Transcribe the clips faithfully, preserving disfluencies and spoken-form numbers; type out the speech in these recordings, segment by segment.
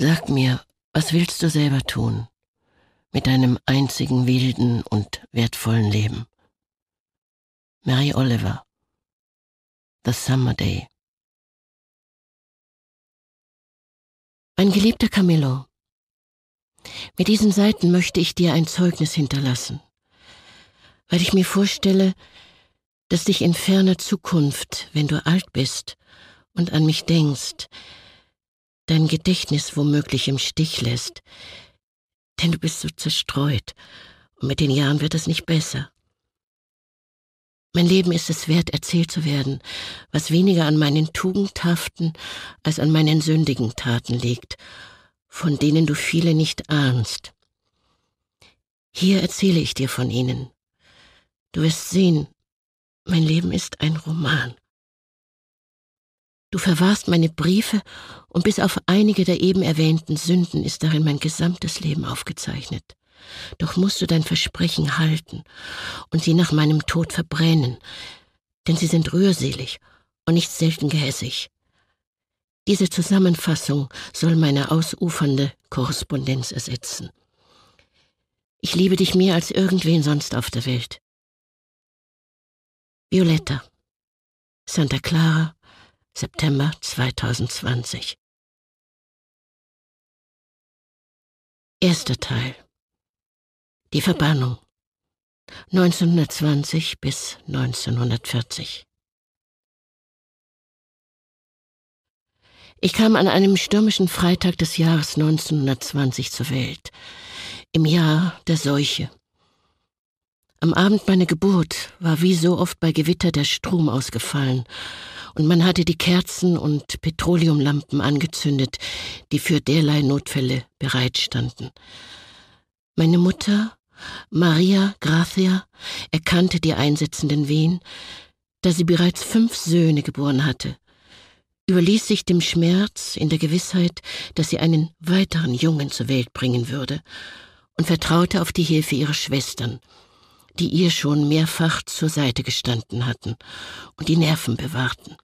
Sag mir, was willst du selber tun mit deinem einzigen wilden und wertvollen Leben? Mary Oliver, The Summer Day. Mein geliebter Camillo, mit diesen Seiten möchte ich dir ein Zeugnis hinterlassen, weil ich mir vorstelle, dass dich in ferner Zukunft, wenn du alt bist und an mich denkst, dein Gedächtnis womöglich im Stich lässt, denn du bist so zerstreut und mit den Jahren wird es nicht besser. Mein Leben ist es wert, erzählt zu werden, was weniger an meinen tugendhaften als an meinen sündigen Taten liegt, von denen du viele nicht ahnst. Hier erzähle ich dir von ihnen. Du wirst sehen, mein Leben ist ein Roman. Du verwahrst meine Briefe und bis auf einige der eben erwähnten Sünden ist darin mein gesamtes Leben aufgezeichnet. Doch musst du dein Versprechen halten und sie nach meinem Tod verbrennen, denn sie sind rührselig und nicht selten gehässig. Diese Zusammenfassung soll meine ausufernde Korrespondenz ersetzen. Ich liebe dich mehr als irgendwen sonst auf der Welt. Violetta, Santa Clara, September zweitausendzwanzig. Erster Teil. Die Verbannung. neunzehnhundertzwanzig bis neunzehnhundertvierzig. Ich kam an einem stürmischen Freitag des Jahres neunzehnhundertzwanzig zur Welt, im Jahr der Seuche. Am Abend meiner Geburt war wie so oft bei Gewitter der Strom ausgefallen und man hatte die Kerzen und Petroleumlampen angezündet, die für derlei Notfälle bereitstanden. Meine Mutter, Maria Gracia, erkannte die einsetzenden Wehen, da sie bereits fünf Söhne geboren hatte, überließ sich dem Schmerz in der Gewissheit, dass sie einen weiteren Jungen zur Welt bringen würde und vertraute auf die Hilfe ihrer Schwestern, die ihr schon mehrfach zur Seite gestanden hatten und die Nerven bewahrten.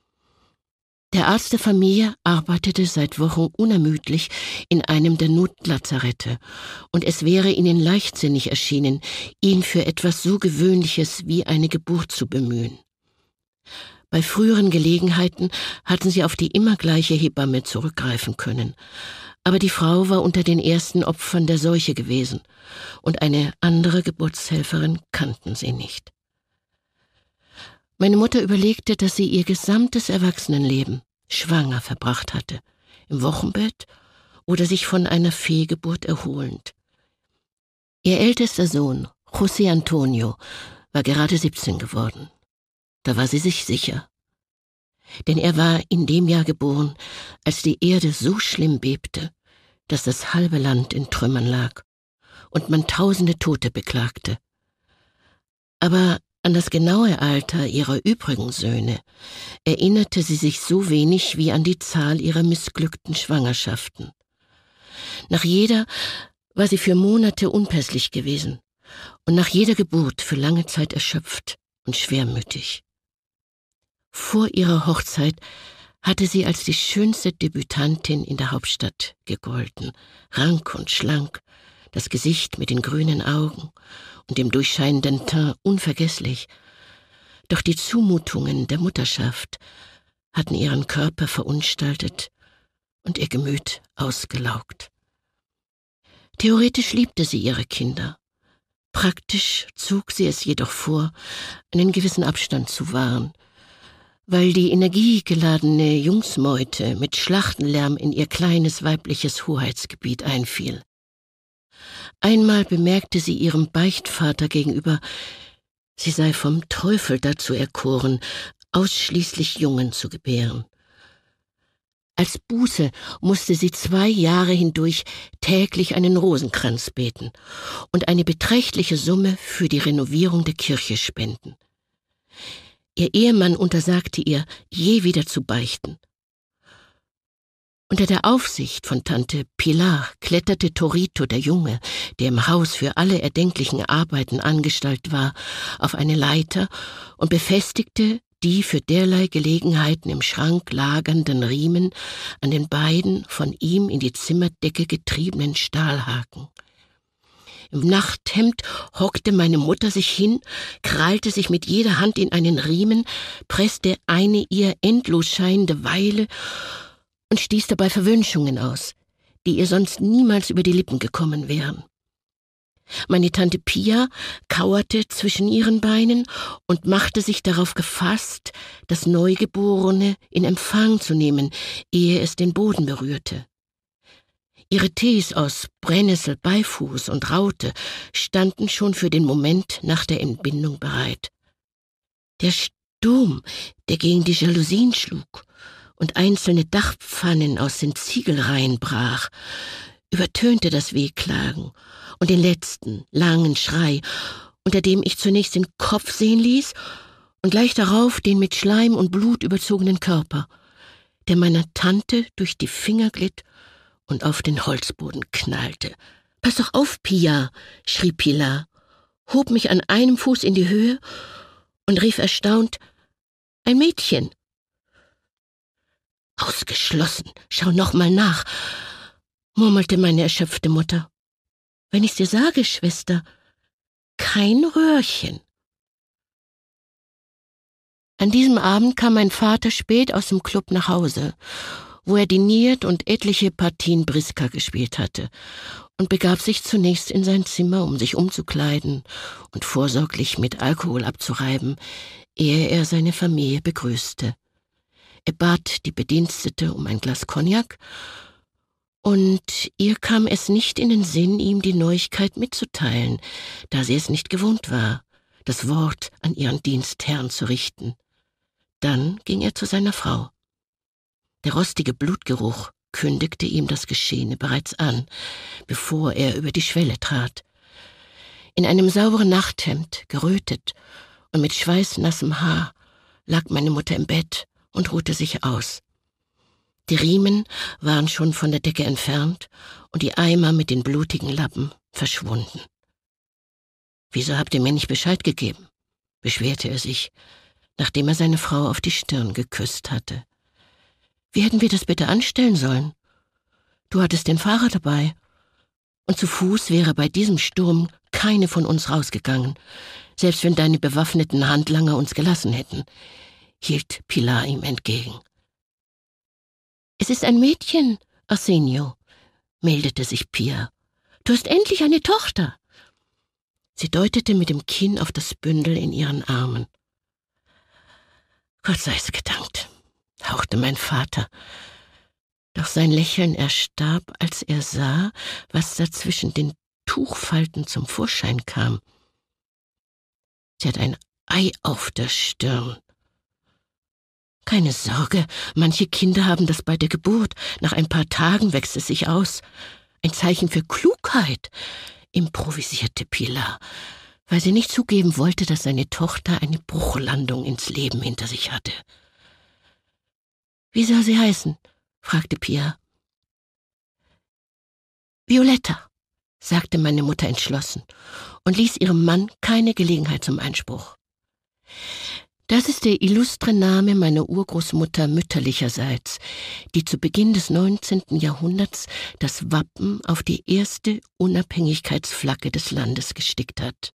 Der Arzt der Familie arbeitete seit Wochen unermüdlich in einem der Notlazarette, und es wäre ihnen leichtsinnig erschienen, ihn für etwas so Gewöhnliches wie eine Geburt zu bemühen. Bei früheren Gelegenheiten hatten sie auf die immer gleiche Hebamme zurückgreifen können, aber die Frau war unter den ersten Opfern der Seuche gewesen, und eine andere Geburtshelferin kannten sie nicht. Meine Mutter überlegte, dass sie ihr gesamtes Erwachsenenleben schwanger verbracht hatte, im Wochenbett oder sich von einer Fehlgeburt erholend. Ihr ältester Sohn, José Antonio, war gerade siebzehn geworden. Da war sie sich sicher. Denn er war in dem Jahr geboren, als die Erde so schlimm bebte, dass das halbe Land in Trümmern lag und man tausende Tote beklagte. Aber an das genaue Alter ihrer übrigen Söhne erinnerte sie sich so wenig wie an die Zahl ihrer missglückten Schwangerschaften. Nach jeder war sie für Monate unpässlich gewesen und nach jeder Geburt für lange Zeit erschöpft und schwermütig. Vor ihrer Hochzeit hatte sie als die schönste Debütantin in der Hauptstadt gegolten, rank und schlank, das Gesicht mit den grünen Augen und dem durchscheinenden Teint unvergesslich. Doch die Zumutungen der Mutterschaft hatten ihren Körper verunstaltet und ihr Gemüt ausgelaugt. Theoretisch liebte sie ihre Kinder. Praktisch zog sie es jedoch vor, einen gewissen Abstand zu wahren, weil die energiegeladene Jungsmeute mit Schlachtenlärm in ihr kleines weibliches Hoheitsgebiet einfiel. Einmal bemerkte sie ihrem Beichtvater gegenüber, sie sei vom Teufel dazu erkoren, ausschließlich Jungen zu gebären. Als Buße musste sie zwei Jahre hindurch täglich einen Rosenkranz beten und eine beträchtliche Summe für die Renovierung der Kirche spenden. Ihr Ehemann untersagte ihr, je wieder zu beichten. Unter der Aufsicht von Tante Pilar kletterte Torito, der Junge, der im Haus für alle erdenklichen Arbeiten angestellt war, auf eine Leiter und befestigte die für derlei Gelegenheiten im Schrank lagernden Riemen an den beiden von ihm in die Zimmerdecke getriebenen Stahlhaken. Im Nachthemd hockte meine Mutter sich hin, krallte sich mit jeder Hand in einen Riemen, presste eine ihr endlos scheinende Weile und stieß dabei Verwünschungen aus, die ihr sonst niemals über die Lippen gekommen wären. Meine Tante Pia kauerte zwischen ihren Beinen und machte sich darauf gefasst, das Neugeborene in Empfang zu nehmen, ehe es den Boden berührte. Ihre Tees aus Brennnessel, Beifuß und Raute standen schon für den Moment nach der Entbindung bereit. Der Sturm, der gegen die Jalousien schlug und einzelne Dachpfannen aus den Ziegelreihen brach, übertönte das Wehklagen und den letzten, langen Schrei, unter dem ich zunächst den Kopf sehen ließ und gleich darauf den mit Schleim und Blut überzogenen Körper, der meiner Tante durch die Finger glitt und auf den Holzboden knallte. »Pass doch auf, Pia«, schrie Pilar, hob mich an einem Fuß in die Höhe und rief erstaunt, »Ein Mädchen!« »Ausgeschlossen, schau noch mal nach«, murmelte meine erschöpfte Mutter. »Wenn ich's dir sage, Schwester, kein Röhrchen.« An diesem Abend kam mein Vater spät aus dem Club nach Hause, wo er diniert und etliche Partien Briska gespielt hatte, und begab sich zunächst in sein Zimmer, um sich umzukleiden und vorsorglich mit Alkohol abzureiben, ehe er seine Familie begrüßte. Er bat die Bedienstete um ein Glas Cognac, und ihr kam es nicht in den Sinn, ihm die Neuigkeit mitzuteilen, da sie es nicht gewohnt war, das Wort an ihren Dienstherrn zu richten. Dann ging er zu seiner Frau. Der rostige Blutgeruch kündigte ihm das Geschehene bereits an, bevor er über die Schwelle trat. In einem sauberen Nachthemd, gerötet und mit schweißnassem Haar, lag meine Mutter im Bett und ruhte sich aus. Die Riemen waren schon von der Decke entfernt und die Eimer mit den blutigen Lappen verschwunden. »Wieso habt ihr mir nicht Bescheid gegeben?« beschwerte er sich, nachdem er seine Frau auf die Stirn geküsst hatte. »Wie hätten wir das bitte anstellen sollen? Du hattest den Fahrer dabei, und zu Fuß wäre bei diesem Sturm keine von uns rausgegangen, selbst wenn deine bewaffneten Handlanger uns gelassen hätten«, hielt Pilar ihm entgegen. »Es ist ein Mädchen, Arsenio«, meldete sich Pia. »Du hast endlich eine Tochter.« Sie deutete mit dem Kinn auf das Bündel in ihren Armen. »Gott sei es gedankt«, hauchte mein Vater. Doch sein Lächeln erstarb, als er sah, was da zwischen den Tuchfalten zum Vorschein kam. Sie hat ein Ei auf der Stirn. »Keine Sorge, manche Kinder haben das bei der Geburt. Nach ein paar Tagen wächst es sich aus. Ein Zeichen für Klugheit«, improvisierte Pilar, weil sie nicht zugeben wollte, dass seine Tochter eine Bruchlandung ins Leben hinter sich hatte. »Wie soll sie heißen?« fragte Pia. »Violetta«, sagte meine Mutter entschlossen und ließ ihrem Mann keine Gelegenheit zum Einspruch. Das ist der illustre Name meiner Urgroßmutter mütterlicherseits, die zu Beginn des neunzehnten Jahrhunderts das Wappen auf die erste Unabhängigkeitsflagge des Landes gestickt hat.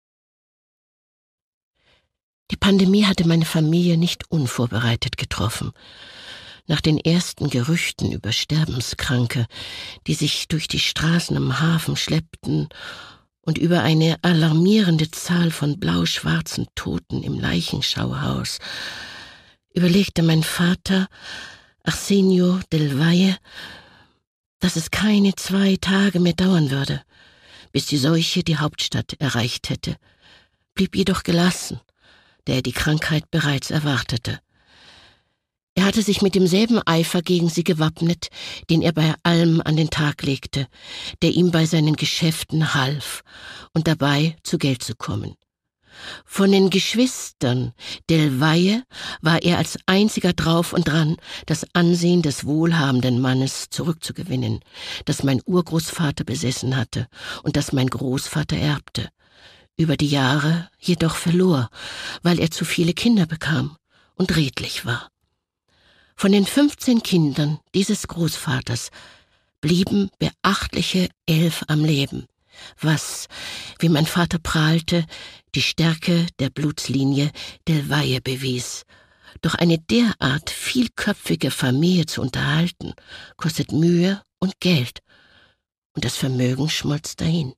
Die Pandemie hatte meine Familie nicht unvorbereitet getroffen. Nach den ersten Gerüchten über Sterbenskranke, die sich durch die Straßen am Hafen schleppten, und über eine alarmierende Zahl von blau-schwarzen Toten im Leichenschauhaus, überlegte mein Vater, Arsenio del Valle, dass es keine zwei Tage mehr dauern würde, bis die Seuche die Hauptstadt erreicht hätte, blieb jedoch gelassen, da er die Krankheit bereits erwartete. Er hatte sich mit demselben Eifer gegen sie gewappnet, den er bei allem an den Tag legte, der ihm bei seinen Geschäften half und dabei zu Geld zu kommen. Von den Geschwistern del Valle war er als einziger drauf und dran, das Ansehen des wohlhabenden Mannes zurückzugewinnen, das mein Urgroßvater besessen hatte und das mein Großvater erbte, über die Jahre jedoch verlor, weil er zu viele Kinder bekam und redlich war. Von den fünfzehn Kindern dieses Großvaters blieben beachtliche elf am Leben, was, wie mein Vater prahlte, die Stärke der Blutslinie Del Valle bewies. Doch eine derart vielköpfige Familie zu unterhalten, kostet Mühe und Geld, und das Vermögen schmolz dahin.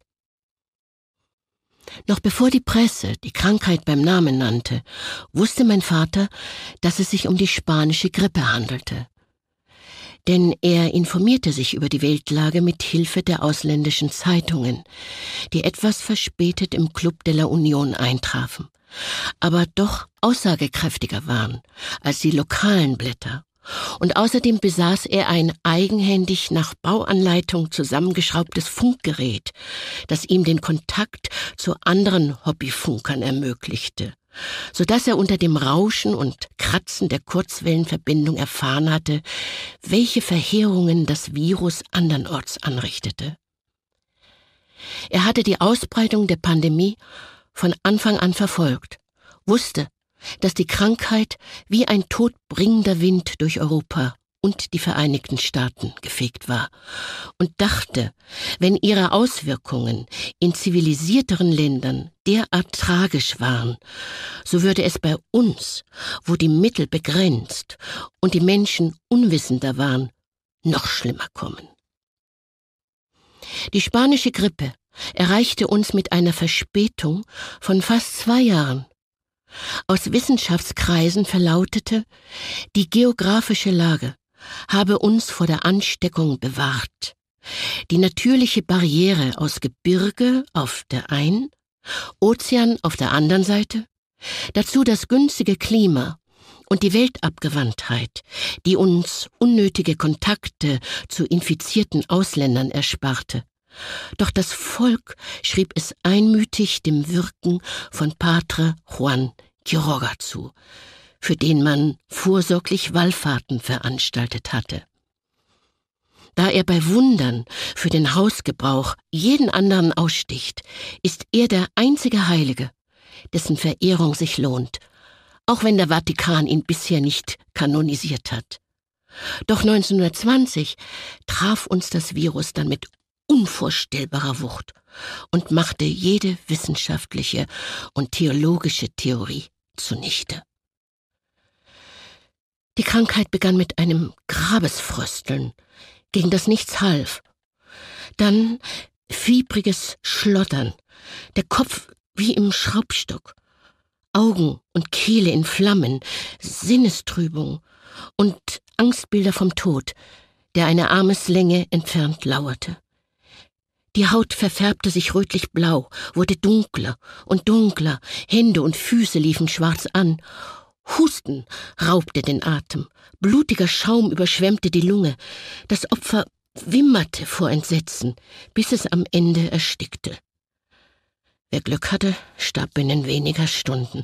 Noch bevor die Presse die Krankheit beim Namen nannte, wusste mein Vater, dass es sich um die spanische Grippe handelte. Denn er informierte sich über die Weltlage mit Hilfe der ausländischen Zeitungen, die etwas verspätet im Club de la Unión eintrafen, aber doch aussagekräftiger waren als die lokalen Blätter. Und außerdem besaß er ein eigenhändig nach Bauanleitung zusammengeschraubtes Funkgerät, das ihm den Kontakt zu anderen Hobbyfunkern ermöglichte, so dass er unter dem Rauschen und Kratzen der Kurzwellenverbindung erfahren hatte, welche Verheerungen das Virus andernorts anrichtete. Er hatte die Ausbreitung der Pandemie von Anfang an verfolgt, wusste, dass die Krankheit wie ein todbringender Wind durch Europa und die Vereinigten Staaten gefegt war und dachte, wenn ihre Auswirkungen in zivilisierteren Ländern derart tragisch waren, so würde es bei uns, wo die Mittel begrenzt und die Menschen unwissender waren, noch schlimmer kommen. Die spanische Grippe erreichte uns mit einer Verspätung von fast zwei Jahren. Aus Wissenschaftskreisen verlautete, die geografische Lage habe uns vor der Ansteckung bewahrt. Die natürliche Barriere aus Gebirge auf der einen, Ozean auf der anderen Seite, dazu das günstige Klima und die Weltabgewandtheit, die uns unnötige Kontakte zu infizierten Ausländern ersparte. Doch das Volk schrieb es einmütig dem Wirken von Padre Juan Quiroga zu, für den man vorsorglich Wallfahrten veranstaltet hatte. Da er bei Wundern für den Hausgebrauch jeden anderen aussticht, ist er der einzige Heilige, dessen Verehrung sich lohnt, auch wenn der Vatikan ihn bisher nicht kanonisiert hat. Doch neunzehnhundertzwanzig traf uns das Virus dann mit unvorstellbarer Wucht und machte jede wissenschaftliche und theologische Theorie zunichte. Die Krankheit begann mit einem Grabesfrösteln, gegen das nichts half. Dann fiebriges Schlottern, der Kopf wie im Schraubstock, Augen und Kehle in Flammen, Sinnestrübung und Angstbilder vom Tod, der eine Armeslänge entfernt lauerte. Die Haut verfärbte sich rötlich-blau, wurde dunkler und dunkler, Hände und Füße liefen schwarz an. Husten raubte den Atem, blutiger Schaum überschwemmte die Lunge. Das Opfer wimmerte vor Entsetzen, bis es am Ende erstickte. Wer Glück hatte, starb binnen weniger Stunden.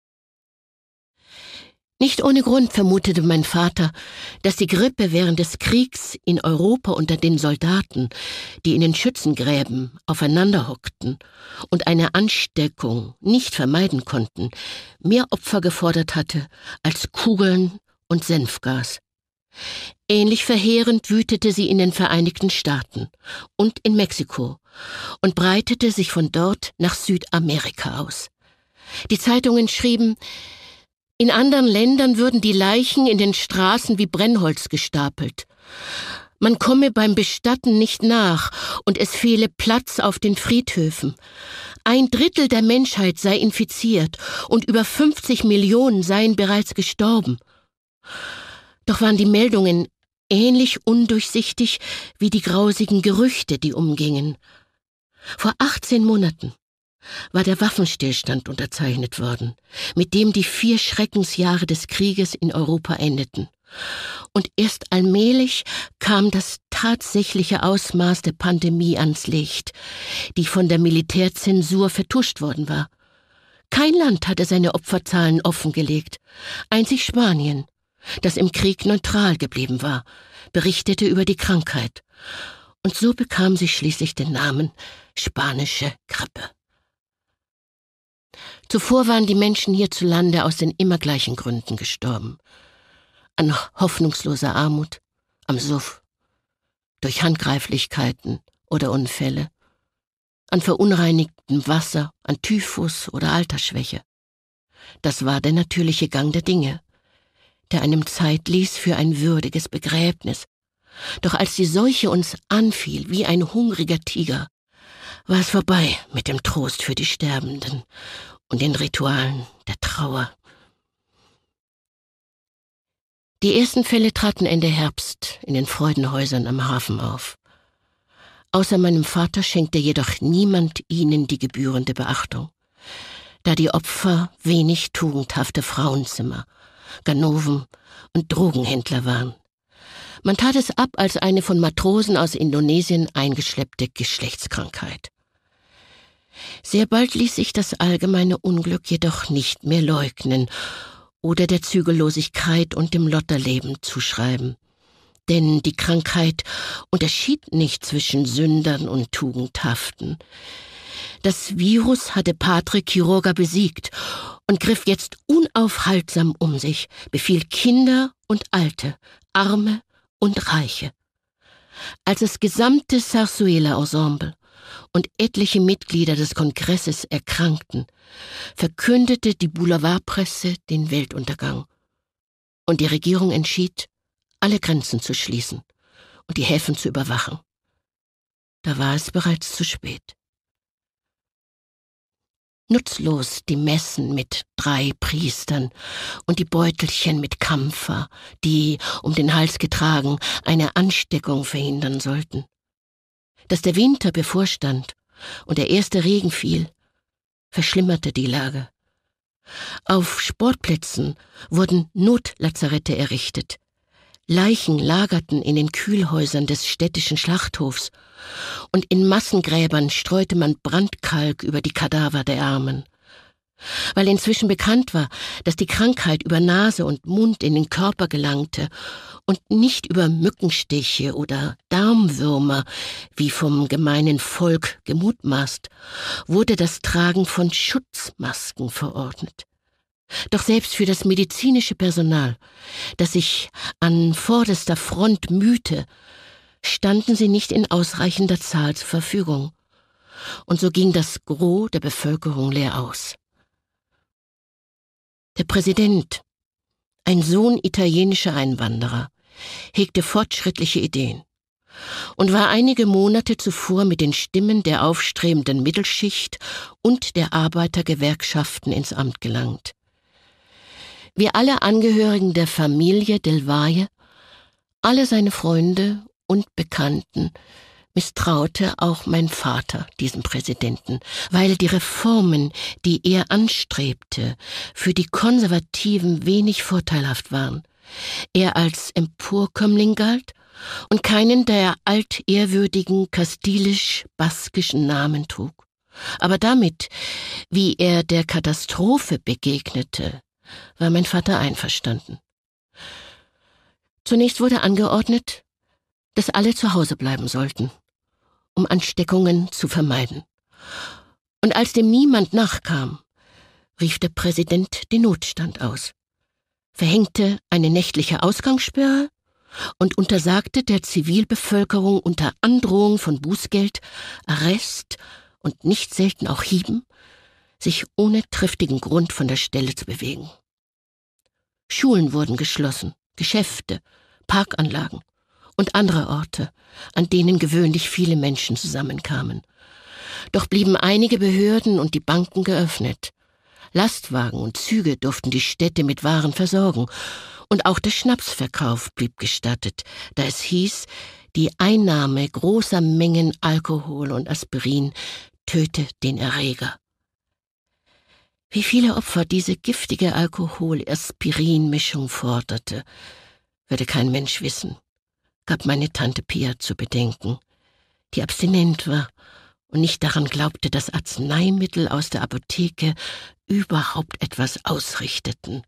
Nicht ohne Grund vermutete mein Vater, dass die Grippe während des Kriegs in Europa unter den Soldaten, die in den Schützengräben aufeinander hockten und eine Ansteckung nicht vermeiden konnten, mehr Opfer gefordert hatte als Kugeln und Senfgas. Ähnlich verheerend wütete sie in den Vereinigten Staaten und in Mexiko und breitete sich von dort nach Südamerika aus. Die Zeitungen schrieben, in anderen Ländern würden die Leichen in den Straßen wie Brennholz gestapelt. Man komme beim Bestatten nicht nach und es fehle Platz auf den Friedhöfen. Ein Drittel der Menschheit sei infiziert und über fünfzig Millionen seien bereits gestorben. Doch waren die Meldungen ähnlich undurchsichtig wie die grausigen Gerüchte, die umgingen. Vor achtzehn Monaten war der Waffenstillstand unterzeichnet worden, mit dem die vier Schreckensjahre des Krieges in Europa endeten. Und erst allmählich kam das tatsächliche Ausmaß der Pandemie ans Licht, die von der Militärzensur vertuscht worden war. Kein Land hatte seine Opferzahlen offengelegt. Einzig Spanien, das im Krieg neutral geblieben war, berichtete über die Krankheit. Und so bekam sie schließlich den Namen spanische Grippe. Zuvor waren die Menschen hierzulande aus den immer gleichen Gründen gestorben. An hoffnungsloser Armut, am Suff, durch Handgreiflichkeiten oder Unfälle, an verunreinigtem Wasser, an Typhus oder Altersschwäche. Das war der natürliche Gang der Dinge, der einem Zeit ließ für ein würdiges Begräbnis. Doch als die Seuche uns anfiel wie ein hungriger Tiger, war es vorbei mit dem Trost für die Sterbenden und den Ritualen der Trauer. Die ersten Fälle traten Ende Herbst in den Freudenhäusern am Hafen auf. Außer meinem Vater schenkte jedoch niemand ihnen die gebührende Beachtung, da die Opfer wenig tugendhafte Frauenzimmer, Ganoven und Drogenhändler waren. Man tat es ab als eine von Matrosen aus Indonesien eingeschleppte Geschlechtskrankheit. Sehr bald ließ sich das allgemeine Unglück jedoch nicht mehr leugnen oder der Zügellosigkeit und dem Lotterleben zuschreiben. Denn die Krankheit unterschied nicht zwischen Sündern und Tugendhaften. Das Virus hatte Patrick Quiroga besiegt und griff jetzt unaufhaltsam um sich, befiel Kinder und Alte, Arme und Reiche. Als das gesamte Zarzuela-Ensemble und etliche Mitglieder des Kongresses erkrankten, verkündete die Boulevardpresse den Weltuntergang. Und die Regierung entschied, alle Grenzen zu schließen und die Häfen zu überwachen. Da war es bereits zu spät. Nutzlos die Messen mit drei Priestern und die Beutelchen mit Kampfer, die, um den Hals getragen, eine Ansteckung verhindern sollten. Dass der Winter bevorstand und der erste Regen fiel, verschlimmerte die Lage. Auf Sportplätzen wurden Notlazarette errichtet. Leichen lagerten in den Kühlhäusern des städtischen Schlachthofs und in Massengräbern streute man Brandkalk über die Kadaver der Armen. Weil inzwischen bekannt war, dass die Krankheit über Nase und Mund in den Körper gelangte und nicht über Mückenstiche oder Darmwürmer, wie vom gemeinen Volk gemutmaßt, wurde das Tragen von Schutzmasken verordnet. Doch selbst für das medizinische Personal, das sich an vorderster Front mühte, standen sie nicht in ausreichender Zahl zur Verfügung. Und so ging das Gros der Bevölkerung leer aus. Der Präsident, ein Sohn italienischer Einwanderer, hegte fortschrittliche Ideen und war einige Monate zuvor mit den Stimmen der aufstrebenden Mittelschicht und der Arbeitergewerkschaften ins Amt gelangt. Wie alle Angehörigen der Familie Del Valle, alle seine Freunde und Bekannten, misstraute auch mein Vater diesem Präsidenten, weil die Reformen, die er anstrebte, für die Konservativen wenig vorteilhaft waren. Er als Emporkömmling galt und keinen der altehrwürdigen kastilisch-baskischen Namen trug. Aber damit, wie er der Katastrophe begegnete, war mein Vater einverstanden. Zunächst wurde angeordnet, dass alle zu Hause bleiben sollten, um Ansteckungen zu vermeiden. Und als dem niemand nachkam, rief der Präsident den Notstand aus, verhängte eine nächtliche Ausgangssperre und untersagte der Zivilbevölkerung unter Androhung von Bußgeld, Arrest und nicht selten auch Hieben, sich ohne triftigen Grund von der Stelle zu bewegen. Schulen wurden geschlossen, Geschäfte, Parkanlagen und andere Orte, an denen gewöhnlich viele Menschen zusammenkamen. Doch blieben einige Behörden und die Banken geöffnet. Lastwagen und Züge durften die Städte mit Waren versorgen und auch der Schnapsverkauf blieb gestattet, da es hieß, die Einnahme großer Mengen Alkohol und Aspirin töte den Erreger. Wie viele Opfer diese giftige Alkohol-Aspirin-Mischung forderte, würde kein Mensch wissen, gab meine Tante Pia zu bedenken, die abstinent war und nicht daran glaubte, dass Arzneimittel aus der Apotheke überhaupt etwas ausrichteten.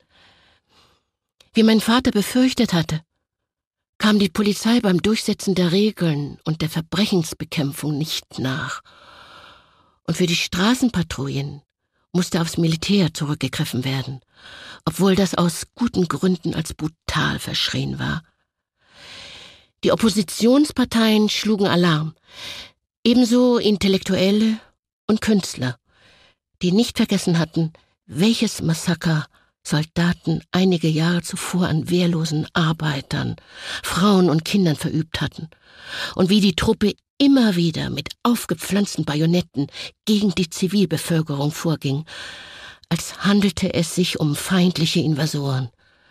Wie mein Vater befürchtet hatte, kam die Polizei beim Durchsetzen der Regeln und der Verbrechensbekämpfung nicht nach. Und für die Straßenpatrouillen musste aufs Militär zurückgegriffen werden, obwohl das aus guten Gründen als brutal verschrien war. Die Oppositionsparteien schlugen Alarm, ebenso Intellektuelle und Künstler, die nicht vergessen hatten, welches Massaker Soldaten einige Jahre zuvor an wehrlosen Arbeitern, Frauen und Kindern verübt hatten und wie die Truppe immer wieder mit aufgepflanzten Bajonetten gegen die Zivilbevölkerung vorging, als handelte es sich um feindliche Invasoren.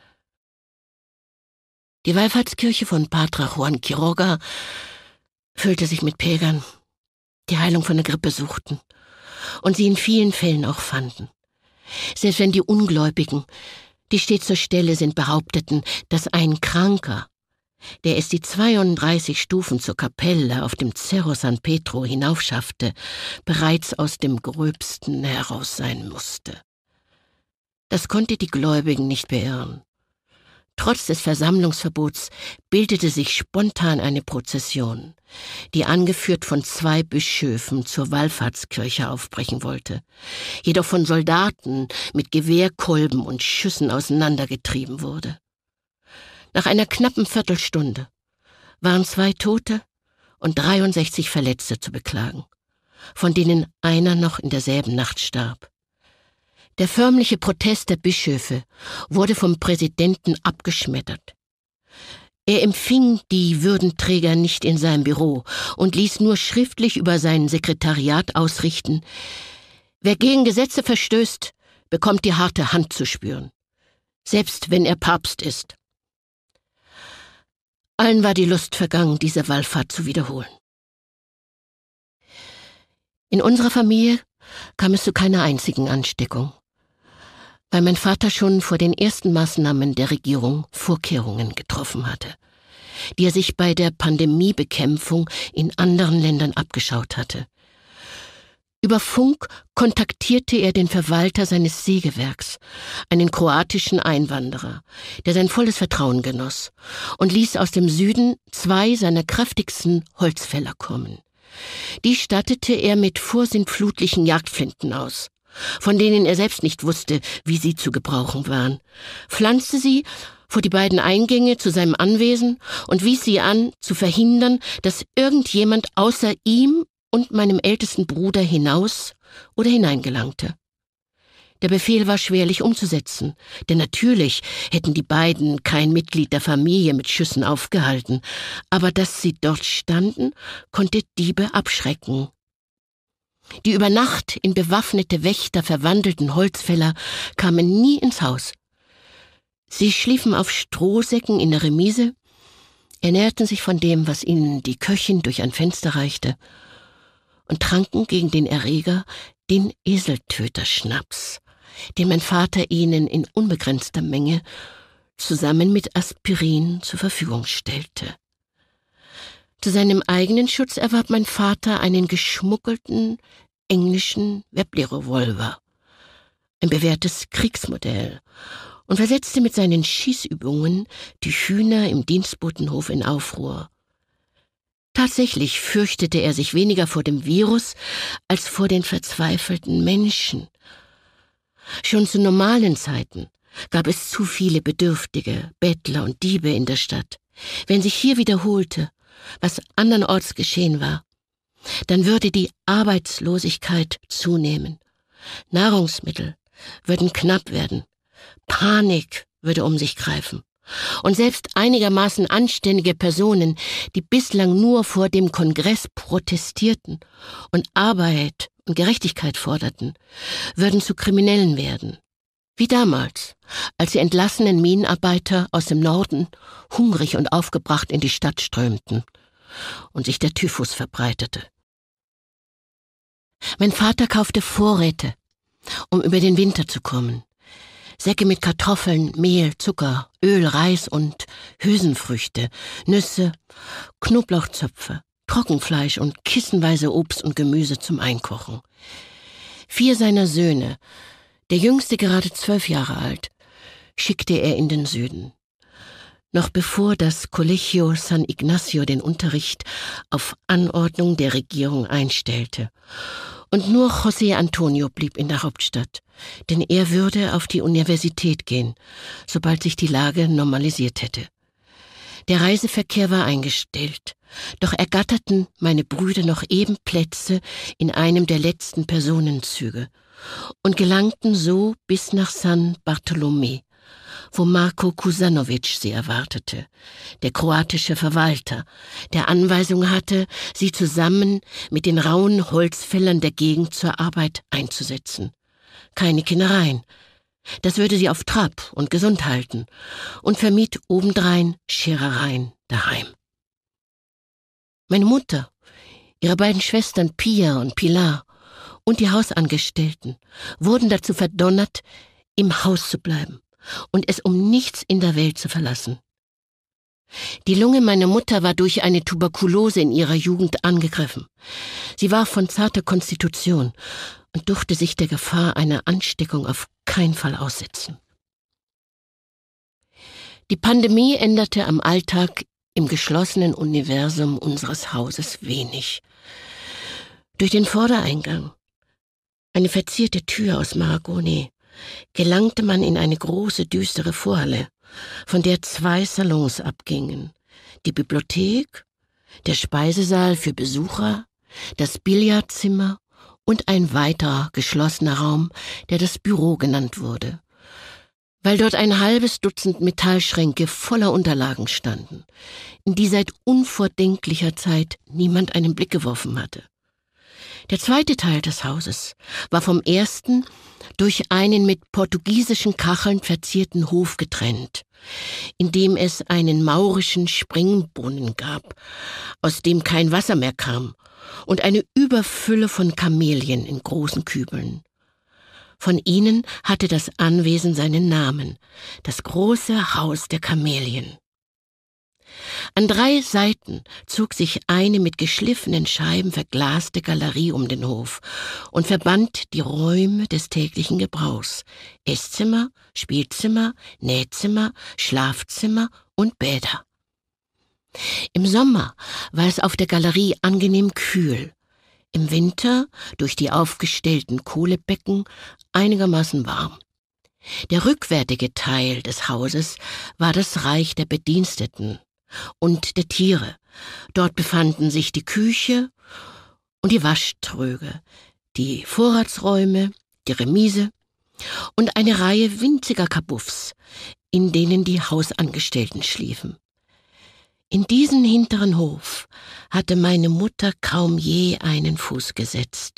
Die Wallfahrtskirche von Padre Juan Quiroga füllte sich mit Pilgern, die Heilung von der Grippe suchten und sie in vielen Fällen auch fanden. Selbst wenn die Ungläubigen, die stets zur Stelle sind, behaupteten, dass ein Kranker, der es die zweiunddreißig Stufen zur Kapelle auf dem Cerro San Pedro hinaufschaffte, bereits aus dem Gröbsten heraus sein musste. Das konnte die Gläubigen nicht beirren. Trotz des Versammlungsverbots bildete sich spontan eine Prozession, die angeführt von zwei Bischöfen zur Wallfahrtskirche aufbrechen wollte, jedoch von Soldaten mit Gewehrkolben und Schüssen auseinandergetrieben wurde. Nach einer knappen Viertelstunde waren zwei Tote und dreiundsechzig Verletzte zu beklagen, von denen einer noch in derselben Nacht starb. Der förmliche Protest der Bischöfe wurde vom Präsidenten abgeschmettert. Er empfing die Würdenträger nicht in seinem Büro und ließ nur schriftlich über sein Sekretariat ausrichten: Wer gegen Gesetze verstößt, bekommt die harte Hand zu spüren, selbst wenn er Papst ist. Allen war die Lust vergangen, diese Wallfahrt zu wiederholen. In unserer Familie kam es zu keiner einzigen Ansteckung, weil mein Vater schon vor den ersten Maßnahmen der Regierung Vorkehrungen getroffen hatte, die er sich bei der Pandemiebekämpfung in anderen Ländern abgeschaut hatte. Über Funk kontaktierte er den Verwalter seines Sägewerks, einen kroatischen Einwanderer, der sein volles Vertrauen genoss, und ließ aus dem Süden zwei seiner kräftigsten Holzfäller kommen. Die stattete er mit vorsintflutlichen Jagdflinten aus, von denen er selbst nicht wusste, wie sie zu gebrauchen waren, pflanzte sie vor die beiden Eingänge zu seinem Anwesen und wies sie an, zu verhindern, dass irgendjemand außer ihm und meinem ältesten Bruder hinaus oder hineingelangte. Der Befehl war schwerlich umzusetzen, denn natürlich hätten die beiden kein Mitglied der Familie mit Schüssen aufgehalten, aber dass sie dort standen, konnte Diebe abschrecken. Die über Nacht in bewaffnete Wächter verwandelten Holzfäller kamen nie ins Haus. Sie schliefen auf Strohsäcken in der Remise, ernährten sich von dem, was ihnen die Köchin durch ein Fenster reichte, und tranken gegen den Erreger den Eseltöterschnaps, den mein Vater ihnen in unbegrenzter Menge zusammen mit Aspirin zur Verfügung stellte. Zu seinem eigenen Schutz erwarb mein Vater einen geschmuggelten englischen Webley-Revolver, ein bewährtes Kriegsmodell, und versetzte mit seinen Schießübungen die Hühner im Dienstbotenhof in Aufruhr. Tatsächlich fürchtete er sich weniger vor dem Virus als vor den verzweifelten Menschen. Schon zu normalen Zeiten gab es zu viele Bedürftige, Bettler und Diebe in der Stadt. Wenn sich hier wiederholte, was andernorts geschehen war, dann würde die Arbeitslosigkeit zunehmen. Nahrungsmittel würden knapp werden. Panik würde um sich greifen. Und selbst einigermaßen anständige Personen, die bislang nur vor dem Kongress protestierten und Arbeit und Gerechtigkeit forderten, würden zu Kriminellen werden. Wie damals, als die entlassenen Minenarbeiter aus dem Norden hungrig und aufgebracht in die Stadt strömten und sich der Typhus verbreitete. Mein Vater kaufte Vorräte, um über den Winter zu kommen. Säcke mit Kartoffeln, Mehl, Zucker, Öl, Reis und Hülsenfrüchte, Nüsse, Knoblauchzöpfe, Trockenfleisch und kissenweise Obst und Gemüse zum Einkochen. Vier seiner Söhne, der jüngste gerade zwölf Jahre alt, schickte er in den Süden. Noch bevor das Colegio San Ignacio den Unterricht auf Anordnung der Regierung einstellte Und nur José Antonio blieb in der Hauptstadt, denn er würde auf die Universität gehen, sobald sich die Lage normalisiert hätte. Der Reiseverkehr war eingestellt, doch ergatterten meine Brüder noch eben Plätze in einem der letzten Personenzüge und gelangten so bis nach San Bartolomé, wo Marko Kusanovic sie erwartete, der kroatische Verwalter, der Anweisung hatte, sie zusammen mit den rauen Holzfällern der Gegend zur Arbeit einzusetzen. Keine Kinnereien. Das würde sie auf Trab und gesund halten und vermied obendrein Scherereien daheim. Meine Mutter, ihre beiden Schwestern Pia und Pilar und die Hausangestellten wurden dazu verdonnert, im Haus zu bleiben und es um nichts in der Welt zu verlassen. Die Lunge meiner Mutter war durch eine Tuberkulose in ihrer Jugend angegriffen. Sie war von zarter Konstitution und durfte sich der Gefahr einer Ansteckung auf keinen Fall aussetzen. Die Pandemie änderte am Alltag im geschlossenen Universum unseres Hauses wenig. Durch den Vordereingang, eine verzierte Tür aus Mahagoni, gelangte man in eine große, düstere Vorhalle, von der zwei Salons abgingen: die Bibliothek, der Speisesaal für Besucher, das Billardzimmer und ein weiterer geschlossener Raum, der das Büro genannt wurde, weil dort ein halbes Dutzend Metallschränke voller Unterlagen standen, in die seit unvordenklicher Zeit niemand einen Blick geworfen hatte. Der zweite Teil des Hauses war vom ersten durch einen mit portugiesischen Kacheln verzierten Hof getrennt, in dem es einen maurischen Springbrunnen gab, aus dem kein Wasser mehr kam, und eine Überfülle von Kamelien in großen Kübeln. Von ihnen hatte das Anwesen seinen Namen, das große Haus der Kamelien. An drei Seiten zog sich eine mit geschliffenen Scheiben verglaste Galerie um den Hof und verband die Räume des täglichen Gebrauchs: Esszimmer, Spielzimmer, Nähzimmer, Schlafzimmer und Bäder. Im Sommer war es auf der Galerie angenehm kühl, im Winter durch die aufgestellten Kohlebecken einigermaßen warm. Der rückwärtige Teil des Hauses war das Reich der Bediensteten und der Tiere. Dort befanden sich die Küche und die Waschtröge, die Vorratsräume, die Remise und eine Reihe winziger Kabuffs, in denen die Hausangestellten schliefen. In diesen hinteren Hof hatte meine Mutter kaum je einen Fuß gesetzt.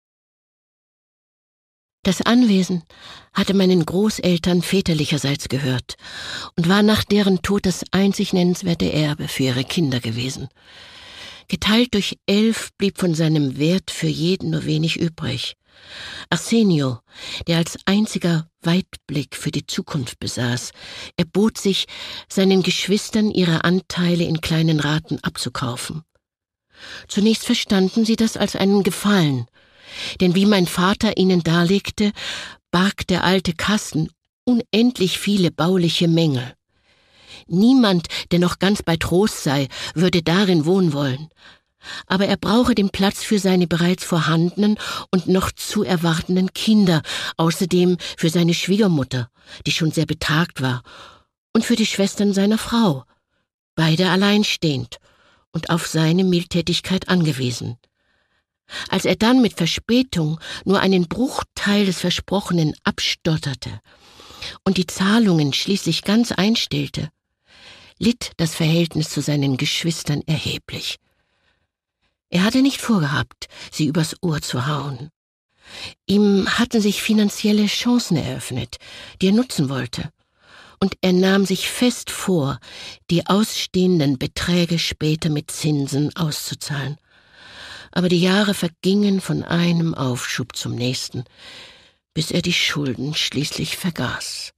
Das Anwesen hatte meinen Großeltern väterlicherseits gehört und war nach deren Tod das einzig nennenswerte Erbe für ihre Kinder gewesen. Geteilt durch elf blieb von seinem Wert für jeden nur wenig übrig. Arsenio, der als einziger Weitblick für die Zukunft besaß, erbot sich, seinen Geschwistern ihre Anteile in kleinen Raten abzukaufen. Zunächst verstanden sie das als einen Gefallen, denn wie mein Vater ihnen darlegte, barg der alte Kasten unendlich viele bauliche Mängel. Niemand, der noch ganz bei Trost sei, würde darin wohnen wollen, aber er brauche den Platz für seine bereits vorhandenen und noch zu erwartenden Kinder, außerdem für seine Schwiegermutter, die schon sehr betagt war, und für die Schwestern seiner Frau, beide alleinstehend und auf seine Mildtätigkeit angewiesen. Als er dann mit Verspätung nur einen Bruchteil des Versprochenen abstotterte und die Zahlungen schließlich ganz einstellte, litt das Verhältnis zu seinen Geschwistern erheblich. Er hatte nicht vorgehabt, sie übers Ohr zu hauen. Ihm hatten sich finanzielle Chancen eröffnet, die er nutzen wollte, und er nahm sich fest vor, die ausstehenden Beträge später mit Zinsen auszuzahlen. Aber die Jahre vergingen von einem Aufschub zum nächsten, bis er die Schulden schließlich vergaß.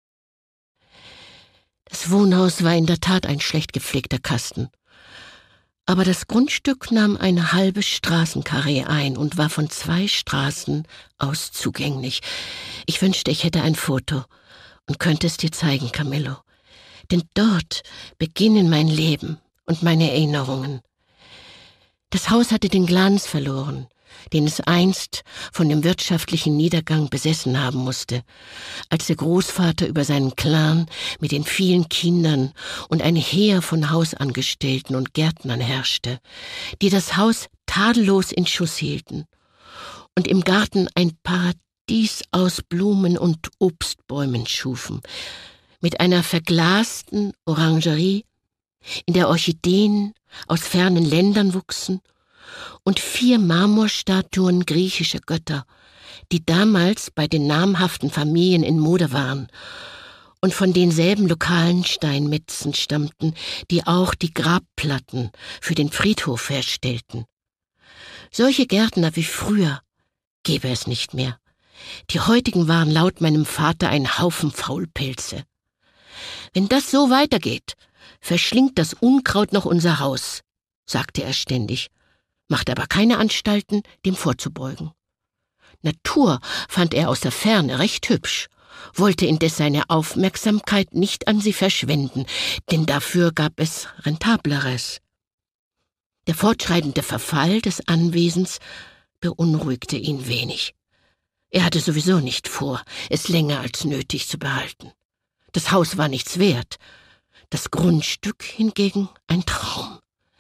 Das Wohnhaus war in der Tat ein schlecht gepflegter Kasten. Aber das Grundstück nahm ein halbes Straßenkarree ein und war von zwei Straßen aus zugänglich. Ich wünschte, ich hätte ein Foto und könnte es dir zeigen, Camillo. Denn dort beginnen mein Leben und meine Erinnerungen. Das Haus hatte den Glanz verloren, den es einst von dem wirtschaftlichen Niedergang besessen haben musste, als der Großvater über seinen Clan mit den vielen Kindern und ein Heer von Hausangestellten und Gärtnern herrschte, die das Haus tadellos in Schuss hielten und im Garten ein Paradies aus Blumen und Obstbäumen schufen, mit einer verglasten Orangerie, in der Orchideen aus fernen Ländern wuchsen, und vier Marmorstatuen griechischer Götter, die damals bei den namhaften Familien in Mode waren und von denselben lokalen Steinmetzen stammten, die auch die Grabplatten für den Friedhof herstellten. Solche Gärtner wie früher gäbe es nicht mehr. Die heutigen waren laut meinem Vater ein Haufen Faulpelze. »Wenn das so weitergeht, verschlingt das Unkraut noch unser Haus«, sagte er ständig, machte aber keine Anstalten, dem vorzubeugen. Natur fand er aus der Ferne recht hübsch, wollte indes seine Aufmerksamkeit nicht an sie verschwenden, denn dafür gab es Rentableres. Der fortschreitende Verfall des Anwesens beunruhigte ihn wenig. Er hatte sowieso nicht vor, es länger als nötig zu behalten. Das Haus war nichts wert, das Grundstück hingegen ein Traum.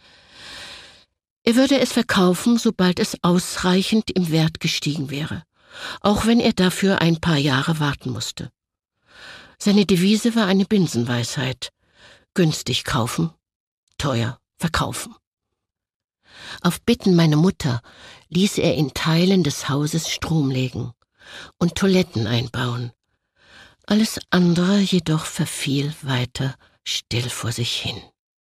Er würde es verkaufen, sobald es ausreichend im Wert gestiegen wäre, auch wenn er dafür ein paar Jahre warten musste. Seine Devise war eine Binsenweisheit: günstig kaufen, teuer verkaufen. Auf Bitten meiner Mutter ließ er in Teilen des Hauses Strom legen und Toiletten einbauen. Alles andere jedoch verfiel weiter still vor sich hin.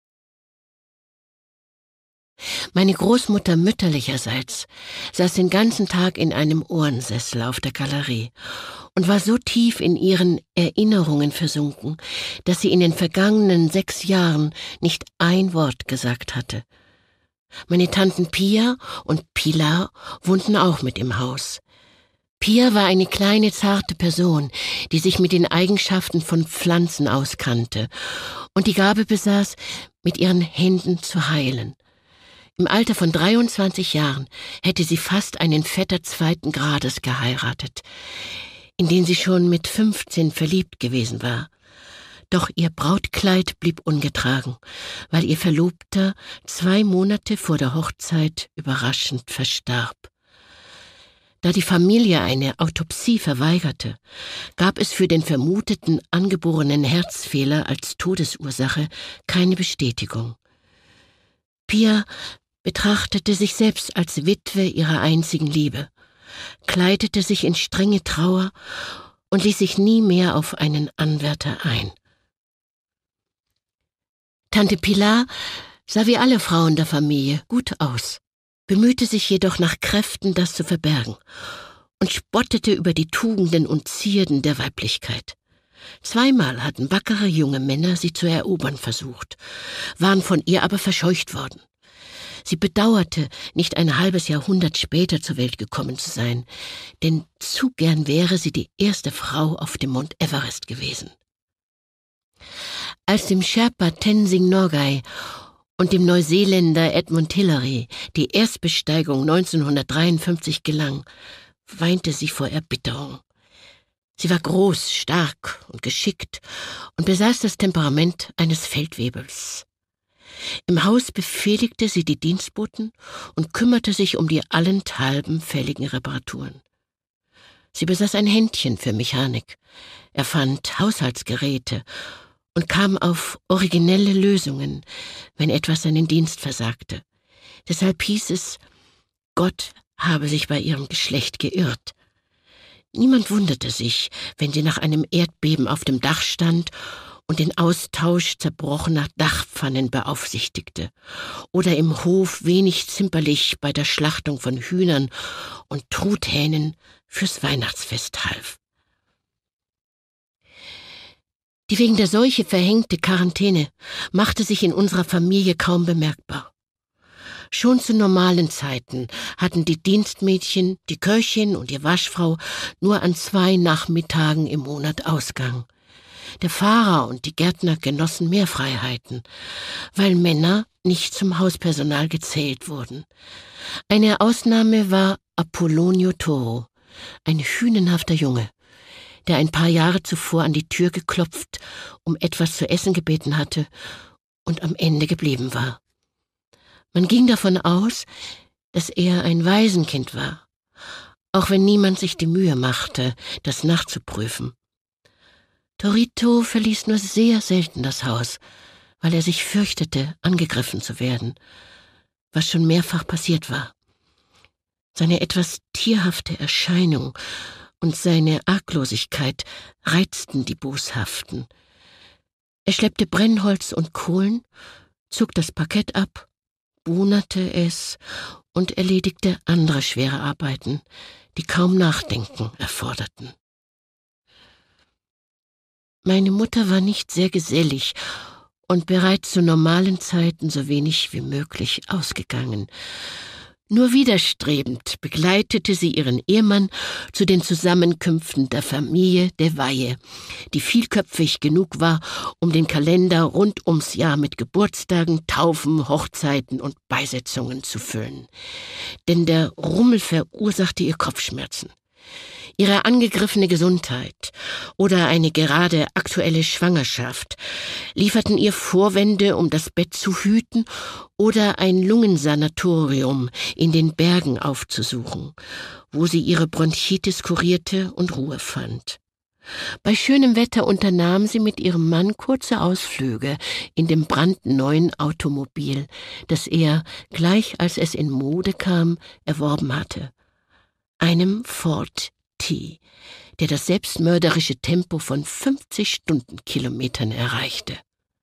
Meine Großmutter mütterlicherseits saß den ganzen Tag in einem Ohrensessel auf der Galerie und war so tief in ihren Erinnerungen versunken, dass sie in den vergangenen sechs Jahren nicht ein Wort gesagt hatte. Meine Tanten Pia und Pilar wohnten auch mit im Haus. Pia war eine kleine, zarte Person, die sich mit den Eigenschaften von Pflanzen auskannte und die Gabe besaß, mit ihren Händen zu heilen. Im Alter von dreiundzwanzig Jahren hätte sie fast einen Vetter zweiten Grades geheiratet, in den sie schon mit fünfzehn verliebt gewesen war. Doch ihr Brautkleid blieb ungetragen, weil ihr Verlobter zwei Monate vor der Hochzeit überraschend verstarb. Da die Familie eine Autopsie verweigerte, gab es für den vermuteten angeborenen Herzfehler als Todesursache keine Bestätigung. Pia betrachtete sich selbst als Witwe ihrer einzigen Liebe, kleidete sich in strenge Trauer und ließ sich nie mehr auf einen Anwärter ein. Tante Pilar sah wie alle Frauen der Familie gut aus, bemühte sich jedoch nach Kräften, das zu verbergen, und spottete über die Tugenden und Zierden der Weiblichkeit. Zweimal hatten wackere junge Männer sie zu erobern versucht, waren von ihr aber verscheucht worden. Sie bedauerte, nicht ein halbes Jahrhundert später zur Welt gekommen zu sein, denn zu gern wäre sie die erste Frau auf dem Mount Everest gewesen. Als dem Sherpa Tenzing Norgay und dem Neuseeländer Edmund Hillary die Erstbesteigung neunzehnhundertdreiundfünfzig gelang, weinte sie vor Erbitterung. Sie war groß, stark und geschickt und besaß das Temperament eines Feldwebels. Im Haus befehligte sie die Dienstboten und kümmerte sich um die allenthalben fälligen Reparaturen. Sie besaß ein Händchen für Mechanik, erfand Haushaltsgeräte und kam auf originelle Lösungen, wenn etwas seinen Dienst versagte. Deshalb hieß es, Gott habe sich bei ihrem Geschlecht geirrt. Niemand wunderte sich, wenn sie nach einem Erdbeben auf dem Dach stand und den Austausch zerbrochener Dachpfannen beaufsichtigte oder im Hof wenig zimperlich bei der Schlachtung von Hühnern und Truthähnen fürs Weihnachtsfest half. Die wegen der Seuche verhängte Quarantäne machte sich in unserer Familie kaum bemerkbar. Schon zu normalen Zeiten hatten die Dienstmädchen, die Köchin und die Waschfrau nur an zwei Nachmittagen im Monat Ausgang. Der Fahrer und die Gärtner genossen mehr Freiheiten, weil Männer nicht zum Hauspersonal gezählt wurden. Eine Ausnahme war Apollonio Toro, ein hünenhafter Junge, der ein paar Jahre zuvor an die Tür geklopft, um etwas zu essen gebeten hatte und am Ende geblieben war. Man ging davon aus, dass er ein Waisenkind war, auch wenn niemand sich die Mühe machte, das nachzuprüfen. Torito verließ nur sehr selten das Haus, weil er sich fürchtete, angegriffen zu werden, was schon mehrfach passiert war. Seine etwas tierhafte Erscheinung und seine Arglosigkeit reizten die Boshaften. Er schleppte Brennholz und Kohlen, zog das Parkett ab, bunerte es und erledigte andere schwere Arbeiten, die kaum Nachdenken erforderten. Meine Mutter war nicht sehr gesellig und bereits zu normalen Zeiten so wenig wie möglich ausgegangen. Nur widerstrebend begleitete sie ihren Ehemann zu den Zusammenkünften der Familie de Valle, die vielköpfig genug war, um den Kalender rund ums Jahr mit Geburtstagen, Taufen, Hochzeiten und Beisetzungen zu füllen. Denn der Rummel verursachte ihr Kopfschmerzen. Ihre angegriffene Gesundheit oder eine gerade aktuelle Schwangerschaft lieferten ihr Vorwände, um das Bett zu hüten oder ein Lungensanatorium in den Bergen aufzusuchen, wo sie ihre Bronchitis kurierte und Ruhe fand. Bei schönem Wetter unternahm sie mit ihrem Mann kurze Ausflüge in dem brandneuen Automobil, das er, gleich als es in Mode kam, erworben hatte. Einem Ford T, der das selbstmörderische Tempo von fünfzig Stundenkilometern erreichte.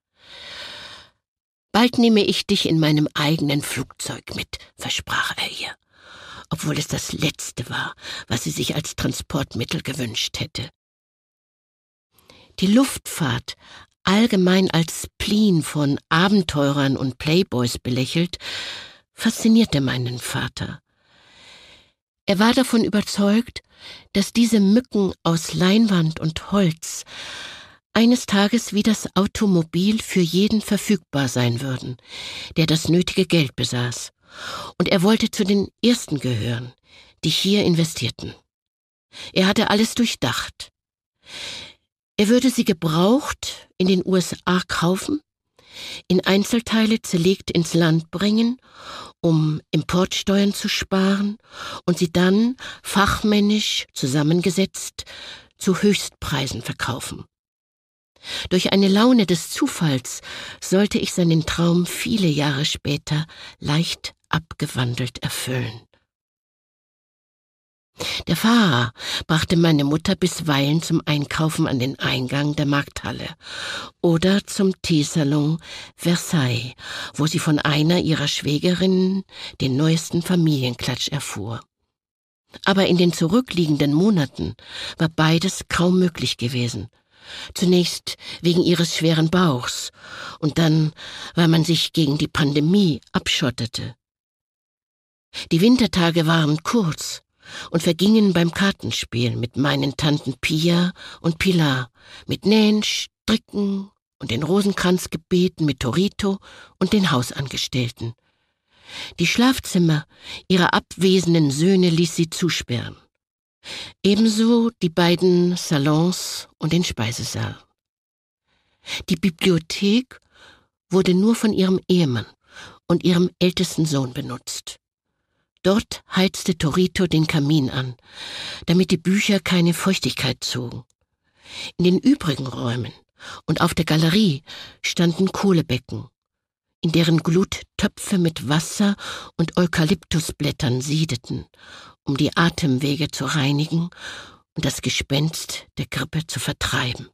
»Bald nehme ich dich in meinem eigenen Flugzeug mit«, versprach er ihr, obwohl es das Letzte war, was sie sich als Transportmittel gewünscht hätte. Die Luftfahrt, allgemein als Spleen von Abenteurern und Playboys belächelt, faszinierte meinen Vater. Er war davon überzeugt, dass diese Mücken aus Leinwand und Holz eines Tages wie das Automobil für jeden verfügbar sein würden, der das nötige Geld besaß, und er wollte zu den Ersten gehören, die hier investierten. Er hatte alles durchdacht. Er würde sie gebraucht in den U S A kaufen, in Einzelteile zerlegt ins Land bringen, um Importsteuern zu sparen und sie dann fachmännisch zusammengesetzt zu Höchstpreisen verkaufen. Durch eine Laune des Zufalls sollte ich seinen Traum viele Jahre später leicht abgewandelt erfüllen. Der Fahrer brachte meine Mutter bisweilen zum Einkaufen an den Eingang der Markthalle oder zum Teesalon Versailles, wo sie von einer ihrer Schwägerinnen den neuesten Familienklatsch erfuhr. Aber in den zurückliegenden Monaten war beides kaum möglich gewesen. Zunächst wegen ihres schweren Bauchs und dann, weil man sich gegen die Pandemie abschottete. Die Wintertage waren kurz und vergingen beim Kartenspiel mit meinen Tanten Pia und Pilar, mit Nähen, Stricken und den Rosenkranzgebeten mit Torito und den Hausangestellten. Die Schlafzimmer ihrer abwesenden Söhne ließ sie zusperren. Ebenso die beiden Salons und den Speisesaal. Die Bibliothek wurde nur von ihrem Ehemann und ihrem ältesten Sohn benutzt. Dort heizte Torito den Kamin an, damit die Bücher keine Feuchtigkeit zogen. In den übrigen Räumen und auf der Galerie standen Kohlebecken, in deren Glut Töpfe mit Wasser und Eukalyptusblättern siedeten, um die Atemwege zu reinigen und das Gespenst der Grippe zu vertreiben.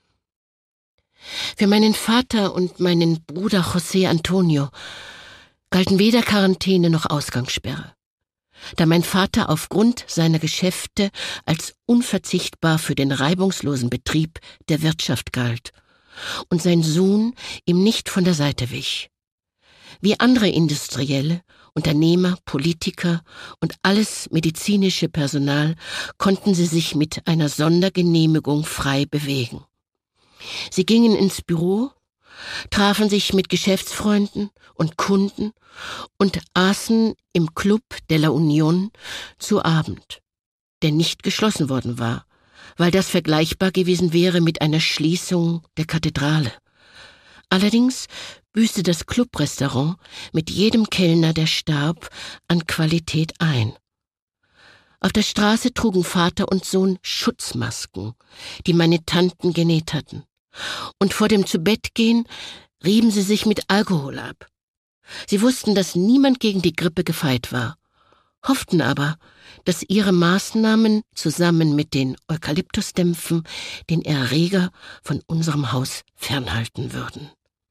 Für meinen Vater und meinen Bruder José Antonio galten weder Quarantäne noch Ausgangssperre, da mein Vater aufgrund seiner Geschäfte als unverzichtbar für den reibungslosen Betrieb der Wirtschaft galt und sein Sohn ihm nicht von der Seite wich. Wie andere Industrielle, Unternehmer, Politiker und alles medizinische Personal konnten sie sich mit einer Sondergenehmigung frei bewegen. Sie gingen ins Büro, trafen sich mit Geschäftsfreunden und Kunden und aßen im Club de la Union zu Abend, der nicht geschlossen worden war, weil das vergleichbar gewesen wäre mit einer Schließung der Kathedrale. Allerdings büßte das Clubrestaurant mit jedem Kellner, der starb, an Qualität ein. Auf der Straße trugen Vater und Sohn Schutzmasken, die meine Tanten genäht hatten. Und vor dem Zubettgehen rieben sie sich mit Alkohol ab. Sie wussten, dass niemand gegen die Grippe gefeit war, hofften aber, dass ihre Maßnahmen zusammen mit den Eukalyptusdämpfen den Erreger von unserem Haus fernhalten würden.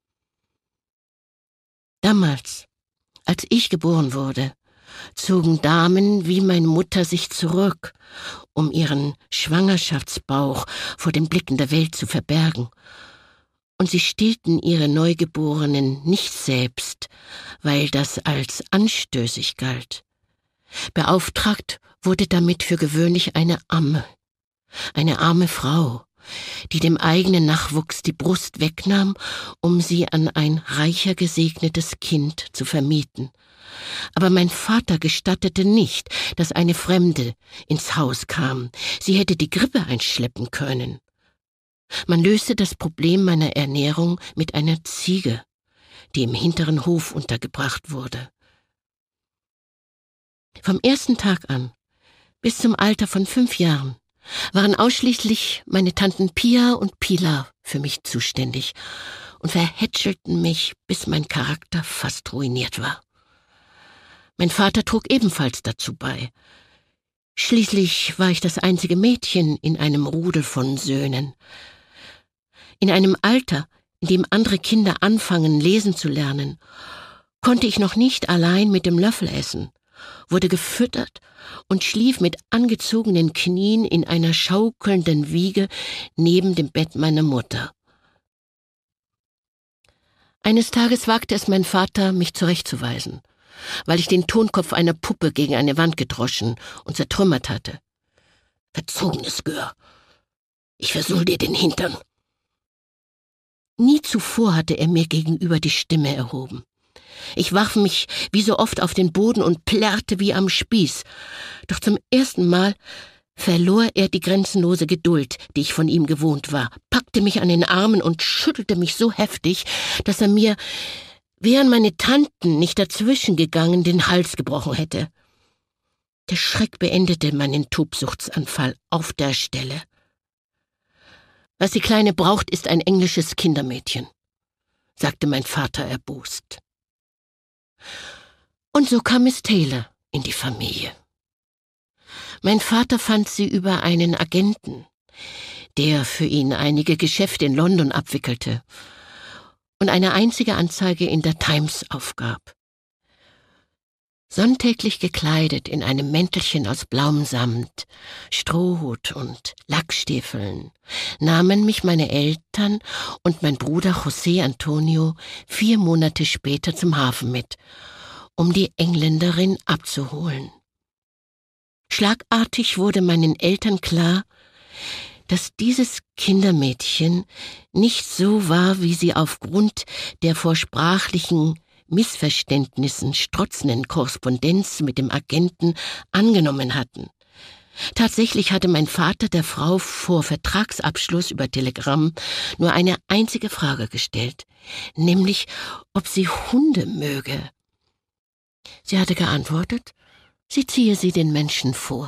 Damals, als ich geboren wurde, zogen Damen wie meine Mutter sich zurück, um ihren Schwangerschaftsbauch vor den Blicken der Welt zu verbergen. Und sie stillten ihre Neugeborenen nicht selbst, weil das als anstößig galt. Beauftragt wurde damit für gewöhnlich eine Amme, eine arme Frau, die dem eigenen Nachwuchs die Brust wegnahm, um sie an ein reicher gesegnetes Kind zu vermieten. Aber mein Vater gestattete nicht, dass eine Fremde ins Haus kam. Sie hätte die Grippe einschleppen können. Man löste das Problem meiner Ernährung mit einer Ziege, die im hinteren Hof untergebracht wurde. Vom ersten Tag an bis zum Alter von fünf Jahren waren ausschließlich meine Tanten Pia und Pilar für mich zuständig und verhätschelten mich, bis mein Charakter fast ruiniert war. Mein Vater trug ebenfalls dazu bei. Schließlich war ich das einzige Mädchen in einem Rudel von Söhnen. In einem Alter, in dem andere Kinder anfangen, lesen zu lernen, konnte ich noch nicht allein mit dem Löffel essen, wurde gefüttert und schlief mit angezogenen Knien in einer schaukelnden Wiege neben dem Bett meiner Mutter. Eines Tages wagte es mein Vater, mich zurechtzuweisen, weil ich den Tonkopf einer Puppe gegen eine Wand gedroschen und zertrümmert hatte. »Verzogenes Gör! Ich versohl dir den Hintern!« Nie zuvor hatte er mir gegenüber die Stimme erhoben. Ich warf mich wie so oft auf den Boden und plärrte wie am Spieß. Doch zum ersten Mal verlor er die grenzenlose Geduld, die ich von ihm gewohnt war, packte mich an den Armen und schüttelte mich so heftig, dass er mir, wären meine Tanten nicht dazwischen gegangen, den Hals gebrochen hätte. Der Schreck beendete meinen Tobsuchtsanfall auf der Stelle. »Was die Kleine braucht, ist ein englisches Kindermädchen«, sagte mein Vater erbost. Und so kam Miss Taylor in die Familie. Mein Vater fand sie über einen Agenten, der für ihn einige Geschäfte in London abwickelte und eine einzige Anzeige in der Times aufgab. Sonntäglich gekleidet in einem Mäntelchen aus blauem Samt, Strohhut und Lackstiefeln, nahmen mich meine Eltern und mein Bruder José Antonio vier Monate später zum Hafen mit, um die Engländerin abzuholen. Schlagartig wurde meinen Eltern klar, dass dieses Kindermädchen nicht so war, wie sie aufgrund der vor sprachlichen Missverständnissen strotzenden Korrespondenz mit dem Agenten angenommen hatten. Tatsächlich hatte mein Vater der Frau vor Vertragsabschluss über Telegramm nur eine einzige Frage gestellt, nämlich ob sie Hunde möge. Sie hatte geantwortet, sie ziehe sie den Menschen vor.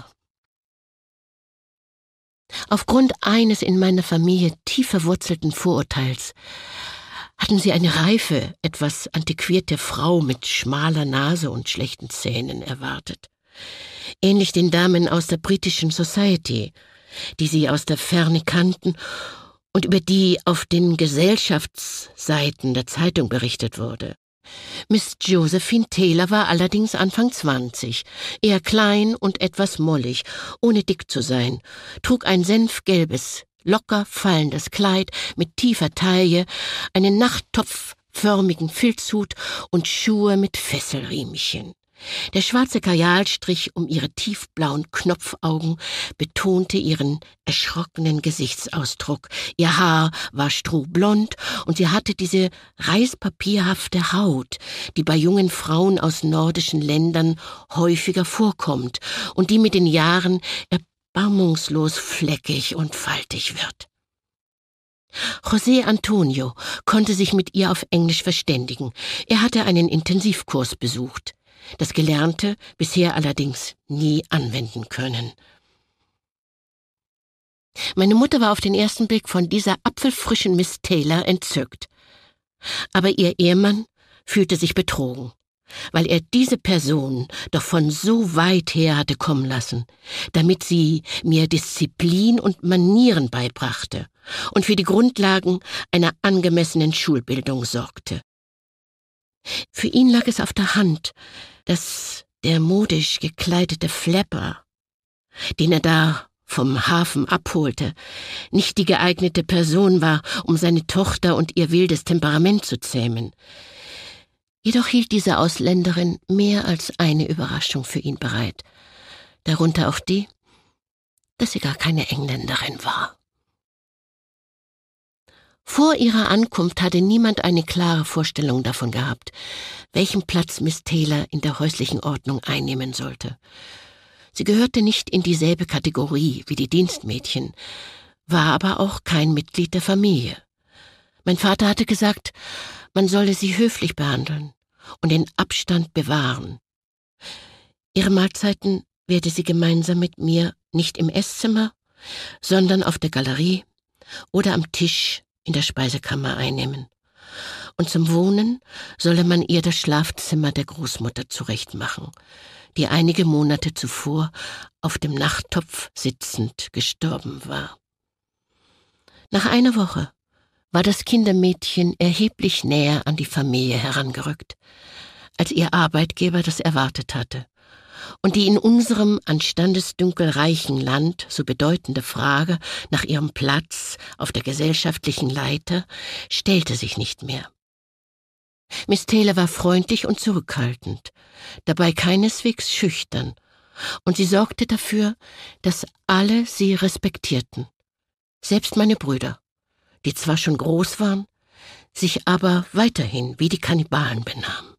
Aufgrund eines in meiner Familie tief verwurzelten Vorurteils hatten sie eine reife, etwas antiquierte Frau mit schmaler Nase und schlechten Zähnen erwartet. Ähnlich den Damen aus der britischen Society, die sie aus der Ferne kannten und über die auf den Gesellschaftsseiten der Zeitung berichtet wurde. Miss Josephine Taylor war allerdings Anfang zwanzig, eher klein und etwas mollig, ohne dick zu sein, trug ein senfgelbes, locker fallendes Kleid mit tiefer Taille, einen nachttopfförmigen Filzhut und Schuhe mit Fesselriemchen. Der schwarze Kajalstrich um ihre tiefblauen Knopfaugen betonte ihren erschrockenen Gesichtsausdruck. Ihr Haar war strohblond und sie hatte diese reispapierhafte Haut, die bei jungen Frauen aus nordischen Ländern häufiger vorkommt und die mit den Jahren erbarmungslos fleckig und faltig wird. José Antonio konnte sich mit ihr auf Englisch verständigen. Er hatte einen Intensivkurs besucht, das Gelernte bisher allerdings nie anwenden können. Meine Mutter war auf den ersten Blick von dieser apfelfrischen Miss Taylor entzückt. Aber ihr Ehemann fühlte sich betrogen, weil er diese Person doch von so weit her hatte kommen lassen, damit sie mir Disziplin und Manieren beibrachte und für die Grundlagen einer angemessenen Schulbildung sorgte. Für ihn lag es auf der Hand, dass der modisch gekleidete Flapper, den er da vom Hafen abholte, nicht die geeignete Person war, um seine Tochter und ihr wildes Temperament zu zähmen. Jedoch hielt diese Ausländerin mehr als eine Überraschung für ihn bereit, darunter auch die, dass sie gar keine Engländerin war. Vor ihrer Ankunft hatte niemand eine klare Vorstellung davon gehabt, welchen Platz Miss Taylor in der häuslichen Ordnung einnehmen sollte. Sie gehörte nicht in dieselbe Kategorie wie die Dienstmädchen, war aber auch kein Mitglied der Familie. Mein Vater hatte gesagt, man solle sie höflich behandeln und den Abstand bewahren. Ihre Mahlzeiten werde sie gemeinsam mit mir nicht im Esszimmer, sondern auf der Galerie oder am Tisch in der Speisekammer einnehmen. Und zum Wohnen solle man ihr das Schlafzimmer der Großmutter zurechtmachen, die einige Monate zuvor auf dem Nachttopf sitzend gestorben war. Nach einer Woche war das Kindermädchen erheblich näher an die Familie herangerückt, als ihr Arbeitgeber das erwartet hatte. Und die in unserem an Standesdünkel reichen Land so bedeutende Frage nach ihrem Platz auf der gesellschaftlichen Leiter stellte sich nicht mehr. Miss Taylor war freundlich und zurückhaltend, dabei keineswegs schüchtern, und sie sorgte dafür, dass alle sie respektierten, selbst meine Brüder, die zwar schon groß waren, sich aber weiterhin wie die Kannibalen benahmen.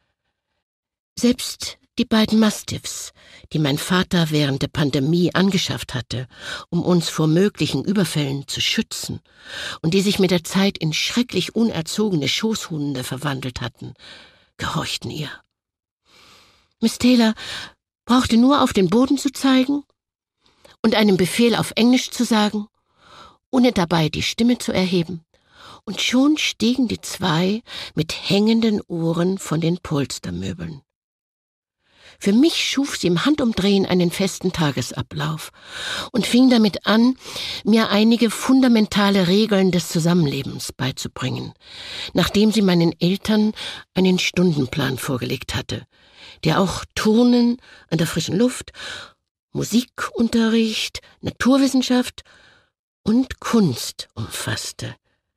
Selbst die beiden Mastiffs, die mein Vater während der Pandemie angeschafft hatte, um uns vor möglichen Überfällen zu schützen und die sich mit der Zeit in schrecklich unerzogene Schoßhunde verwandelt hatten, gehorchten ihr. Miss Taylor brauchte nur auf den Boden zu zeigen und einen Befehl auf Englisch zu sagen, ohne dabei die Stimme zu erheben, und schon stiegen die zwei mit hängenden Ohren von den Polstermöbeln. Für mich schuf sie im Handumdrehen einen festen Tagesablauf und fing damit an, mir einige fundamentale Regeln des Zusammenlebens beizubringen, nachdem sie meinen Eltern einen Stundenplan vorgelegt hatte, der auch Turnen an der frischen Luft, Musikunterricht, Naturwissenschaft und Kunst umfasste.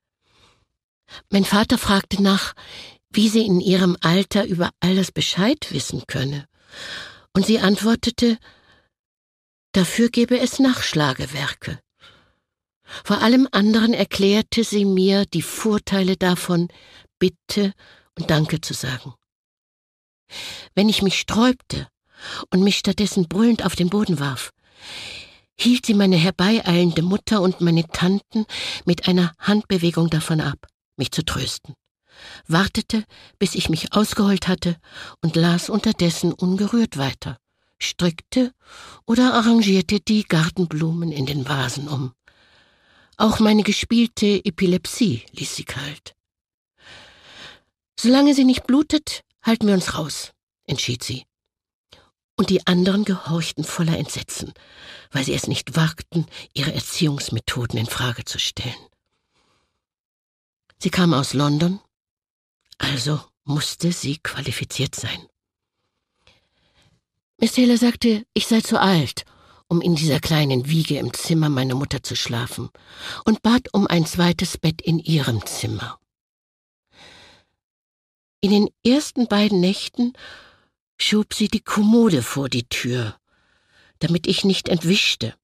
Mein Vater fragte nach, wie sie in ihrem Alter über alles Bescheid wissen könne. Und sie antwortete, dafür gebe es Nachschlagewerke. Vor allem anderen erklärte sie mir die Vorteile davon, Bitte und Danke zu sagen. Wenn ich mich sträubte und mich stattdessen brüllend auf den Boden warf, hielt sie meine herbeieilende Mutter und meine Tanten mit einer Handbewegung davon ab, mich zu trösten, wartete, bis ich mich ausgeheult hatte und las unterdessen ungerührt weiter, strickte oder arrangierte die Gartenblumen in den Vasen um. Auch meine gespielte Epilepsie ließ sie kalt. Solange sie nicht blutet, halten wir uns raus, entschied sie. Und die anderen gehorchten voller Entsetzen, weil sie es nicht wagten, ihre Erziehungsmethoden in Frage zu stellen. Sie kam aus London, also musste sie qualifiziert sein. Miss Taylor sagte, ich sei zu alt, um in dieser kleinen Wiege im Zimmer meiner Mutter zu schlafen, und bat um ein zweites Bett in ihrem Zimmer. In den ersten beiden Nächten schob sie die Kommode vor die Tür, damit ich nicht entwischte.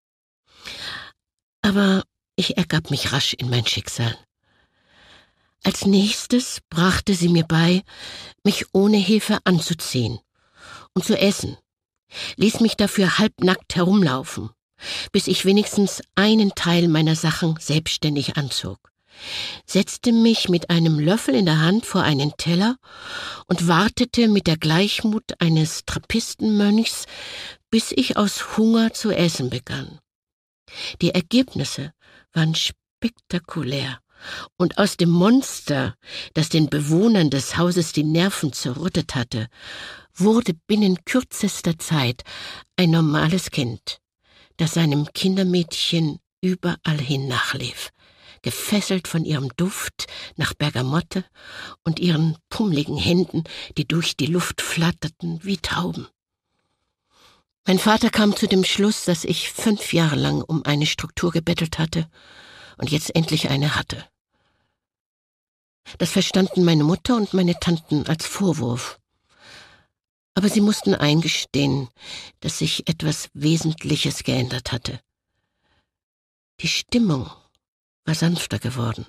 Aber ich ergab mich rasch in mein Schicksal. Als nächstes brachte sie mir bei, mich ohne Hilfe anzuziehen und zu essen, ließ mich dafür halbnackt herumlaufen, bis ich wenigstens einen Teil meiner Sachen selbstständig anzog, setzte mich mit einem Löffel in der Hand vor einen Teller und wartete mit der Gleichmut eines Trappistenmönchs, bis ich aus Hunger zu essen begann. Die Ergebnisse waren spektakulär, und aus dem Monster, das den Bewohnern des Hauses die Nerven zerrüttet hatte, wurde binnen kürzester Zeit ein normales Kind, das seinem Kindermädchen überall hin nachlief, gefesselt von ihrem Duft nach Bergamotte und ihren pummeligen Händen, die durch die Luft flatterten wie Tauben. Mein Vater kam zu dem Schluss, dass ich fünf Jahre lang um eine Struktur gebettelt hatte und jetzt endlich eine hatte. Das verstanden meine Mutter und meine Tanten als Vorwurf. Aber sie mussten eingestehen, dass sich etwas Wesentliches geändert hatte. Die Stimmung war sanfter geworden.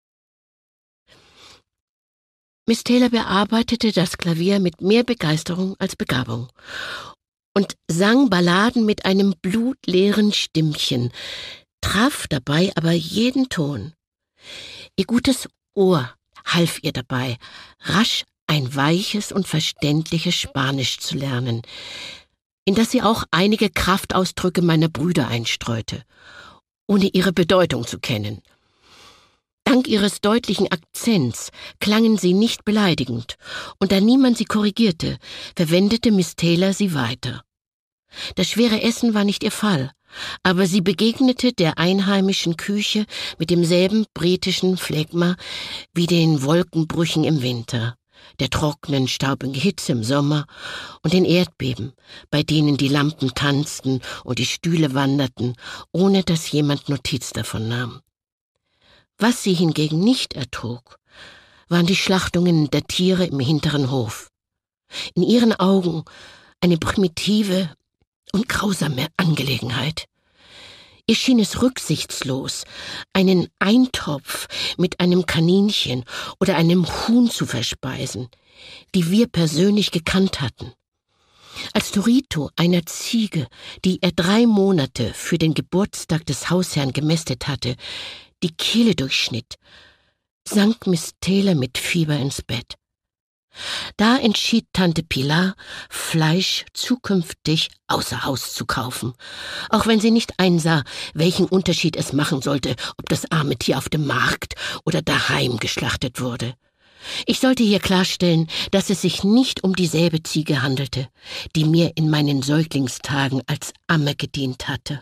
Miss Taylor bearbeitete das Klavier mit mehr Begeisterung als Begabung und sang Balladen mit einem blutleeren Stimmchen, traf dabei aber jeden Ton. Ihr gutes Ohr half ihr dabei, rasch ein weiches und verständliches Spanisch zu lernen, in das sie auch einige Kraftausdrücke meiner Brüder einstreute, ohne ihre Bedeutung zu kennen. Dank ihres deutlichen Akzents klangen sie nicht beleidigend, und da niemand sie korrigierte, verwendete Miss Taylor sie weiter. Das schwere Essen war nicht ihr Fall, aber sie begegnete der einheimischen Küche mit demselben britischen Phlegma wie den Wolkenbrüchen im Winter, der trockenen, staubigen Hitze im Sommer und den Erdbeben, bei denen die Lampen tanzten und die Stühle wanderten, ohne dass jemand Notiz davon nahm. Was sie hingegen nicht ertrug, waren die Schlachtungen der Tiere im hinteren Hof. In ihren Augen eine primitive und grausame Angelegenheit. Ihr schien es rücksichtslos, einen Eintopf mit einem Kaninchen oder einem Huhn zu verspeisen, die wir persönlich gekannt hatten. Als Torito einer Ziege, die er drei Monate für den Geburtstag des Hausherrn gemästet hatte, die Kehle durchschnitt, sank Miss Taylor mit Fieber ins Bett. Da entschied Tante Pilar, Fleisch zukünftig außer Haus zu kaufen, auch wenn sie nicht einsah, welchen Unterschied es machen sollte, ob das arme Tier auf dem Markt oder daheim geschlachtet wurde. Ich sollte hier klarstellen, dass es sich nicht um dieselbe Ziege handelte, die mir in meinen Säuglingstagen als Amme gedient hatte.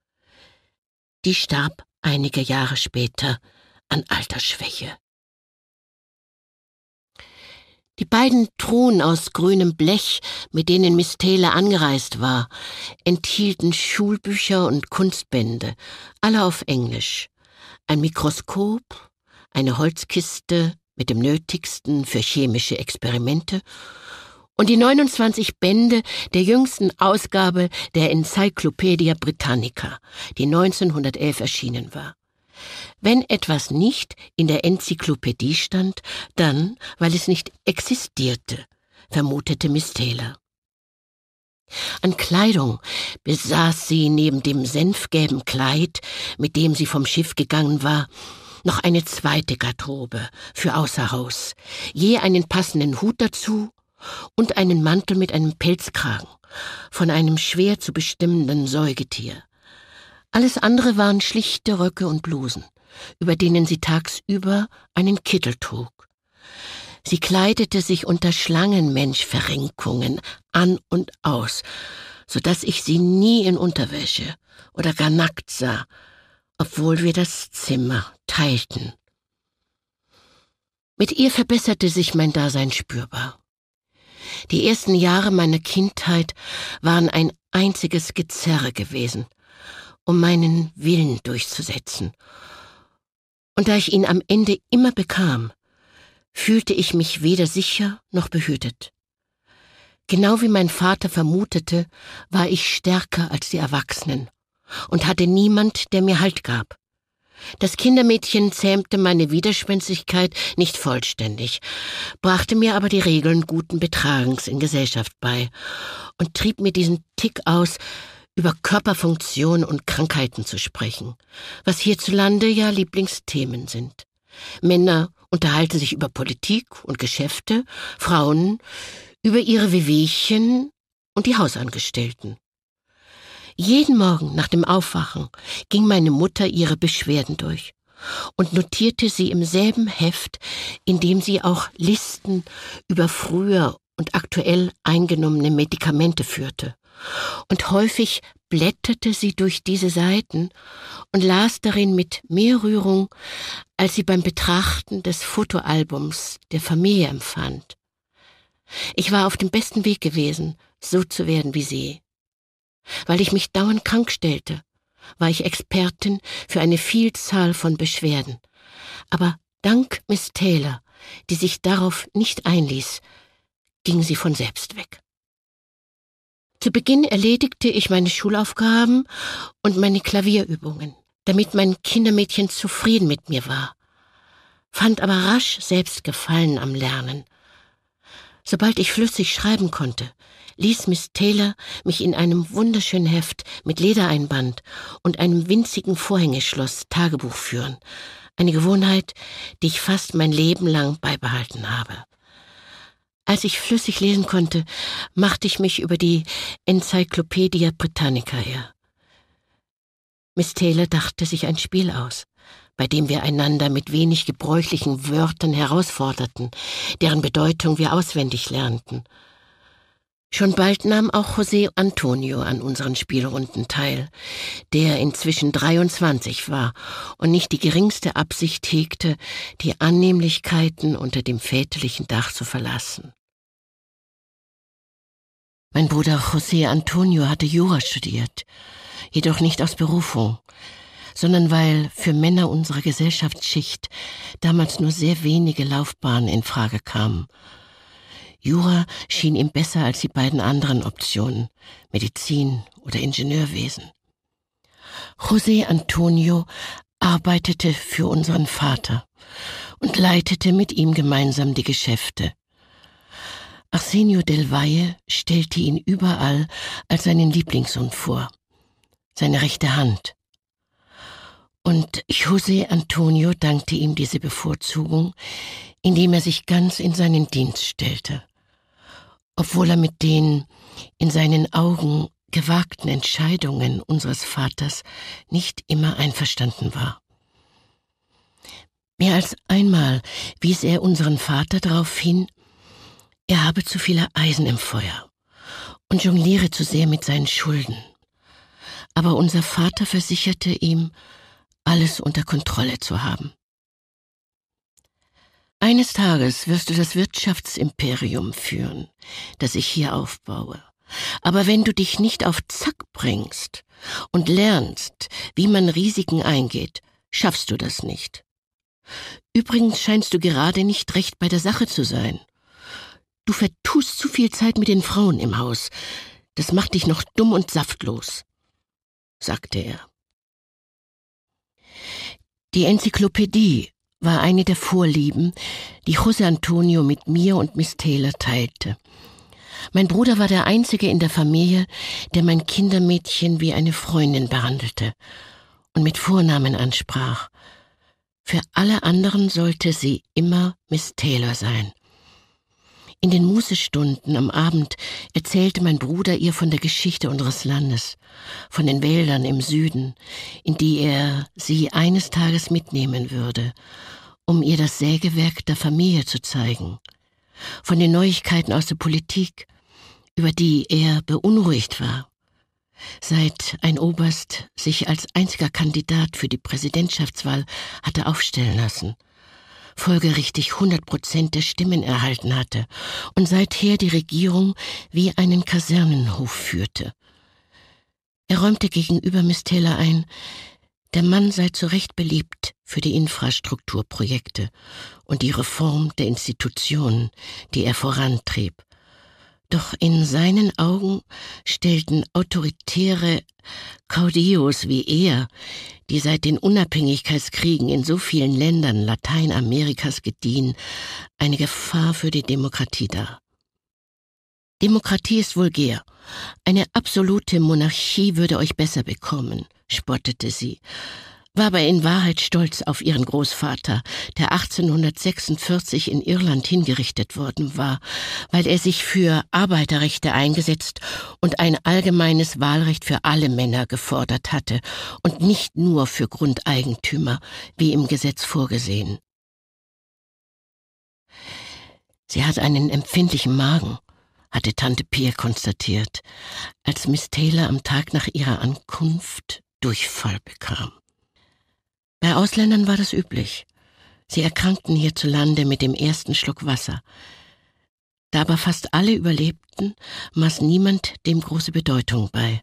Die starb einige Jahre später an Altersschwäche. Die beiden Truhen aus grünem Blech, mit denen Miss Taylor angereist war, enthielten Schulbücher und Kunstbände, alle auf Englisch, ein Mikroskop, eine Holzkiste mit dem Nötigsten für chemische Experimente und die neunundzwanzig Bände der jüngsten Ausgabe der Encyclopaedia Britannica, die neunzehnhundertelf erschienen war. Wenn etwas nicht in der Enzyklopädie stand, dann, weil es nicht existierte, vermutete Miss Taylor. An Kleidung besaß sie neben dem senfgelben Kleid, mit dem sie vom Schiff gegangen war, noch eine zweite Garderobe für außer Haus, je einen passenden Hut dazu und einen Mantel mit einem Pelzkragen von einem schwer zu bestimmenden Säugetier. Alles andere waren schlichte Röcke und Blusen, über denen sie tagsüber einen Kittel trug. Sie kleidete sich unter Schlangenmenschverrenkungen an und aus, so dass ich sie nie in Unterwäsche oder gar nackt sah, obwohl wir das Zimmer teilten. Mit ihr verbesserte sich mein Dasein spürbar. Die ersten Jahre meiner Kindheit waren ein einziges Gezerre gewesen, um meinen Willen durchzusetzen. Und da ich ihn am Ende immer bekam, fühlte ich mich weder sicher noch behütet. Genau wie mein Vater vermutete, war ich stärker als die Erwachsenen und hatte niemand, der mir Halt gab. Das Kindermädchen zähmte meine Widerspenstigkeit nicht vollständig, brachte mir aber die Regeln guten Betragens in Gesellschaft bei und trieb mir diesen Tick aus, über Körperfunktion und Krankheiten zu sprechen, was hierzulande ja Lieblingsthemen sind. Männer unterhalten sich über Politik und Geschäfte, Frauen über ihre Wehwehchen und die Hausangestellten. Jeden Morgen nach dem Aufwachen ging meine Mutter ihre Beschwerden durch und notierte sie im selben Heft, in dem sie auch Listen über früher und aktuell eingenommene Medikamente führte. Und häufig blätterte sie durch diese Seiten und las darin mit mehr Rührung, als sie beim Betrachten des Fotoalbums der Familie empfand. Ich war auf dem besten Weg gewesen, so zu werden wie sie. Weil ich mich dauernd krank stellte, war ich Expertin für eine Vielzahl von Beschwerden. Aber dank Miss Taylor, die sich darauf nicht einließ, ging sie von selbst weg. Zu Beginn erledigte ich meine Schulaufgaben und meine Klavierübungen, damit mein Kindermädchen zufrieden mit mir war, fand aber rasch selbst Gefallen am Lernen. Sobald ich flüssig schreiben konnte, ließ Miss Taylor mich in einem wunderschönen Heft mit Ledereinband und einem winzigen Vorhängeschloss Tagebuch führen, eine Gewohnheit, die ich fast mein Leben lang beibehalten habe. Als ich flüssig lesen konnte, machte ich mich über die Encyclopedia Britannica her. Miss Taylor dachte sich ein Spiel aus, bei dem wir einander mit wenig gebräuchlichen Wörtern herausforderten, deren Bedeutung wir auswendig lernten. Schon bald nahm auch José Antonio an unseren Spielrunden teil, der inzwischen dreiundzwanzig war und nicht die geringste Absicht hegte, die Annehmlichkeiten unter dem väterlichen Dach zu verlassen. Mein Bruder José Antonio hatte Jura studiert, jedoch nicht aus Berufung, sondern weil für Männer unserer Gesellschaftsschicht damals nur sehr wenige Laufbahnen in Frage kamen. Jura schien ihm besser als die beiden anderen Optionen, Medizin oder Ingenieurwesen. José Antonio arbeitete für unseren Vater und leitete mit ihm gemeinsam die Geschäfte. Arsenio del Valle stellte ihn überall als seinen Lieblingssohn vor, seine rechte Hand. Und José Antonio dankte ihm diese Bevorzugung, indem er sich ganz in seinen Dienst stellte, obwohl er mit den in seinen Augen gewagten Entscheidungen unseres Vaters nicht immer einverstanden war. Mehr als einmal wies er unseren Vater darauf hin, er habe zu viele Eisen im Feuer und jongliere zu sehr mit seinen Schulden. Aber unser Vater versicherte ihm, alles unter Kontrolle zu haben. Eines Tages wirst du das Wirtschaftsimperium führen, das ich hier aufbaue. Aber wenn du dich nicht auf Zack bringst und lernst, wie man Risiken eingeht, schaffst du das nicht. Übrigens scheinst du gerade nicht recht bei der Sache zu sein. Du vertust zu viel Zeit mit den Frauen im Haus. Das macht dich noch dumm und saftlos, sagte er. Die Enzyklopädie war eine der Vorlieben, die José Antonio mit mir und Miss Taylor teilte. Mein Bruder war der Einzige in der Familie, der mein Kindermädchen wie eine Freundin behandelte und mit Vornamen ansprach. Für alle anderen sollte sie immer Miss Taylor sein. In den Mußestunden am Abend erzählte mein Bruder ihr von der Geschichte unseres Landes, von den Wäldern im Süden, in die er sie eines Tages mitnehmen würde, um ihr das Sägewerk der Familie zu zeigen, von den Neuigkeiten aus der Politik, über die er beunruhigt war, seit ein Oberst sich als einziger Kandidat für die Präsidentschaftswahl hatte aufstellen lassen, folgerichtig hundert Prozent der Stimmen erhalten hatte und seither die Regierung wie einen Kasernenhof führte. Er räumte gegenüber Miss Taylor ein, der Mann sei zu Recht beliebt für die Infrastrukturprojekte und die Reform der Institutionen, die er vorantrieb, Doch in seinen Augen stellten autoritäre Caudillos wie er, die seit den Unabhängigkeitskriegen in so vielen Ländern Lateinamerikas gediehen, eine Gefahr für die Demokratie dar. Demokratie ist vulgär. Eine absolute Monarchie würde euch besser bekommen, spottete sie, war aber in Wahrheit stolz auf ihren Großvater, der achtzehnhundertsechsundvierzig in Irland hingerichtet worden war, weil er sich für Arbeiterrechte eingesetzt und ein allgemeines Wahlrecht für alle Männer gefordert hatte und nicht nur für Grundeigentümer, wie im Gesetz vorgesehen. Sie hat einen empfindlichen Magen, hatte Tante Pierre konstatiert, als Miss Taylor am Tag nach ihrer Ankunft Durchfall bekam. Bei Ausländern war das üblich. Sie erkrankten hierzulande mit dem ersten Schluck Wasser. Da aber fast alle überlebten, maß niemand dem große Bedeutung bei.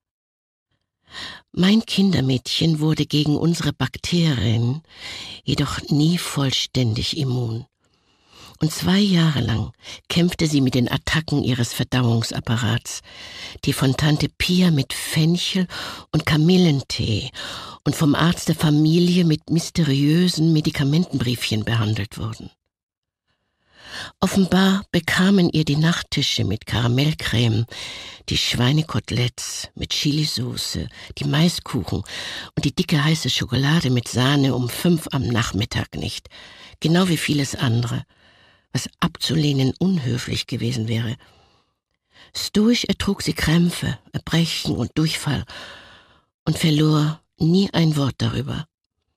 Mein Kindermädchen wurde gegen unsere Bakterien jedoch nie vollständig immun. Und zwei Jahre lang kämpfte sie mit den Attacken ihres Verdauungsapparats, die von Tante Pia mit Fenchel und Kamillentee und vom Arzt der Familie mit mysteriösen Medikamentenbriefchen behandelt wurden. Offenbar bekamen ihr die Nachttische mit Karamellcreme, die Schweinekoteletts mit Chilisauce, die Maiskuchen und die dicke heiße Schokolade mit Sahne um fünf am Nachmittag nicht, genau wie vieles andere, was abzulehnen unhöflich gewesen wäre. Stoisch ertrug sie Krämpfe, Erbrechen und Durchfall und verlor nie ein Wort darüber.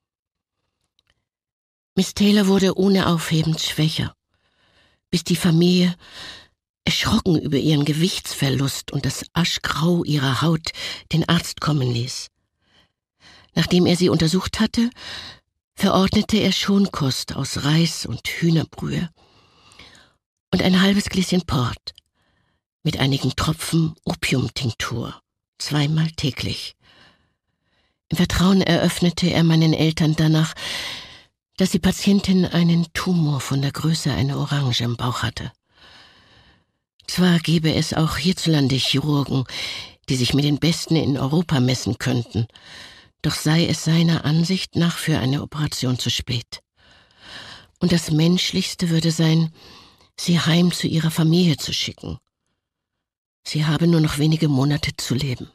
Miss Taylor wurde ohne Aufhebens schwächer, bis die Familie, erschrocken über ihren Gewichtsverlust und das Aschgrau ihrer Haut, den Arzt kommen ließ. Nachdem er sie untersucht hatte, verordnete er Schonkost aus Reis und Hühnerbrühe und ein halbes Gläschen Port mit einigen Tropfen Opiumtinktur, zweimal täglich. Im Vertrauen eröffnete er meinen Eltern danach, dass die Patientin einen Tumor von der Größe einer Orange im Bauch hatte. Zwar gäbe es auch hierzulande Chirurgen, die sich mit den Besten in Europa messen könnten, doch sei es seiner Ansicht nach für eine Operation zu spät. Und das Menschlichste würde sein, sie heim zu ihrer Familie zu schicken. Sie habe nur noch wenige Monate zu leben.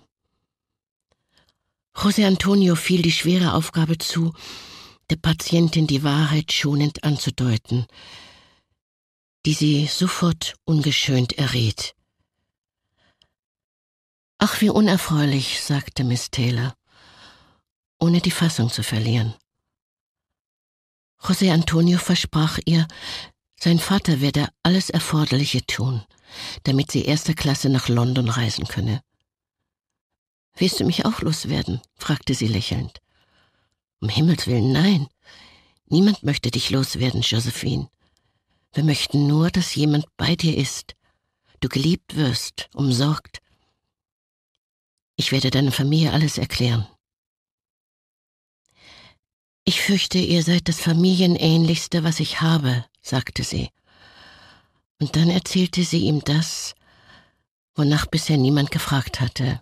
José Antonio fiel die schwere Aufgabe zu, der Patientin die Wahrheit schonend anzudeuten, die sie sofort ungeschönt erriet. »Ach, wie unerfreulich«, sagte Miss Taylor, ohne die Fassung zu verlieren. José Antonio versprach ihr, sein Vater werde alles Erforderliche tun, damit sie erster Klasse nach London reisen könne. »Willst du mich auch loswerden?« fragte sie lächelnd. »Um Himmels willen, nein. Niemand möchte dich loswerden, Josephine. Wir möchten nur, dass jemand bei dir ist, du geliebt wirst, umsorgt. Ich werde deiner Familie alles erklären.« »Ich fürchte, ihr seid das Familienähnlichste, was ich habe«, sagte sie. Und dann erzählte sie ihm das, wonach bisher niemand gefragt hatte.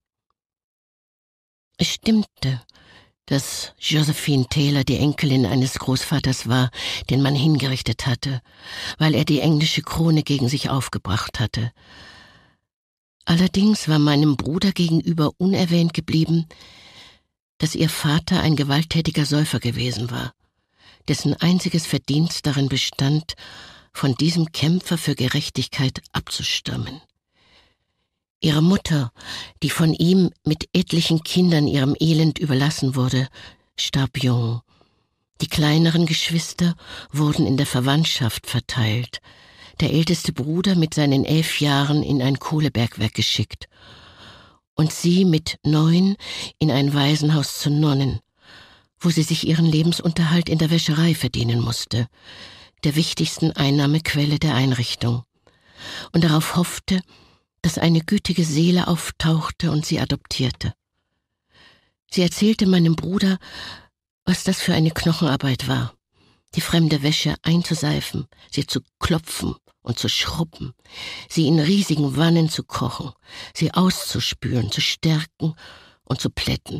Es stimmte, dass Josephine Taylor die Enkelin eines Großvaters war, den man hingerichtet hatte, weil er die englische Krone gegen sich aufgebracht hatte. Allerdings war meinem Bruder gegenüber unerwähnt geblieben, dass ihr Vater ein gewalttätiger Säufer gewesen war, dessen einziges Verdienst darin bestand, von diesem Kämpfer für Gerechtigkeit abzustammen. Ihre Mutter, die von ihm mit etlichen Kindern ihrem Elend überlassen wurde, starb jung. Die kleineren Geschwister wurden in der Verwandtschaft verteilt, der älteste Bruder mit seinen elf Jahren in ein Kohlebergwerk geschickt und sie mit neun in ein Waisenhaus zu Nonnen, wo sie sich ihren Lebensunterhalt in der Wäscherei verdienen musste, der wichtigsten Einnahmequelle der Einrichtung, und darauf hoffte, dass eine gütige Seele auftauchte und sie adoptierte. Sie erzählte meinem Bruder, was das für eine Knochenarbeit war, die fremde Wäsche einzuseifen, sie zu klopfen und zu schrubben, sie in riesigen Wannen zu kochen, sie auszuspülen, zu stärken und zu plätten.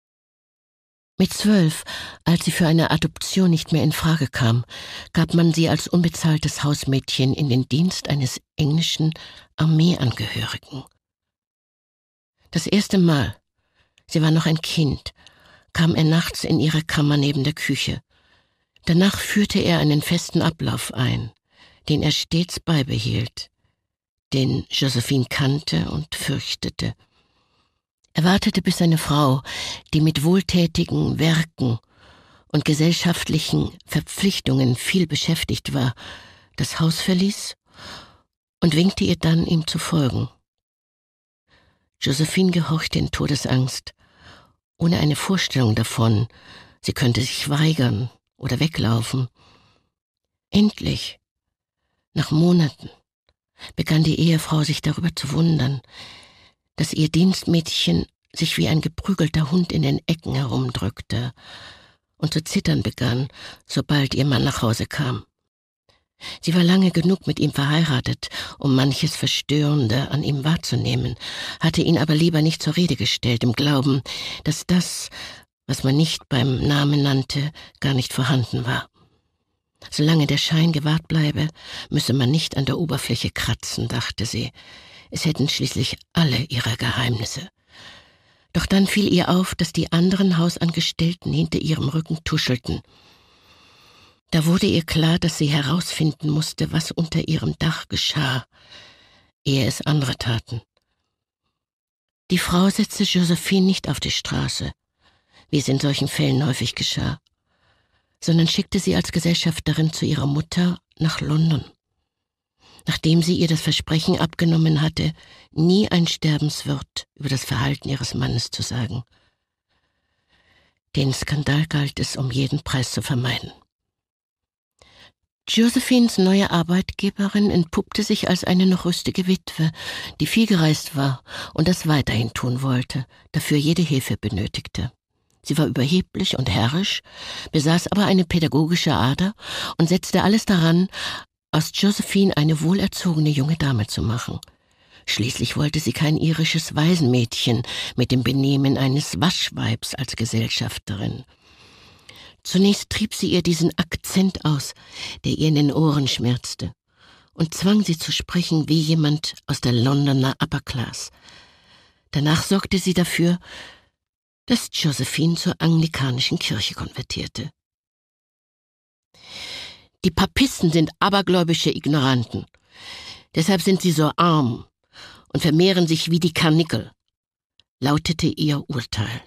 Mit zwölf, als sie für eine Adoption nicht mehr in Frage kam, gab man sie als unbezahltes Hausmädchen in den Dienst eines englischen Armeeangehörigen. Das erste Mal, sie war noch ein Kind, kam er nachts in ihre Kammer neben der Küche. Danach führte er einen festen Ablauf ein, den er stets beibehielt, den Josephine kannte und fürchtete. Er wartete, bis seine Frau, die mit wohltätigen Werken und gesellschaftlichen Verpflichtungen viel beschäftigt war, das Haus verließ und winkte ihr dann, ihm zu folgen. Josephine gehorchte in Todesangst, ohne eine Vorstellung davon, sie könnte sich weigern oder weglaufen. Endlich, nach Monaten, begann die Ehefrau sich darüber zu wundern, dass ihr Dienstmädchen sich wie ein geprügelter Hund in den Ecken herumdrückte und zu zittern begann, sobald ihr Mann nach Hause kam. Sie war lange genug mit ihm verheiratet, um manches Verstörende an ihm wahrzunehmen, hatte ihn aber lieber nicht zur Rede gestellt, im Glauben, dass das, was man nicht beim Namen nannte, gar nicht vorhanden war. Solange der Schein gewahrt bleibe, müsse man nicht an der Oberfläche kratzen, dachte sie. Es hätten schließlich alle ihre Geheimnisse. Doch dann fiel ihr auf, dass die anderen Hausangestellten hinter ihrem Rücken tuschelten. Da wurde ihr klar, dass sie herausfinden musste, was unter ihrem Dach geschah, ehe es andere taten. Die Frau setzte Josephine nicht auf die Straße, wie es in solchen Fällen häufig geschah, sondern schickte sie als Gesellschafterin zu ihrer Mutter nach London, nachdem sie ihr das Versprechen abgenommen hatte, nie ein Sterbenswort über das Verhalten ihres Mannes zu sagen. Den Skandal galt es, um jeden Preis zu vermeiden. Josephines neue Arbeitgeberin entpuppte sich als eine noch rüstige Witwe, die viel gereist war und das weiterhin tun wollte, dafür jede Hilfe benötigte. Sie war überheblich und herrisch, besaß aber eine pädagogische Ader und setzte alles daran, aus Josephine eine wohlerzogene junge Dame zu machen. Schließlich wollte sie kein irisches Waisenmädchen mit dem Benehmen eines Waschweibs als Gesellschafterin. Zunächst trieb sie ihr diesen Akzent aus, der ihr in den Ohren schmerzte, und zwang sie zu sprechen wie jemand aus der Londoner Upper Class. Danach sorgte sie dafür, dass Josephine zur anglikanischen Kirche konvertierte. Die Papisten sind abergläubische Ignoranten. Deshalb sind sie so arm und vermehren sich wie die Karnickel, lautete ihr Urteil.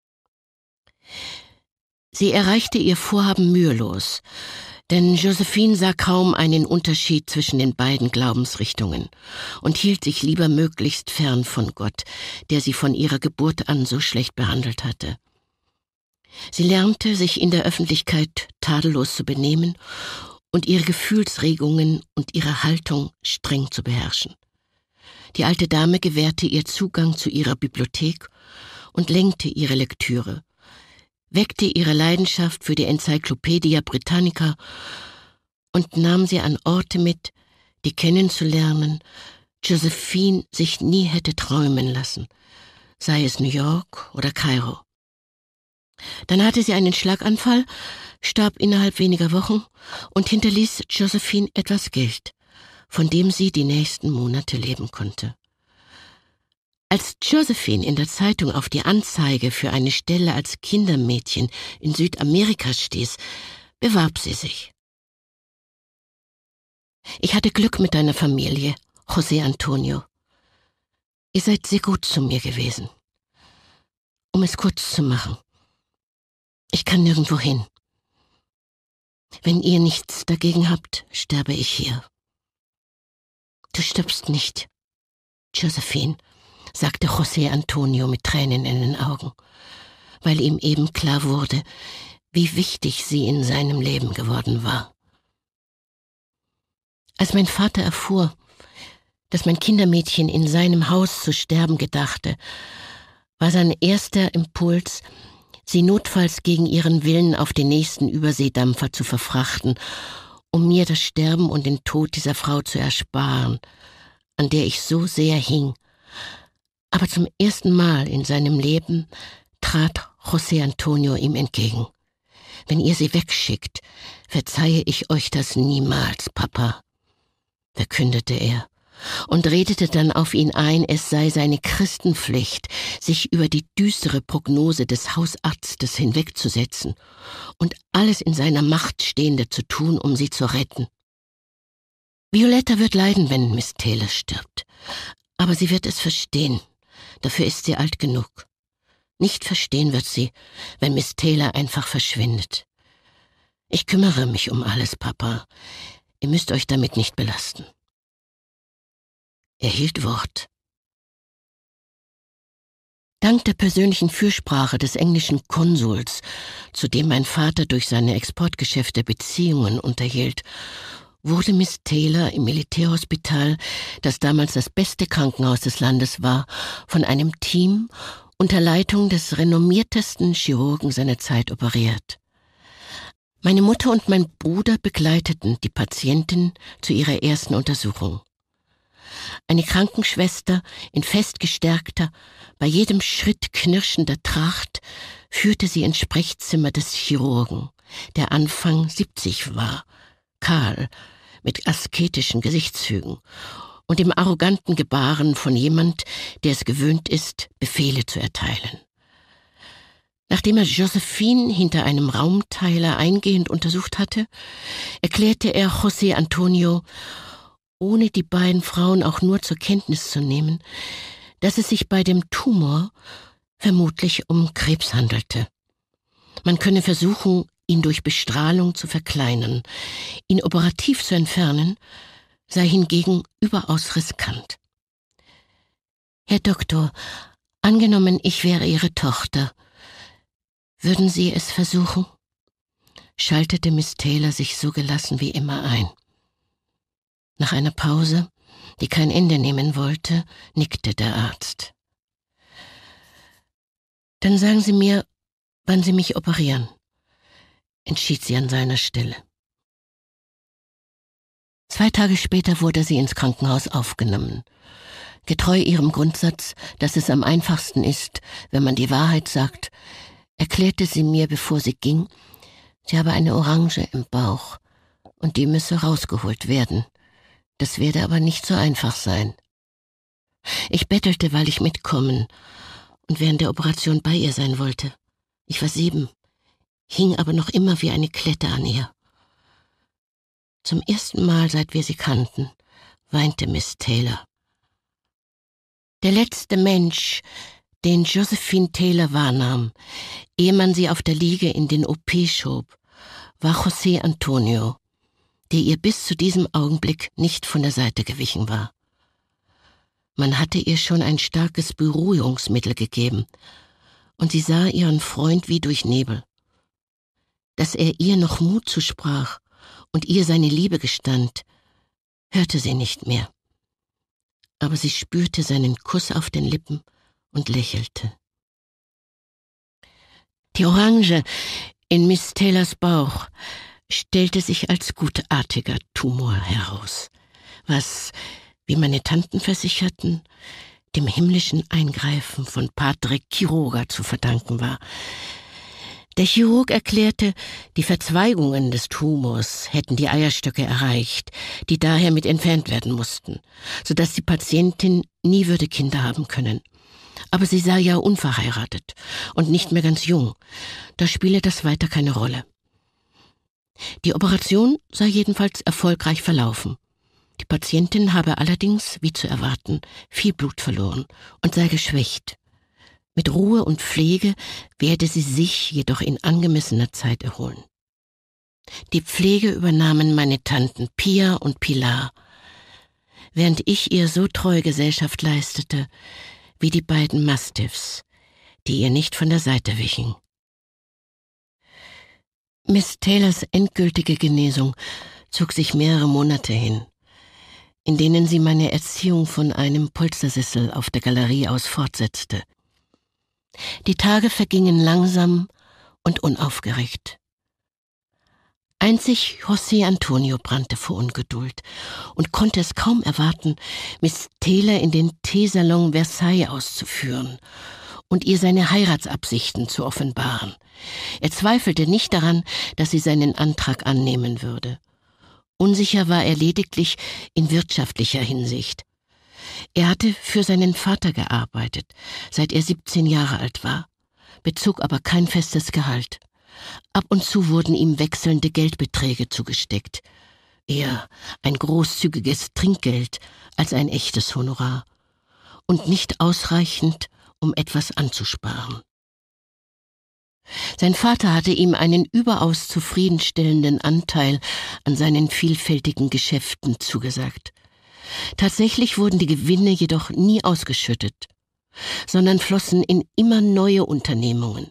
Sie erreichte ihr Vorhaben mühelos, denn Josephine sah kaum einen Unterschied zwischen den beiden Glaubensrichtungen und hielt sich lieber möglichst fern von Gott, der sie von ihrer Geburt an so schlecht behandelt hatte. Sie lernte, sich in der Öffentlichkeit tadellos zu benehmen und ihre Gefühlsregungen und ihre Haltung streng zu beherrschen. Die alte Dame gewährte ihr Zugang zu ihrer Bibliothek und lenkte ihre Lektüre, weckte ihre Leidenschaft für die Encyclopädia Britannica und nahm sie an Orte mit, die kennenzulernen Josephine sich nie hätte träumen lassen, sei es New York oder Kairo. Dann hatte sie einen Schlaganfall, starb innerhalb weniger Wochen und hinterließ Josephine etwas Geld, von dem sie die nächsten Monate leben konnte. Als Josephine in der Zeitung auf die Anzeige für eine Stelle als Kindermädchen in Südamerika stieß, bewarb sie sich. Ich hatte Glück mit deiner Familie, José Antonio. Ihr seid sehr gut zu mir gewesen. Um es kurz zu machen, ich kann nirgendwo hin. Wenn ihr nichts dagegen habt, sterbe ich hier. Du stirbst nicht, Josephine, sagte José Antonio mit Tränen in den Augen, weil ihm eben klar wurde, wie wichtig sie in seinem Leben geworden war. Als mein Vater erfuhr, dass mein Kindermädchen in seinem Haus zu sterben gedachte, war sein erster Impuls, sie notfalls gegen ihren Willen auf den nächsten Überseedampfer zu verfrachten um mir das Sterben und den Tod dieser Frau zu ersparen, an der ich so sehr hing. Aber zum ersten Mal in seinem Leben trat José Antonio ihm entgegen. »Wenn ihr sie wegschickt, verzeihe ich euch das niemals, Papa«, verkündete er und redete dann auf ihn ein, es sei seine Christenpflicht, sich über die düstere Prognose des Hausarztes hinwegzusetzen und alles in seiner Macht Stehende zu tun, um sie zu retten. Violetta wird leiden, wenn Miss Taylor stirbt, aber sie wird es verstehen. Dafür ist sie alt genug. Nicht verstehen wird sie, wenn Miss Taylor einfach verschwindet. Ich kümmere mich um alles, Papa. Ihr müsst euch damit nicht belasten. Er hielt Wort. Dank der persönlichen Fürsprache des englischen Konsuls, zu dem mein Vater durch seine Exportgeschäfte Beziehungen unterhielt, wurde Miss Taylor im Militärhospital, das damals das beste Krankenhaus des Landes war, von einem Team unter Leitung des renommiertesten Chirurgen seiner Zeit operiert. Meine Mutter und mein Bruder begleiteten die Patientin zu ihrer ersten Untersuchung. Eine Krankenschwester in festgestärkter, bei jedem Schritt knirschender Tracht führte sie ins Sprechzimmer des Chirurgen, der Anfang siebzig war, kahl, mit asketischen Gesichtszügen und dem arroganten Gebaren von jemand, der es gewöhnt ist, Befehle zu erteilen. Nachdem er Josephine hinter einem Raumteiler eingehend untersucht hatte, erklärte er José Antonio, ohne die beiden Frauen auch nur zur Kenntnis zu nehmen, dass es sich bei dem Tumor vermutlich um Krebs handelte. Man könne versuchen, ihn durch Bestrahlung zu verkleinern. Ihn operativ zu entfernen, sei hingegen überaus riskant. »Herr Doktor, angenommen, ich wäre Ihre Tochter, würden Sie es versuchen?« schaltete Miss Taylor sich so gelassen wie immer ein. Nach einer Pause, die kein Ende nehmen wollte, nickte der Arzt. »Dann sagen Sie mir, wann Sie mich operieren«, entschied sie an seiner Stelle. Zwei Tage später wurde sie ins Krankenhaus aufgenommen. Getreu ihrem Grundsatz, dass es am einfachsten ist, wenn man die Wahrheit sagt, erklärte sie mir, bevor sie ging, sie habe eine Orange im Bauch und die müsse rausgeholt werden. Das werde aber nicht so einfach sein. Ich bettelte, weil ich mitkommen und während der Operation bei ihr sein wollte. Ich war sieben, hing aber noch immer wie eine Klette an ihr. Zum ersten Mal, seit wir sie kannten, weinte Miss Taylor. Der letzte Mensch, den Josephine Taylor wahrnahm, ehe man sie auf der Liege in den O P schob, war José Antonio, der ihr bis zu diesem Augenblick nicht von der Seite gewichen war. Man hatte ihr schon ein starkes Beruhigungsmittel gegeben, und sie sah ihren Freund wie durch Nebel. Dass er ihr noch Mut zusprach und ihr seine Liebe gestand, hörte sie nicht mehr. Aber sie spürte seinen Kuss auf den Lippen und lächelte. Die Orange in Miss Taylors Bauch stellte sich als gutartiger Tumor heraus, was, wie meine Tanten versicherten, dem himmlischen Eingreifen von Padre Quiroga zu verdanken war. Der Chirurg erklärte, die Verzweigungen des Tumors hätten die Eierstöcke erreicht, die daher mit entfernt werden mussten, sodass die Patientin nie würde Kinder haben können. Aber sie sei ja unverheiratet und nicht mehr ganz jung, da spiele das weiter keine Rolle. Die Operation sei jedenfalls erfolgreich verlaufen. Die Patientin habe allerdings, wie zu erwarten, viel Blut verloren und sei geschwächt. Mit Ruhe und Pflege werde sie sich jedoch in angemessener Zeit erholen. Die Pflege übernahmen meine Tanten Pia und Pilar, während ich ihr so treue Gesellschaft leistete wie die beiden Mastiffs, die ihr nicht von der Seite wichen. Miss Taylors endgültige Genesung zog sich mehrere Monate hin, in denen sie meine Erziehung von einem Polstersessel auf der Galerie aus fortsetzte. Die Tage vergingen langsam und unaufgeregt. Einzig José Antonio brannte vor Ungeduld und konnte es kaum erwarten, Miss Taylor in den Teesalon Versailles auszuführen und ihr seine Heiratsabsichten zu offenbaren. Er zweifelte nicht daran, dass sie seinen Antrag annehmen würde. Unsicher war er lediglich in wirtschaftlicher Hinsicht. Er hatte für seinen Vater gearbeitet, seit er siebzehn Jahre alt war, bezog aber kein festes Gehalt. Ab und zu wurden ihm wechselnde Geldbeträge zugesteckt. Eher ein großzügiges Trinkgeld als ein echtes Honorar. Und nicht ausreichend, um etwas anzusparen. Sein Vater hatte ihm einen überaus zufriedenstellenden Anteil an seinen vielfältigen Geschäften zugesagt. Tatsächlich wurden die Gewinne jedoch nie ausgeschüttet, sondern flossen in immer neue Unternehmungen.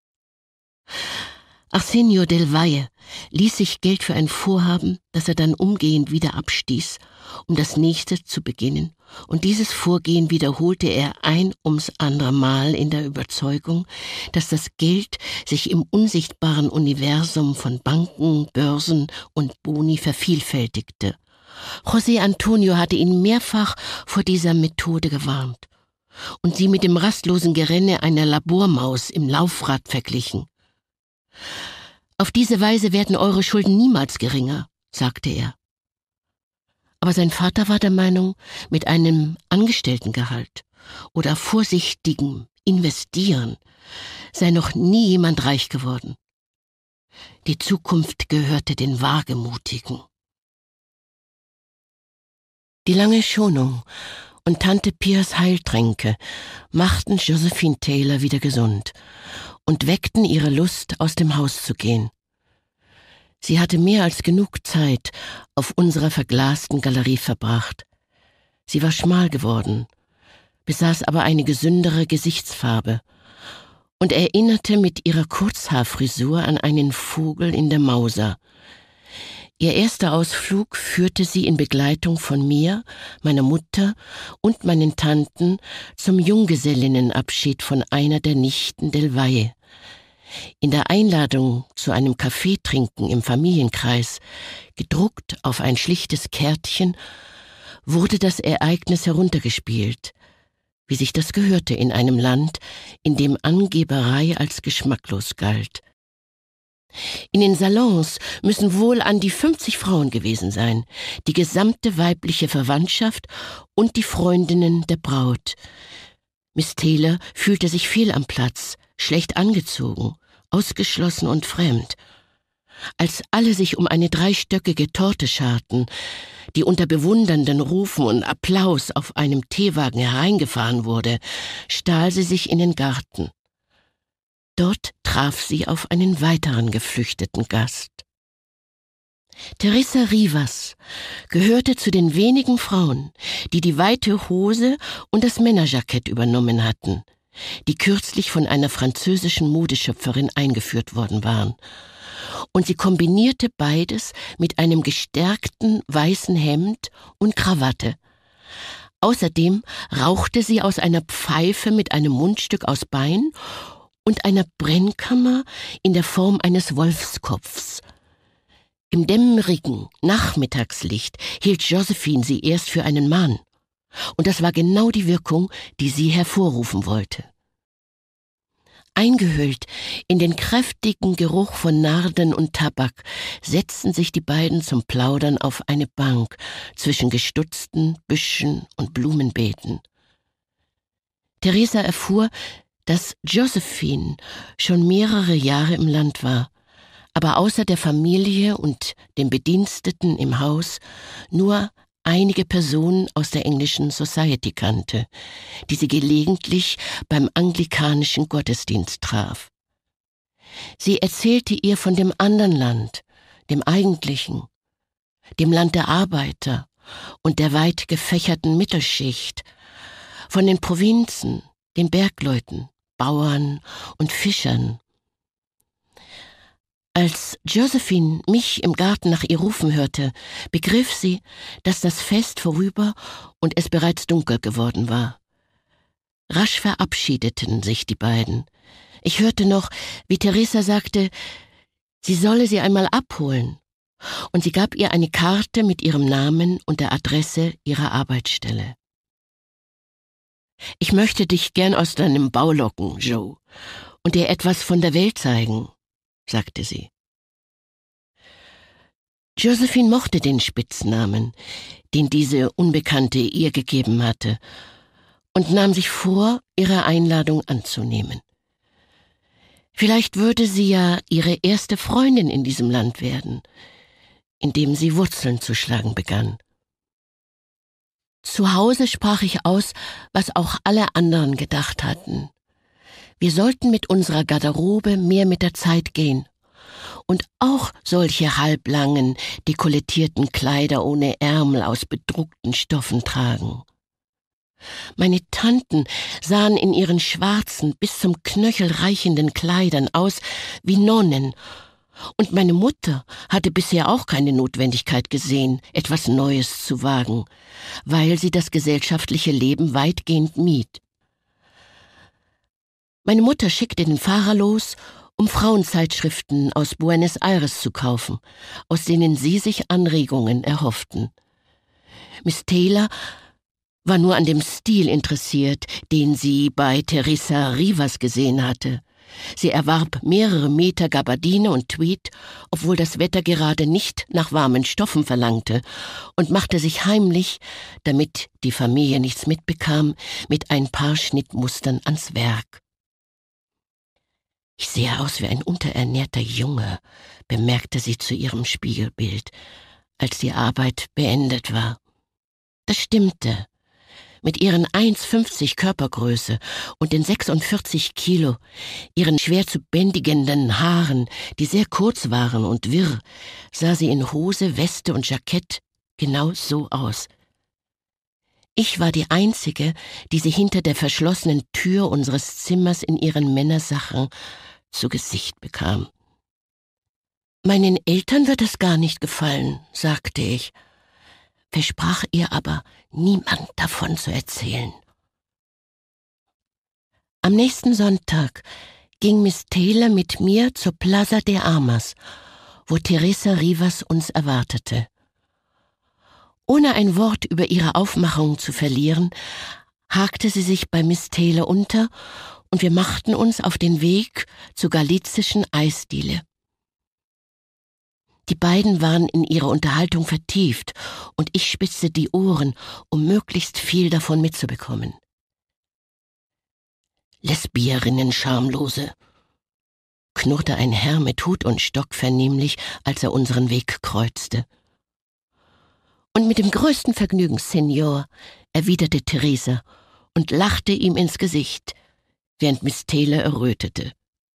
Arsenio del Valle ließ sich Geld für ein Vorhaben, das er dann umgehend wieder abstieß, um das nächste zu beginnen, und dieses Vorgehen wiederholte er ein ums andere Mal in der Überzeugung, dass das Geld sich im unsichtbaren Universum von Banken, Börsen und Boni vervielfältigte. José Antonio hatte ihn mehrfach vor dieser Methode gewarnt und sie mit dem rastlosen Gerenne einer Labormaus im Laufrad verglichen. »Auf diese Weise werden eure Schulden niemals geringer«, sagte er. Aber sein Vater war der Meinung, mit einem Angestelltengehalt oder vorsichtigem Investieren sei noch nie jemand reich geworden. Die Zukunft gehörte den Wagemutigen. Die lange Schonung und Tante Pias Heiltränke machten Josephine Taylor wieder gesund und weckten ihre Lust, aus dem Haus zu gehen. Sie hatte mehr als genug Zeit auf unserer verglasten Galerie verbracht. Sie war schmal geworden, besaß aber eine gesündere Gesichtsfarbe und erinnerte mit ihrer Kurzhaarfrisur an einen Vogel in der Mauser. Ihr erster Ausflug führte sie in Begleitung von mir, meiner Mutter und meinen Tanten zum Junggesellinnenabschied von einer der Nichten del Valle. In der Einladung zu einem Kaffeetrinken im Familienkreis, gedruckt auf ein schlichtes Kärtchen, wurde das Ereignis heruntergespielt, wie sich das gehörte in einem Land, in dem Angeberei als geschmacklos galt. In den Salons müssen wohl an die fünfzig Frauen gewesen sein, die gesamte weibliche Verwandtschaft und die Freundinnen der Braut. Miss Taylor fühlte sich fehl am Platz, schlecht angezogen, ausgeschlossen und fremd. Als alle sich um eine dreistöckige Torte scharten, die unter bewundernden Rufen und Applaus auf einem Teewagen hereingefahren wurde, stahl sie sich in den Garten. Dort traf sie auf einen weiteren geflüchteten Gast. Teresa Rivas gehörte zu den wenigen Frauen, die die weite Hose und das Männerjackett übernommen hatten, die kürzlich von einer französischen Modeschöpferin eingeführt worden waren. Und sie kombinierte beides mit einem gestärkten weißen Hemd und Krawatte. Außerdem rauchte sie aus einer Pfeife mit einem Mundstück aus Bein und einer Brennkammer in der Form eines Wolfskopfs. Im dämmerigen Nachmittagslicht hielt Josephine sie erst für einen Mann. Und das war genau die Wirkung, die sie hervorrufen wollte. Eingehüllt in den kräftigen Geruch von Narden und Tabak setzten sich die beiden zum Plaudern auf eine Bank zwischen gestutzten Büschen und Blumenbeeten. Teresa erfuhr, dass Josephine schon mehrere Jahre im Land war, aber außer der Familie und den Bediensteten im Haus nur einige Personen aus der englischen Society kannte, die sie gelegentlich beim anglikanischen Gottesdienst traf. Sie erzählte ihr von dem anderen Land, dem eigentlichen, dem Land der Arbeiter und der weit gefächerten Mittelschicht, von den Provinzen, den Bergleuten, Bauern und Fischern. Als Josephine mich im Garten nach ihr rufen hörte, begriff sie, dass das Fest vorüber und es bereits dunkel geworden war. Rasch verabschiedeten sich die beiden. Ich hörte noch, wie Teresa sagte, Sie solle sie einmal abholen, und sie gab ihr eine Karte mit ihrem Namen und der Adresse ihrer Arbeitsstelle. »Ich möchte dich gern aus deinem Bau locken, Joe, und dir etwas von der Welt zeigen«, sagte sie. Josephine mochte den Spitznamen, den diese Unbekannte ihr gegeben hatte, und nahm sich vor, ihre Einladung anzunehmen. Vielleicht würde sie ja ihre erste Freundin in diesem Land werden, in dem sie Wurzeln zu schlagen begann. Zu Hause sprach ich aus, was auch alle anderen gedacht hatten. Wir sollten mit unserer Garderobe mehr mit der Zeit gehen und auch solche halblangen, dekolletierten Kleider ohne Ärmel aus bedruckten Stoffen tragen. Meine Tanten sahen in ihren schwarzen, bis zum Knöchel reichenden Kleidern aus wie Nonnen, und meine Mutter hatte bisher auch keine Notwendigkeit gesehen, etwas Neues zu wagen, weil sie das gesellschaftliche Leben weitgehend mied. Meine Mutter schickte den Fahrer los, um Frauenzeitschriften aus Buenos Aires zu kaufen, aus denen sie sich Anregungen erhofften. Miss Taylor war nur an dem Stil interessiert, den sie bei Teresa Rivas gesehen hatte. Sie erwarb mehrere Meter Gabardine und Tweed, obwohl das Wetter gerade nicht nach warmen Stoffen verlangte, und machte sich heimlich, damit die Familie nichts mitbekam, mit ein paar Schnittmustern ans Werk. »Ich sehe aus wie ein unterernährter Junge«, bemerkte sie zu ihrem Spiegelbild, als die Arbeit beendet war. Das stimmte. Mit ihren eins Komma fünfzig Körpergröße und den sechsundvierzig Kilo, ihren schwer zu bändigenden Haaren, die sehr kurz waren und wirr, sah sie in Hose, Weste und Jackett genau so aus. Ich war die Einzige, die sie hinter der verschlossenen Tür unseres Zimmers in ihren Männersachen zu Gesicht bekam. »Meinen Eltern wird es gar nicht gefallen«, sagte ich, versprach ihr aber, niemand davon zu erzählen. Am nächsten Sonntag ging Miss Taylor mit mir zur Plaza de Armas, wo Teresa Rivas uns erwartete. Ohne ein Wort über ihre Aufmachung zu verlieren, hakte sie sich bei Miss Taylor unter, und wir machten uns auf den Weg zur galizischen Eisdiele. Die beiden waren in ihre Unterhaltung vertieft, und ich spitzte die Ohren, um möglichst viel davon mitzubekommen. »Lesbierinnen, Schamlose«, knurrte ein Herr mit Hut und Stock vernehmlich, als er unseren Weg kreuzte. »Und mit dem größten Vergnügen, Senior«, erwiderte Teresa und lachte ihm ins Gesicht, während Miss Taylor errötete.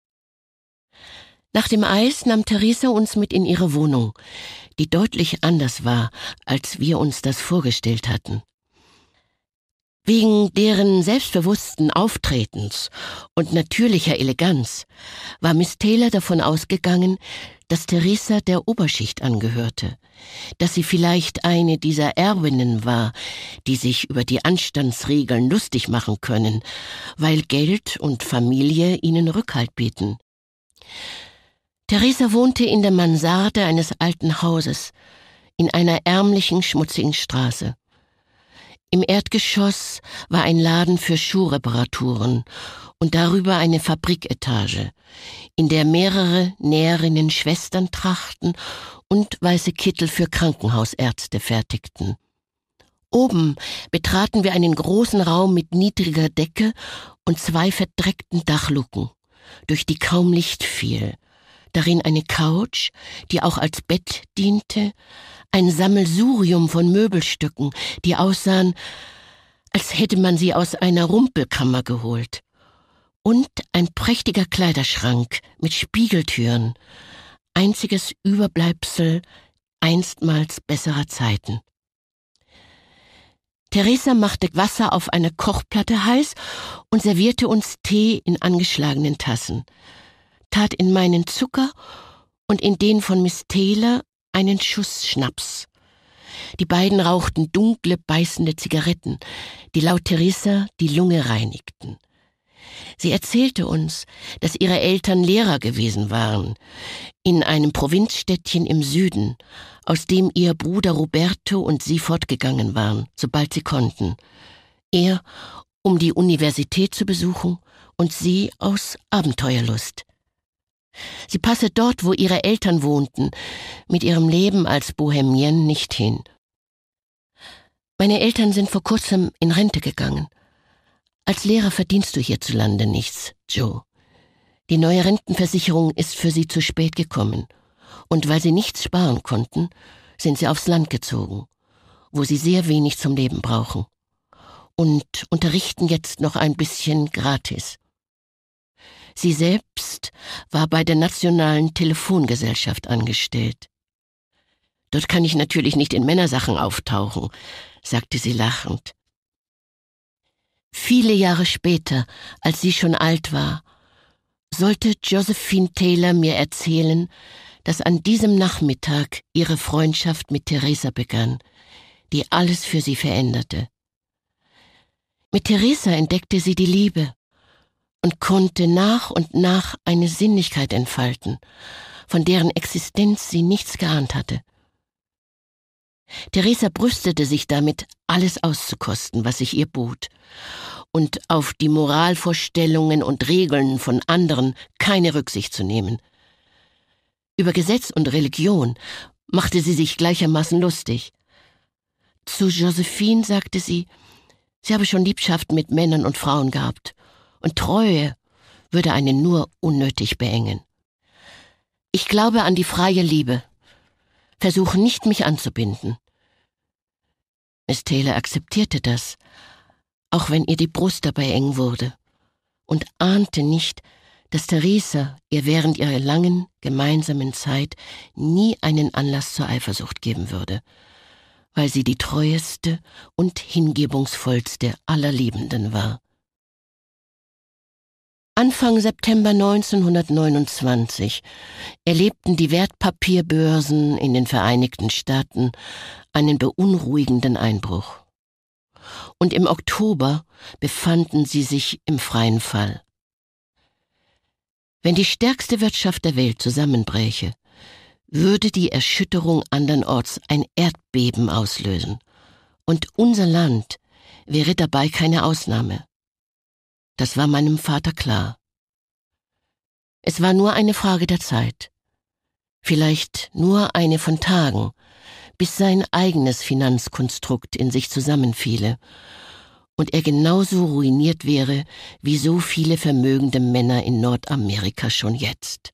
Nach dem Eis nahm Teresa uns mit in ihre Wohnung, die deutlich anders war, als wir uns das vorgestellt hatten. Wegen deren selbstbewussten Auftretens und natürlicher Eleganz war Miss Taylor davon ausgegangen, dass Teresa der Oberschicht angehörte, dass sie vielleicht eine dieser Erbinnen war, die sich über die Anstandsregeln lustig machen können, weil Geld und Familie ihnen Rückhalt bieten. Teresa wohnte in der Mansarde eines alten Hauses, in einer ärmlichen, schmutzigen Straße. Im Erdgeschoss war ein Laden für Schuhreparaturen und darüber eine Fabriketage, in der mehrere Näherinnen Schwesterntrachten und weiße Kittel für Krankenhausärzte fertigten. Oben betraten wir einen großen Raum mit niedriger Decke und zwei verdreckten Dachluken, durch die kaum Licht fiel. Darin eine Couch, die auch als Bett diente, ein Sammelsurium von Möbelstücken, die aussahen, als hätte man sie aus einer Rumpelkammer geholt, und ein prächtiger Kleiderschrank mit Spiegeltüren, einziges Überbleibsel einstmals besserer Zeiten. Teresa machte Wasser auf einer Kochplatte heiß und servierte uns Tee in angeschlagenen Tassen, tat in meinen Zucker und in den von Miss Taylor einen Schuss Schnaps. Die beiden rauchten dunkle, beißende Zigaretten, die laut Teresa die Lunge reinigten. Sie erzählte uns, dass ihre Eltern Lehrer gewesen waren, in einem Provinzstädtchen im Süden, aus dem ihr Bruder Roberto und sie fortgegangen waren, sobald sie konnten. Er, um die Universität zu besuchen, und sie aus Abenteuerlust. Sie passe dort, wo ihre Eltern wohnten, mit ihrem Leben als Bohemienne nicht hin. Meine Eltern sind vor kurzem in Rente gegangen. Als Lehrer verdienst du hierzulande nichts, Joe. Die neue Rentenversicherung ist für sie zu spät gekommen. Und weil sie nichts sparen konnten, sind sie aufs Land gezogen, wo sie sehr wenig zum Leben brauchen. Und unterrichten jetzt noch ein bisschen gratis. Sie selbst war bei der Nationalen Telefongesellschaft angestellt. Dort kann ich natürlich nicht in Männersachen auftauchen, sagte sie lachend. Viele Jahre später, als sie schon alt war, sollte Josephine Taylor mir erzählen, dass an diesem Nachmittag ihre Freundschaft mit Theresa begann, die alles für sie veränderte. Mit Theresa entdeckte sie die Liebe und konnte nach und nach eine Sinnlichkeit entfalten, von deren Existenz sie nichts geahnt hatte. Theresa brüstete sich damit, alles auszukosten, was sich ihr bot, und auf die Moralvorstellungen und Regeln von anderen keine Rücksicht zu nehmen. Über Gesetz und Religion machte sie sich gleichermaßen lustig. Zu Josephine sagte sie, sie habe schon Liebschaften mit Männern und Frauen gehabt, und Treue würde einen nur unnötig beengen. Ich glaube an die freie Liebe. Versuche nicht, mich anzubinden. Miss Taylor akzeptierte das, auch wenn ihr die Brust dabei eng wurde, und ahnte nicht, dass Theresa ihr während ihrer langen, gemeinsamen Zeit nie einen Anlass zur Eifersucht geben würde, weil sie die treueste und hingebungsvollste aller Liebenden war. Anfang September neunzehnhundertneunundzwanzig erlebten die Wertpapierbörsen in den Vereinigten Staaten einen beunruhigenden Einbruch. Und im Oktober befanden sie sich im freien Fall. Wenn die stärkste Wirtschaft der Welt zusammenbräche, würde die Erschütterung andernorts ein Erdbeben auslösen. Und unser Land wäre dabei keine Ausnahme. Das war meinem Vater klar. Es war nur eine Frage der Zeit. Vielleicht nur eine von Tagen, bis sein eigenes Finanzkonstrukt in sich zusammenfiele und er genauso ruiniert wäre wie so viele vermögende Männer in Nordamerika schon jetzt.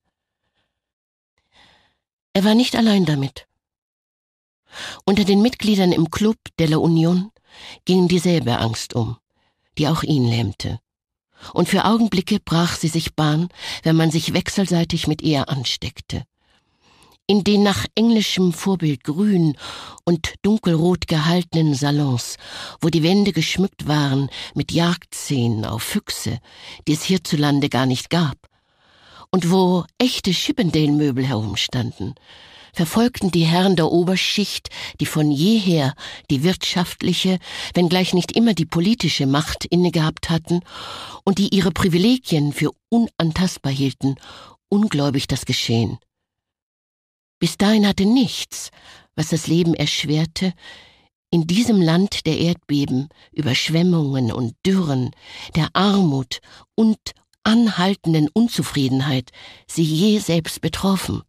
Er war nicht allein damit. Unter den Mitgliedern im Club de la Union ging dieselbe Angst um, die auch ihn lähmte. Und für Augenblicke brach sie sich Bahn, wenn man sich wechselseitig mit ihr ansteckte. In den nach englischem Vorbild grün und dunkelrot gehaltenen Salons, wo die Wände geschmückt waren mit Jagdszenen auf Füchse, die es hierzulande gar nicht gab, und wo echte Chippendale-Möbel herumstanden, verfolgten die Herren der Oberschicht, die von jeher die wirtschaftliche, wenngleich nicht immer die politische Macht innegehabt hatten und die ihre Privilegien für unantastbar hielten, ungläubig das Geschehen. Bis dahin hatte nichts, was das Leben erschwerte, in diesem Land der Erdbeben, Überschwemmungen und Dürren, der Armut und anhaltenden Unzufriedenheit sie je selbst betroffen.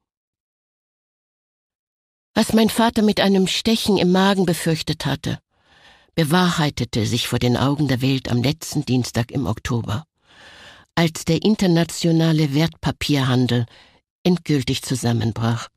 Was mein Vater mit einem Stechen im Magen befürchtet hatte, bewahrheitete sich vor den Augen der Welt am letzten Dienstag im Oktober, als der internationale Wertpapierhandel endgültig zusammenbrach.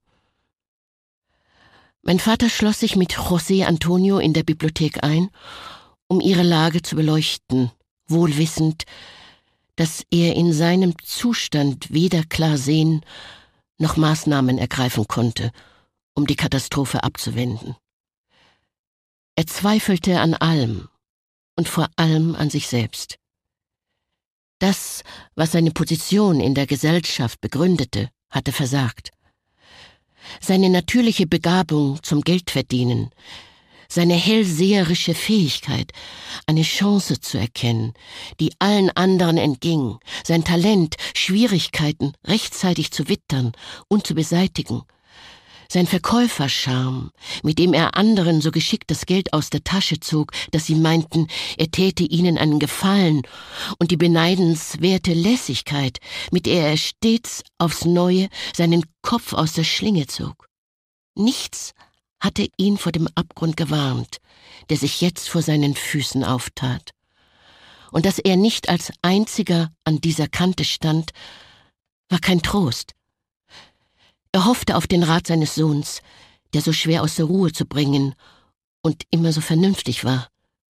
Mein Vater schloss sich mit José Antonio in der Bibliothek ein, um ihre Lage zu beleuchten, wohl wissend, dass er in seinem Zustand weder klar sehen noch Maßnahmen ergreifen konnte, um die Katastrophe abzuwenden. Er zweifelte an allem und vor allem an sich selbst. Das, was seine Position in der Gesellschaft begründete, hatte versagt. Seine natürliche Begabung zum Geldverdienen, seine hellseherische Fähigkeit, eine Chance zu erkennen, die allen anderen entging, sein Talent, Schwierigkeiten rechtzeitig zu wittern und zu beseitigen, sein Verkäuferscharme, mit dem er anderen so geschickt das Geld aus der Tasche zog, dass sie meinten, er täte ihnen einen Gefallen, und die beneidenswerte Lässigkeit, mit der er stets aufs Neue seinen Kopf aus der Schlinge zog. Nichts hatte ihn vor dem Abgrund gewarnt, der sich jetzt vor seinen Füßen auftat. Und dass er nicht als einziger an dieser Kante stand, war kein Trost. Er hoffte auf den Rat seines Sohns, der so schwer aus der Ruhe zu bringen und immer so vernünftig war.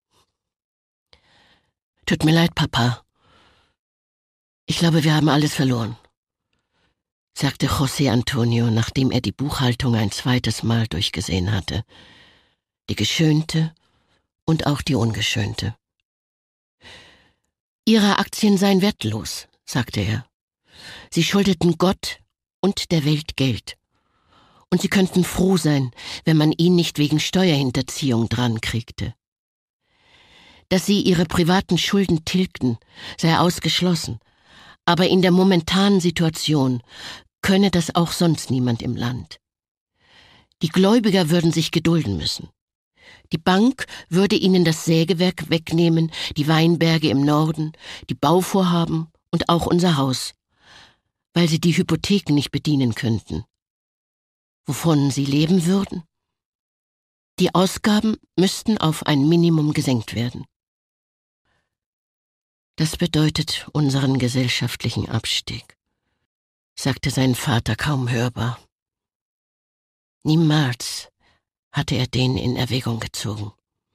»Tut mir leid, Papa. Ich glaube, wir haben alles verloren«, sagte José Antonio, nachdem er die Buchhaltung ein zweites Mal durchgesehen hatte. Die geschönte und auch die ungeschönte. »Ihre Aktien seien wertlos«, sagte er. »Sie schuldeten Gott und der Welt Geld. Und sie könnten froh sein, wenn man ihn nicht wegen Steuerhinterziehung drankriegte. Dass sie ihre privaten Schulden tilgten, sei ausgeschlossen, aber in der momentanen Situation könne das auch sonst niemand im Land. Die Gläubiger würden sich gedulden müssen. Die Bank würde ihnen das Sägewerk wegnehmen, die Weinberge im Norden, die Bauvorhaben und auch unser Haus, weil sie die Hypotheken nicht bedienen könnten. Wovon sie leben würden? Die Ausgaben müssten auf ein Minimum gesenkt werden. Das bedeutet unseren gesellschaftlichen Abstieg, sagte sein Vater kaum hörbar. Niemals hatte er den in Erwägung gezogen.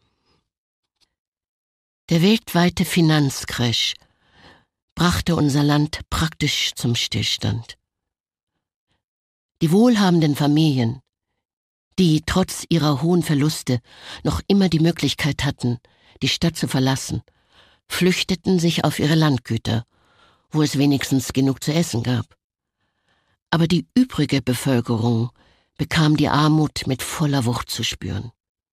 Der weltweite Finanzcrash brachte unser Land praktisch zum Stillstand. Die wohlhabenden Familien, die trotz ihrer hohen Verluste noch immer die Möglichkeit hatten, die Stadt zu verlassen, flüchteten sich auf ihre Landgüter, wo es wenigstens genug zu essen gab. Aber die übrige Bevölkerung bekam die Armut mit voller Wucht zu spüren.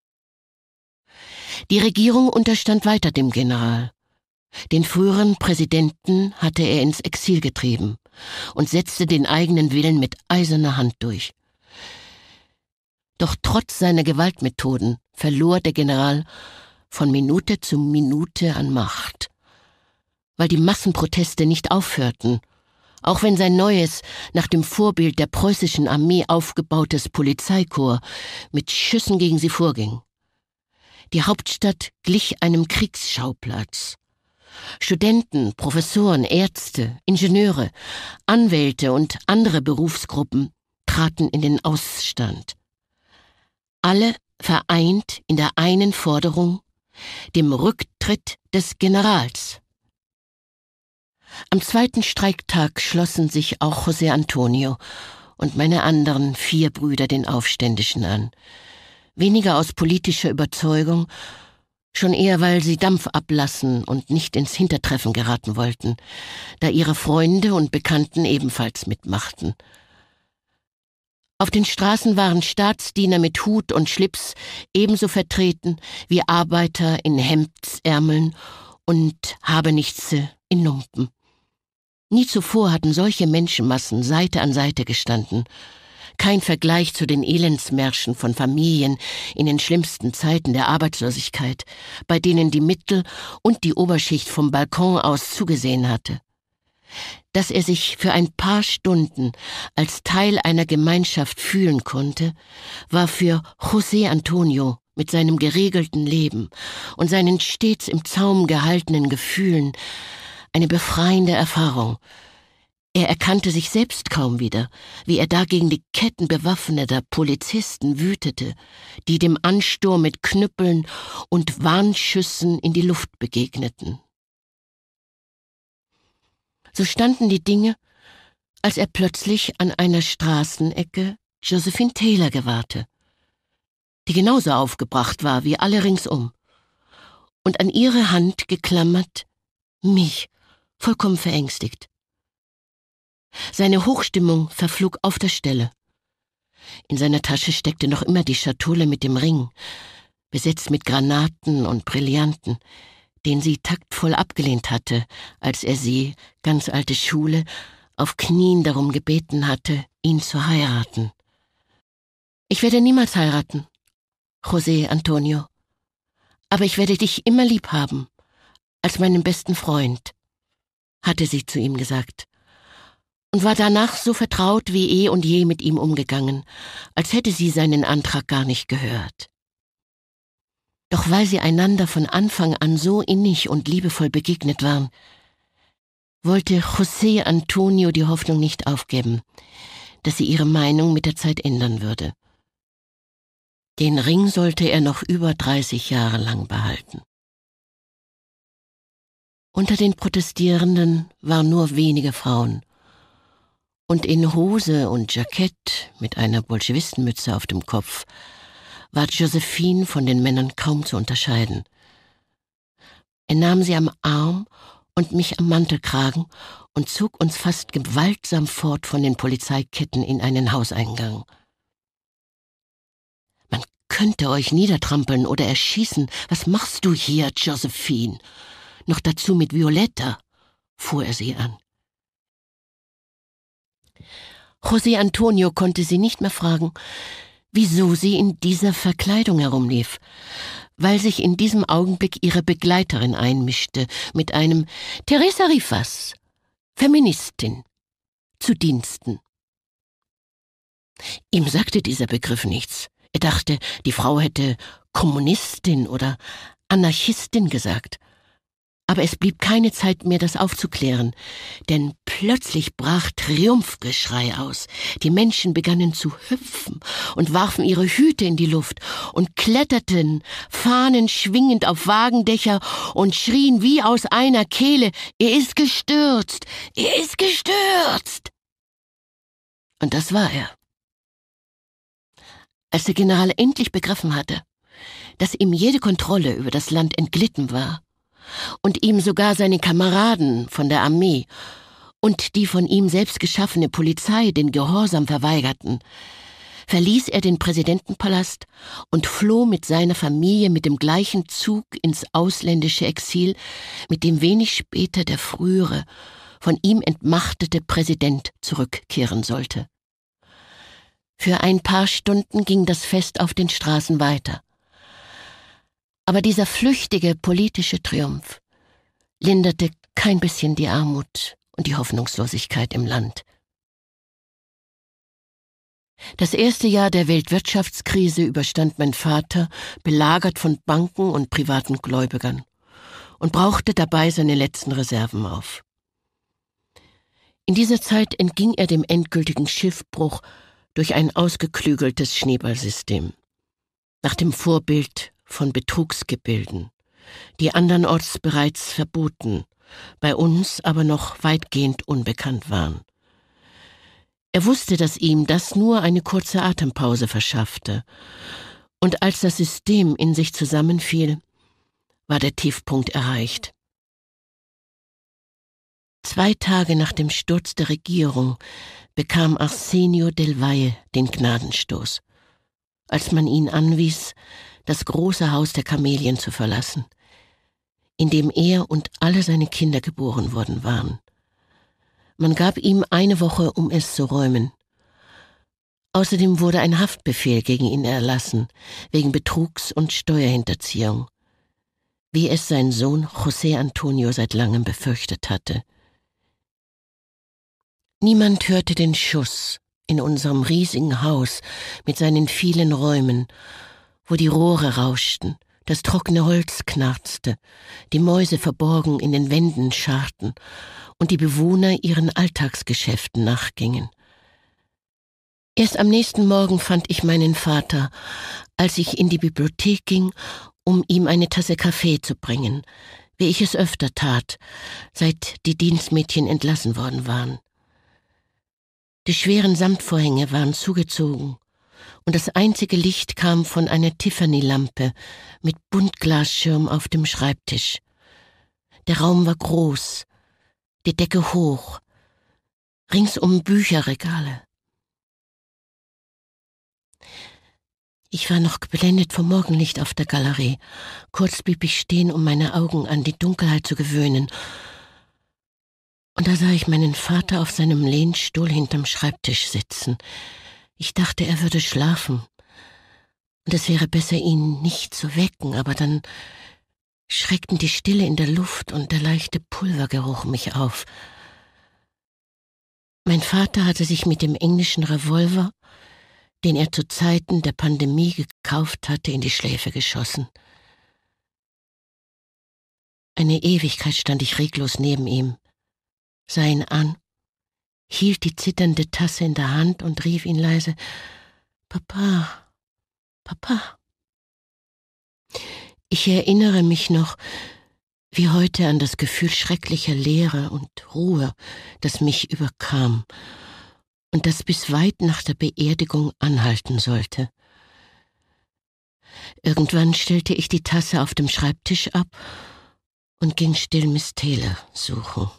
Die Regierung unterstand weiter dem General. Den früheren Präsidenten hatte er ins Exil getrieben und setzte den eigenen Willen mit eiserner Hand durch. Doch trotz seiner Gewaltmethoden verlor der General von Minute zu Minute an Macht, weil die Massenproteste nicht aufhörten, auch wenn sein neues, nach dem Vorbild der preußischen Armee aufgebautes Polizeikorps mit Schüssen gegen sie vorging. Die Hauptstadt glich einem Kriegsschauplatz. Studenten, Professoren, Ärzte, Ingenieure, Anwälte und andere Berufsgruppen traten in den Ausstand. Alle vereint in der einen Forderung, dem Rücktritt des Generals. Am zweiten Streiktag schlossen sich auch José Antonio und meine anderen vier Brüder den Aufständischen an. Weniger aus politischer Überzeugung, schon eher, weil sie Dampf ablassen und nicht ins Hintertreffen geraten wollten, da ihre Freunde und Bekannten ebenfalls mitmachten. Auf den Straßen waren Staatsdiener mit Hut und Schlips ebenso vertreten wie Arbeiter in Hemdsärmeln und Habenichtse in Lumpen. Nie zuvor hatten solche Menschenmassen Seite an Seite gestanden. Kein Vergleich zu den Elendsmärschen von Familien in den schlimmsten Zeiten der Arbeitslosigkeit, bei denen die Mittel- und die Oberschicht vom Balkon aus zugesehen hatte. Dass er sich für ein paar Stunden als Teil einer Gemeinschaft fühlen konnte, war für José Antonio mit seinem geregelten Leben und seinen stets im Zaum gehaltenen Gefühlen eine befreiende Erfahrung. Er erkannte sich selbst kaum wieder, wie er da gegen die Ketten bewaffneter Polizisten wütete, die dem Ansturm mit Knüppeln und Warnschüssen in die Luft begegneten. So standen die Dinge, als er plötzlich an einer Straßenecke Josephine Taylor gewahrte, die genauso aufgebracht war wie alle ringsum, und an ihre Hand geklammert, mich, vollkommen verängstigt. Seine Hochstimmung verflog auf der Stelle. In seiner Tasche steckte noch immer die Schatulle mit dem Ring. besetzt mit Granaten und Brillanten, den sie taktvoll abgelehnt hatte, als er sie, ganz alte Schule, auf Knien darum gebeten hatte, ihn zu heiraten. »Ich werde niemals heiraten, José Antonio, aber ich werde dich immer lieb haben, als meinen besten Freund«, hatte sie zu ihm gesagt, und war danach so vertraut wie eh und je mit ihm umgegangen, als hätte sie seinen Antrag gar nicht gehört. Doch weil sie einander von Anfang an so innig und liebevoll begegnet waren, wollte José Antonio die Hoffnung nicht aufgeben, dass sie ihre Meinung mit der Zeit ändern würde. Den Ring sollte er noch über dreißig Jahre lang behalten. Unter den Protestierenden waren nur wenige Frauen, und in Hose und Jackett mit einer Bolschewistenmütze auf dem Kopf war Josephine von den Männern kaum zu unterscheiden. Er nahm sie am Arm und mich am Mantelkragen und zog uns fast gewaltsam fort von den Polizeiketten in einen Hauseingang. »Man könnte euch niedertrampeln oder erschießen. Was machst du hier, Josephine? Noch dazu mit Violetta«, fuhr er sie an. José Antonio konnte sie nicht mehr fragen, wieso sie in dieser Verkleidung herumlief, weil sich in diesem Augenblick ihre Begleiterin einmischte mit einem »Teresa Rifas, Feministin, zu Diensten«. Ihm sagte dieser Begriff nichts. Er dachte, die Frau hätte Kommunistin oder Anarchistin gesagt. Aber es blieb keine Zeit mehr, das aufzuklären, denn plötzlich brach Triumphgeschrei aus. Die Menschen begannen zu hüpfen und warfen ihre Hüte in die Luft und kletterten, Fahnen schwingend auf Wagendächer und schrien wie aus einer Kehle: »Er ist gestürzt! Er ist gestürzt!« Und das war er. Als der General endlich begriffen hatte, dass ihm jede Kontrolle über das Land entglitten war, und ihm sogar seine Kameraden von der Armee und die von ihm selbst geschaffene Polizei den Gehorsam verweigerten, verließ er den Präsidentenpalast und floh mit seiner Familie mit dem gleichen Zug ins ausländische Exil, mit dem wenig später der frühere, von ihm entmachtete Präsident zurückkehren sollte. Für ein paar Stunden ging das Fest auf den Straßen weiter. Aber dieser flüchtige politische Triumph linderte kein bisschen die Armut und die Hoffnungslosigkeit im Land. Das erste Jahr der Weltwirtschaftskrise überstand mein Vater, belagert von Banken und privaten Gläubigern, und brauchte dabei seine letzten Reserven auf. In dieser Zeit entging er dem endgültigen Schiffbruch durch ein ausgeklügeltes Schneeballsystem, nach dem Vorbild von Betrugsgebilden, die andernorts bereits verboten, bei uns aber noch weitgehend unbekannt waren. Er wusste, dass ihm das nur eine kurze Atempause verschaffte, und als das System in sich zusammenfiel, war der Tiefpunkt erreicht. Zwei Tage nach dem Sturz der Regierung bekam Arsenio del Valle den Gnadenstoß, als man ihn anwies, das große Haus der Kamelien zu verlassen, in dem er und alle seine Kinder geboren worden waren. Man gab ihm eine Woche, um es zu räumen. Außerdem wurde ein Haftbefehl gegen ihn erlassen, wegen Betrugs und Steuerhinterziehung, wie es sein Sohn José Antonio seit langem befürchtet hatte. Niemand hörte den Schuss in unserem riesigen Haus mit seinen vielen Räumen, wo die Rohre rauschten, das trockene Holz knarzte, die Mäuse verborgen in den Wänden scharrten und die Bewohner ihren Alltagsgeschäften nachgingen. Erst am nächsten Morgen fand ich meinen Vater, als ich in die Bibliothek ging, um ihm eine Tasse Kaffee zu bringen, wie ich es öfter tat, seit die Dienstmädchen entlassen worden waren. Die schweren Samtvorhänge waren zugezogen, und das einzige Licht kam von einer Tiffany-Lampe mit Buntglasschirm auf dem Schreibtisch. Der Raum war groß, die Decke hoch, ringsum Bücherregale. Ich war noch geblendet vom Morgenlicht auf der Galerie. Kurz blieb ich stehen, um meine Augen an die Dunkelheit zu gewöhnen. Und da sah ich meinen Vater auf seinem Lehnstuhl hinterm Schreibtisch sitzen. Ich dachte, er würde schlafen. Und es wäre besser, ihn nicht zu wecken, aber dann schreckten die Stille in der Luft und der leichte Pulvergeruch mich auf. Mein Vater hatte sich mit dem englischen Revolver, den er zu Zeiten der Pandemie gekauft hatte, in die Schläfe geschossen. Eine Ewigkeit stand ich reglos neben ihm, sah ihn an, hielt die zitternde Tasse in der Hand und rief ihn leise: »Papa, Papa.« Ich erinnere mich noch wie heute an das Gefühl schrecklicher Leere und Ruhe, das mich überkam und das bis weit nach der Beerdigung anhalten sollte. Irgendwann stellte ich die Tasse auf dem Schreibtisch ab und ging still Miss Taylor suchen.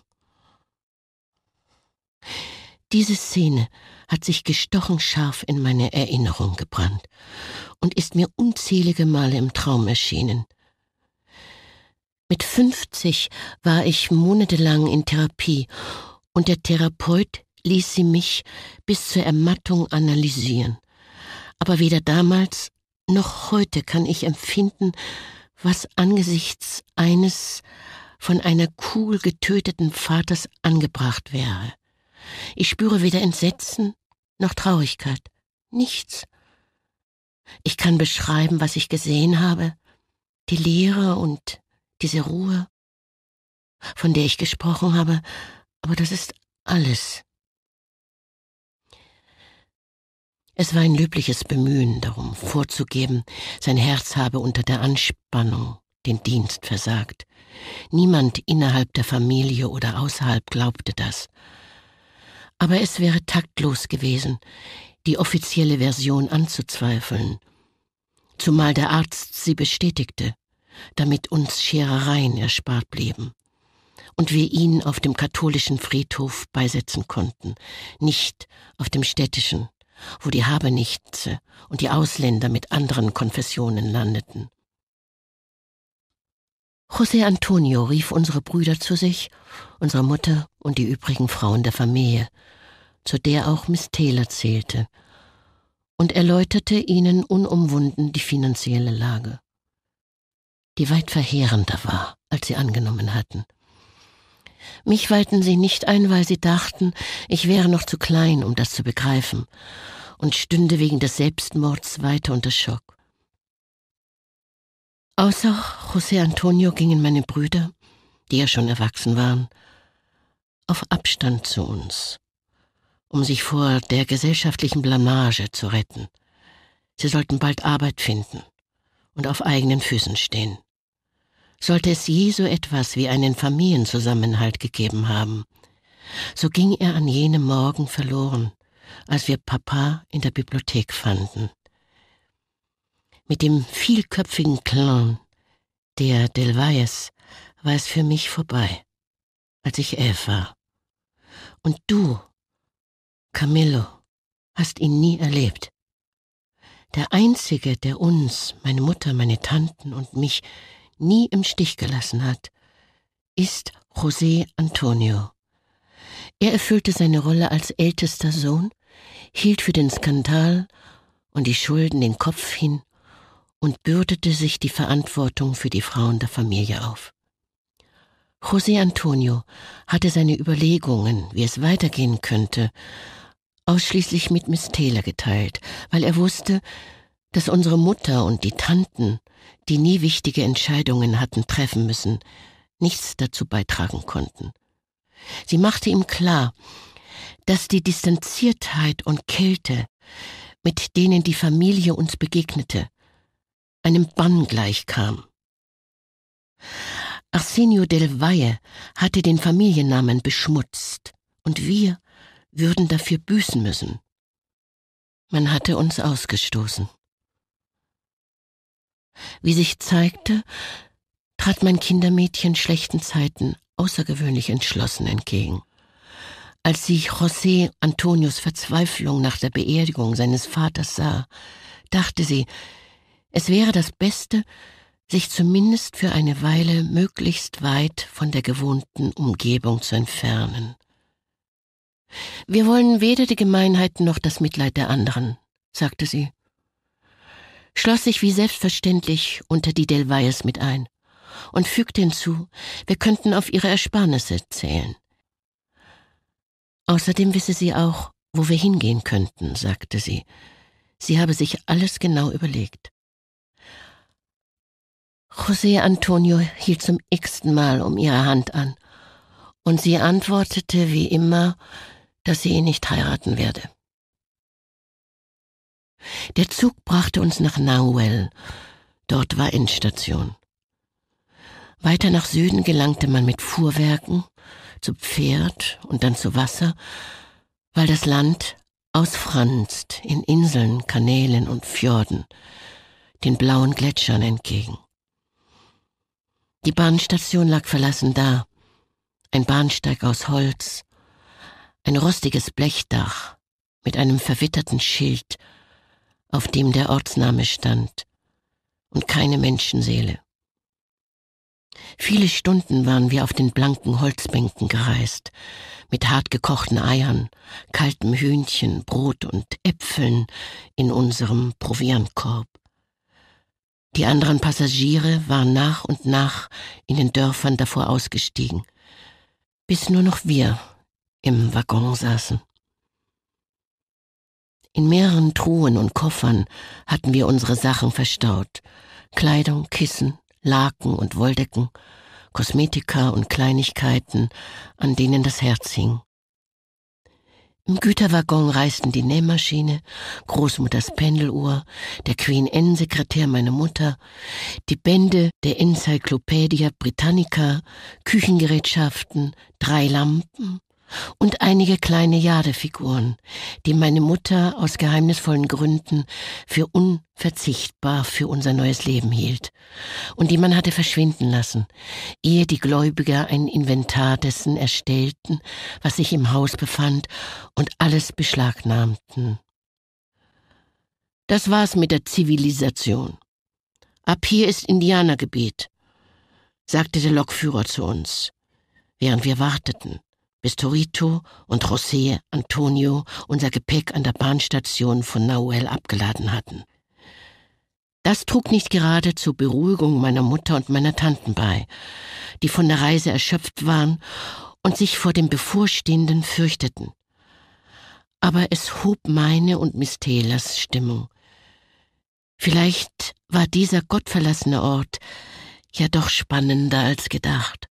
Diese Szene hat sich gestochen scharf in meine Erinnerung gebrannt und ist mir unzählige Male im Traum erschienen. Mit fünfzig war ich monatelang in Therapie und der Therapeut ließ sie mich bis zur Ermattung analysieren. Aber weder damals noch heute kann ich empfinden, was angesichts eines von einer Kugel getöteten Vaters angebracht wäre. Ich spüre weder Entsetzen noch Traurigkeit, nichts. Ich kann beschreiben, was ich gesehen habe, die Leere und diese Ruhe, von der ich gesprochen habe, aber das ist alles. Es war ein löbliches Bemühen darum, vorzugeben, sein Herz habe unter der Anspannung den Dienst versagt. Niemand innerhalb der Familie oder außerhalb glaubte das. Aber es wäre taktlos gewesen, die offizielle Version anzuzweifeln, zumal der Arzt sie bestätigte, damit uns Scherereien erspart blieben und wir ihn auf dem katholischen Friedhof beisetzen konnten, nicht auf dem städtischen, wo die Habenichtse und die Ausländer mit anderen Konfessionen landeten. José Antonio rief unsere Brüder zu sich, unsere Mutter und die übrigen Frauen der Familie, zu der auch Miss Taylor zählte, und erläuterte ihnen unumwunden die finanzielle Lage, die weit verheerender war, als sie angenommen hatten. Mich weihten sie nicht ein, weil sie dachten, ich wäre noch zu klein, um das zu begreifen, und stünde wegen des Selbstmords weiter unter Schock. Außer José Antonio gingen meine Brüder, die ja schon erwachsen waren, auf Abstand zu uns, um sich vor der gesellschaftlichen Blamage zu retten. Sie sollten bald Arbeit finden und auf eigenen Füßen stehen. Sollte es je so etwas wie einen Familienzusammenhalt gegeben haben, so ging er an jenem Morgen verloren, als wir Papa in der Bibliothek fanden. Mit dem vielköpfigen Clan der Del Valles war es für mich vorbei, als ich elf war. Und du, Camillo, hast ihn nie erlebt. Der Einzige, der uns, meine Mutter, meine Tanten und mich nie im Stich gelassen hat, ist José Antonio. Er erfüllte seine Rolle als ältester Sohn, hielt für den Skandal und die Schulden den Kopf hin und bürdete sich die Verantwortung für die Frauen der Familie auf. José Antonio hatte seine Überlegungen, wie es weitergehen könnte, ausschließlich mit Miss Taylor geteilt, weil er wusste, dass unsere Mutter und die Tanten, die nie wichtige Entscheidungen hatten treffen müssen, nichts dazu beitragen konnten. Sie machte ihm klar, dass die Distanziertheit und Kälte, mit denen die Familie uns begegnete, einem Bann gleichkam. Arsenio del Valle hatte den Familiennamen beschmutzt und wir würden dafür büßen müssen. Man hatte uns ausgestoßen. Wie sich zeigte, trat mein Kindermädchen schlechten Zeiten außergewöhnlich entschlossen entgegen. Als sie José Antonios Verzweiflung nach der Beerdigung seines Vaters sah, dachte sie, es wäre das Beste, sich zumindest für eine Weile möglichst weit von der gewohnten Umgebung zu entfernen. »Wir wollen weder die Gemeinheiten noch das Mitleid der anderen«, sagte sie, schloss sich wie selbstverständlich unter die Delveyes mit ein und fügte hinzu, wir könnten auf ihre Ersparnisse zählen. Außerdem wisse sie auch, wo wir hingehen könnten, sagte sie. Sie habe sich alles genau überlegt. José Antonio hielt zum x-ten Mal um ihre Hand an, und sie antwortete wie immer, dass sie ihn nicht heiraten werde. Der Zug brachte uns nach Nahuel, dort war Endstation. Weiter nach Süden gelangte man mit Fuhrwerken, zu Pferd und dann zu Wasser, weil das Land ausfranst in Inseln, Kanälen und Fjorden, den blauen Gletschern entgegen. Die Bahnstation lag verlassen da, ein Bahnsteig aus Holz, ein rostiges Blechdach mit einem verwitterten Schild, auf dem der Ortsname stand, und keine Menschenseele. Viele Stunden waren wir auf den blanken Holzbänken gereist, mit hart gekochten Eiern, kaltem Hühnchen, Brot und Äpfeln in unserem Proviantkorb. Die anderen Passagiere waren nach und nach in den Dörfern davor ausgestiegen, bis nur noch wir im Waggon saßen. In mehreren Truhen und Koffern hatten wir unsere Sachen verstaut, Kleidung, Kissen, Laken und Wolldecken, Kosmetika und Kleinigkeiten, an denen das Herz hing. Im Güterwaggon reisten die Nähmaschine, Großmutters Pendeluhr, der Queen-Anne-Sekretär meiner Mutter, die Bände der Encyclopaedia Britannica, Küchengerätschaften, drei Lampen und einige kleine Jadefiguren, die meine Mutter aus geheimnisvollen Gründen für unverzichtbar für unser neues Leben hielt und die man hatte verschwinden lassen, ehe die Gläubiger ein Inventar dessen erstellten, was sich im Haus befand, und alles beschlagnahmten. Das war's mit der Zivilisation. Ab hier ist Indianergebiet, sagte der Lokführer zu uns, während wir warteten, bis Torito und José Antonio unser Gepäck an der Bahnstation von Nahuel abgeladen hatten. Das trug nicht gerade zur Beruhigung meiner Mutter und meiner Tanten bei, die von der Reise erschöpft waren und sich vor dem Bevorstehenden fürchteten. Aber es hob meine und Miss Taylors Stimmung. Vielleicht war dieser gottverlassene Ort ja doch spannender als gedacht.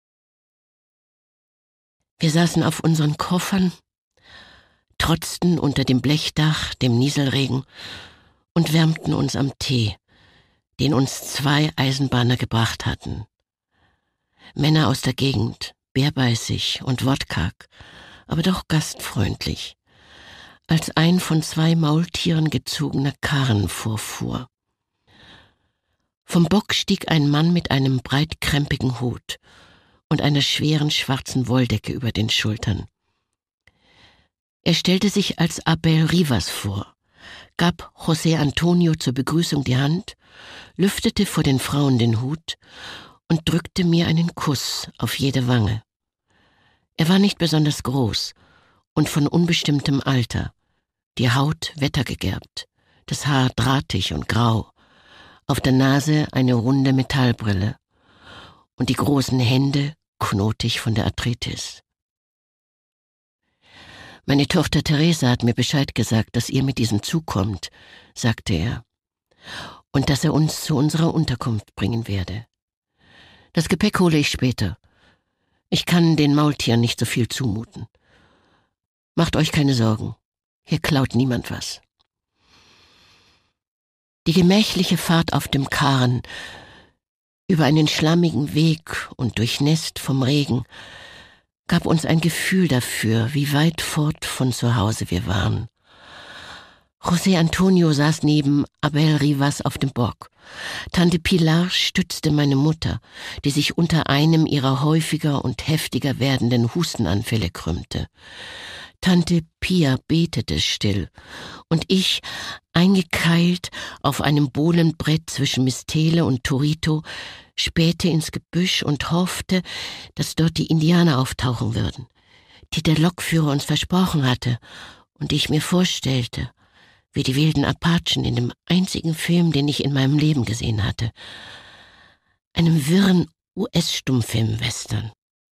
Wir saßen auf unseren Koffern, trotzten unter dem Blechdach, dem Nieselregen und wärmten uns am Tee, den uns zwei Eisenbahner gebracht hatten. Männer aus der Gegend, bärbeißig und wortkarg, aber doch gastfreundlich, als ein von zwei Maultieren gezogener Karren vorfuhr. Vom Bock stieg ein Mann mit einem breitkrempigen Hut und einer schweren schwarzen Wolldecke über den Schultern. Er stellte sich als Abel Rivas vor, gab José Antonio zur Begrüßung die Hand, lüftete vor den Frauen den Hut und drückte mir einen Kuss auf jede Wange. Er war nicht besonders groß und von unbestimmtem Alter, die Haut wettergegerbt, das Haar drahtig und grau, auf der Nase eine runde Metallbrille und die großen Hände knotig von der Arthritis. »Meine Tochter Teresa hat mir Bescheid gesagt, dass ihr mit diesem Zug kommt«, sagte er, »und dass er uns zu unserer Unterkunft bringen werde. Das Gepäck hole ich später. Ich kann den Maultieren nicht so viel zumuten. Macht euch keine Sorgen, hier klaut niemand was.« Die gemächliche Fahrt auf dem Karren über einen schlammigen Weg und durchnässt vom Regen gab uns ein Gefühl dafür, wie weit fort von zu Hause wir waren. José Antonio saß neben Abel Rivas auf dem Bock. Tante Pilar stützte meine Mutter, die sich unter einem ihrer häufiger und heftiger werdenden Hustenanfälle krümmte. Tante Pia betete still, und ich, eingekeilt auf einem Bohlenbrett zwischen Mistele und Torito, spähte ins Gebüsch und hoffte, dass dort die Indianer auftauchen würden, die der Lokführer uns versprochen hatte und die ich mir vorstellte, wie die wilden Apachen in dem einzigen Film, den ich in meinem Leben gesehen hatte, einem wirren U S-Stummfilm-Western.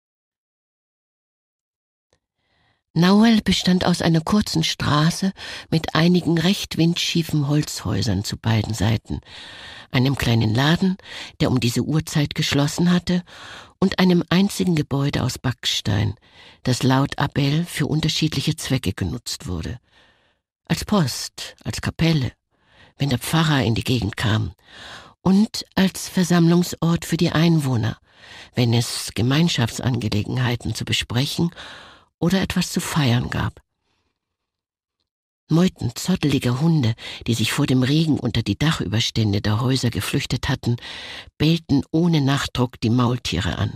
Nahuel bestand aus einer kurzen Straße mit einigen recht windschiefen Holzhäusern zu beiden Seiten, einem kleinen Laden, der um diese Uhrzeit geschlossen hatte, und einem einzigen Gebäude aus Backstein, das laut Abel für unterschiedliche Zwecke genutzt wurde. Als Post, als Kapelle, wenn der Pfarrer in die Gegend kam, und als Versammlungsort für die Einwohner, wenn es Gemeinschaftsangelegenheiten zu besprechen oder etwas zu feiern gab. Meuten zotteliger Hunde, die sich vor dem Regen unter die Dachüberstände der Häuser geflüchtet hatten, bellten ohne Nachdruck die Maultiere an.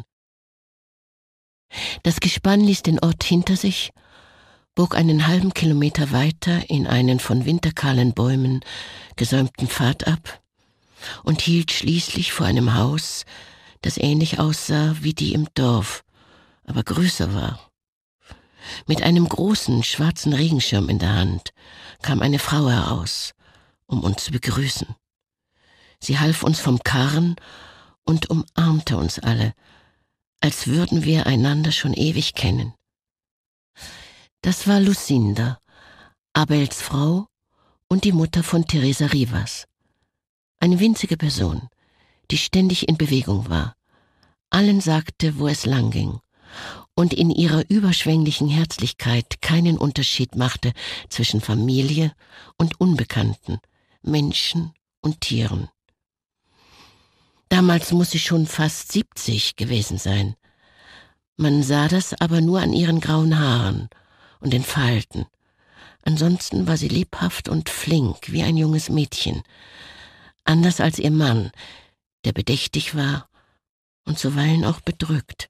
Das Gespann ließ den Ort hinter sich, bog einen halben Kilometer weiter in einen von winterkahlen Bäumen gesäumten Pfad ab und hielt schließlich vor einem Haus, das ähnlich aussah wie die im Dorf, aber größer war. Mit einem großen, schwarzen Regenschirm in der Hand kam eine Frau heraus, um uns zu begrüßen. Sie half uns vom Karren und umarmte uns alle, als würden wir einander schon ewig kennen. Das war Lucinda, Abels Frau und die Mutter von Teresa Rivas. Eine winzige Person, die ständig in Bewegung war, allen sagte, wo es lang ging, und in ihrer überschwänglichen Herzlichkeit keinen Unterschied machte zwischen Familie und Unbekannten, Menschen und Tieren. Damals muss sie schon fast siebzig gewesen sein. Man sah das aber nur an ihren grauen Haaren und den Falten. Ansonsten war sie lebhaft und flink wie ein junges Mädchen, anders als ihr Mann, der bedächtig war und zuweilen auch bedrückt.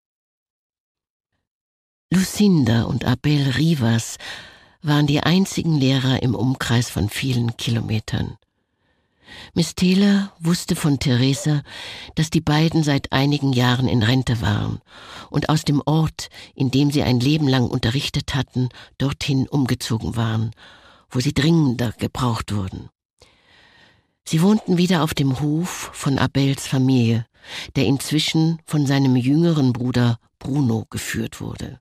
Lucinda und Abel Rivas waren die einzigen Lehrer im Umkreis von vielen Kilometern. Mistela wusste von Teresa, dass die beiden seit einigen Jahren in Rente waren und aus dem Ort, in dem sie ein Leben lang unterrichtet hatten, dorthin umgezogen waren, wo sie dringender gebraucht wurden. Sie wohnten wieder auf dem Hof von Abels Familie, der inzwischen von seinem jüngeren Bruder Bruno geführt wurde.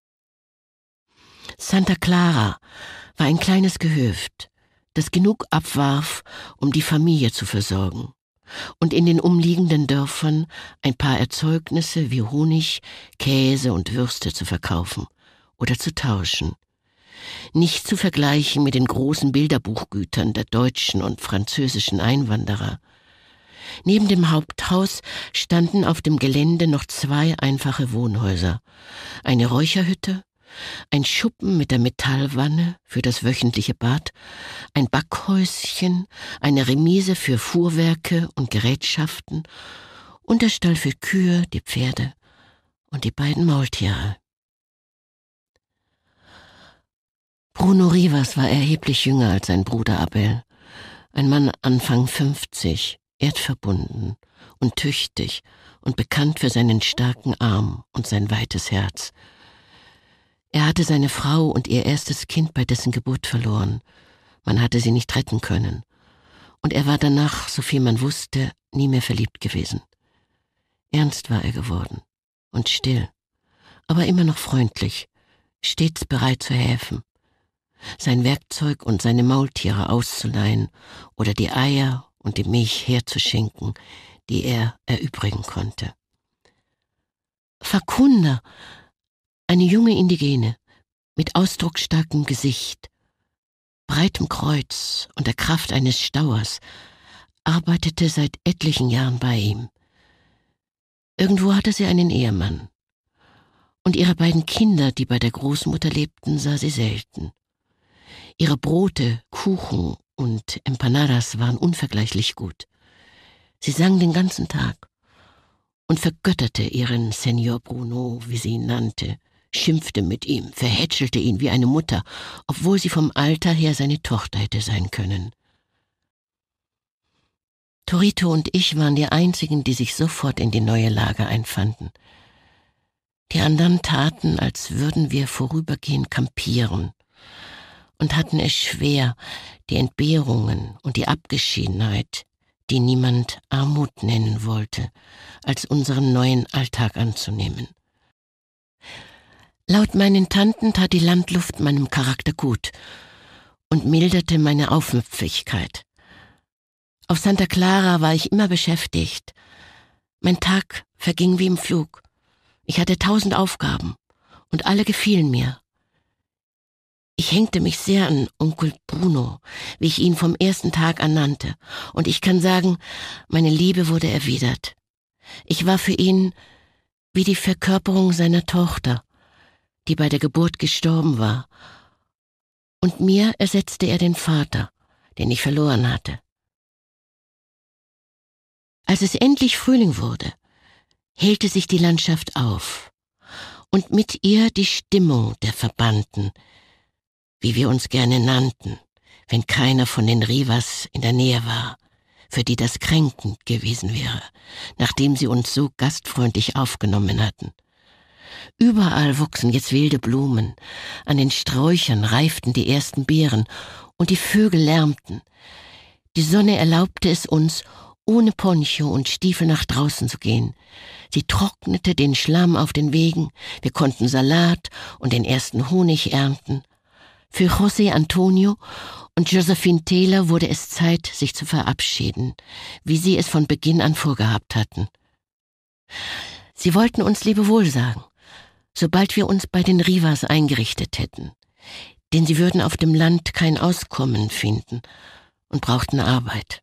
Santa Clara war ein kleines Gehöft, das genug abwarf, um die Familie zu versorgen, und in den umliegenden Dörfern ein paar Erzeugnisse wie Honig, Käse und Würste zu verkaufen oder zu tauschen. Nicht zu vergleichen mit den großen Bilderbuchgütern der deutschen und französischen Einwanderer. Neben dem Haupthaus standen auf dem Gelände noch zwei einfache Wohnhäuser, eine Räucherhütte, ein Schuppen mit der Metallwanne für das wöchentliche Bad, ein Backhäuschen, eine Remise für Fuhrwerke und Gerätschaften und der Stall für Kühe, die Pferde und die beiden Maultiere. Bruno Rivas war erheblich jünger als sein Bruder Abel, ein Mann Anfang fünfzig, erdverbunden und tüchtig und bekannt für seinen starken Arm und sein weites Herz. Er hatte seine Frau und ihr erstes Kind bei dessen Geburt verloren. Man hatte sie nicht retten können. Und er war danach, so viel man wusste, nie mehr verliebt gewesen. Ernst war er geworden und still, aber immer noch freundlich, stets bereit zu helfen, sein Werkzeug und seine Maultiere auszuleihen oder die Eier und die Milch herzuschenken, die er erübrigen konnte. Facunda, eine junge Indigene, mit ausdrucksstarkem Gesicht, breitem Kreuz und der Kraft eines Stauers, arbeitete seit etlichen Jahren bei ihm. Irgendwo hatte sie einen Ehemann. Und ihre beiden Kinder, die bei der Großmutter lebten, sah sie selten. Ihre Brote, Kuchen und Empanadas waren unvergleichlich gut. Sie sang den ganzen Tag und vergötterte ihren Senor Bruno, wie sie ihn nannte, schimpfte mit ihm, verhätschelte ihn wie eine Mutter, obwohl sie vom Alter her seine Tochter hätte sein können. Torito und ich waren die einzigen, die sich sofort in die neue Lage einfanden. Die anderen taten, als würden wir vorübergehend kampieren und hatten es schwer, die Entbehrungen und die Abgeschiedenheit, die niemand Armut nennen wollte, als unseren neuen Alltag anzunehmen. Laut meinen Tanten tat die Landluft meinem Charakter gut und milderte meine Aufmüpfigkeit. Auf Santa Clara war ich immer beschäftigt. Mein Tag verging wie im Flug. Ich hatte tausend Aufgaben und alle gefielen mir. Ich hängte mich sehr an Onkel Bruno, wie ich ihn vom ersten Tag an nannte, und ich kann sagen, meine Liebe wurde erwidert. Ich war für ihn wie die Verkörperung seiner Tochter, die bei der Geburt gestorben war, und mir ersetzte er den Vater, den ich verloren hatte. Als es endlich Frühling wurde, hellte sich die Landschaft auf und mit ihr die Stimmung der Verbannten, wie wir uns gerne nannten, wenn keiner von den Rivas in der Nähe war, für die das kränkend gewesen wäre, nachdem sie uns so gastfreundlich aufgenommen hatten. Überall wuchsen jetzt wilde Blumen, an den Sträuchern reiften die ersten Beeren und die Vögel lärmten. Die Sonne erlaubte es uns, ohne Poncho und Stiefel nach draußen zu gehen. Sie trocknete den Schlamm auf den Wegen, wir konnten Salat und den ersten Honig ernten. Für José Antonio und Josephine Taylor wurde es Zeit, sich zu verabschieden, wie sie es von Beginn an vorgehabt hatten. Sie wollten uns Lebewohl sagen, sobald wir uns bei den Rivas eingerichtet hätten, denn sie würden auf dem Land kein Auskommen finden und brauchten Arbeit.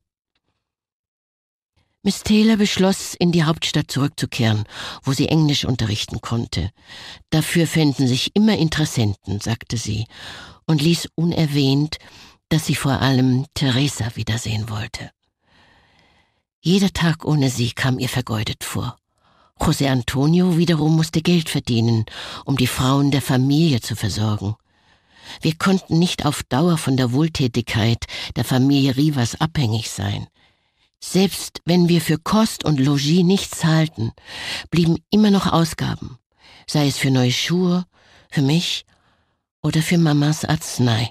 Miss Taylor beschloss, in die Hauptstadt zurückzukehren, wo sie Englisch unterrichten konnte. Dafür fänden sich immer Interessenten, sagte sie, und ließ unerwähnt, dass sie vor allem Teresa wiedersehen wollte. Jeder Tag ohne sie kam ihr vergeudet vor. José Antonio wiederum musste Geld verdienen, um die Frauen der Familie zu versorgen. Wir konnten nicht auf Dauer von der Wohltätigkeit der Familie Rivas abhängig sein. Selbst wenn wir für Kost und Logis nichts zahlten, blieben immer noch Ausgaben, sei es für neue Schuhe, für mich oder für Mamas Arznei.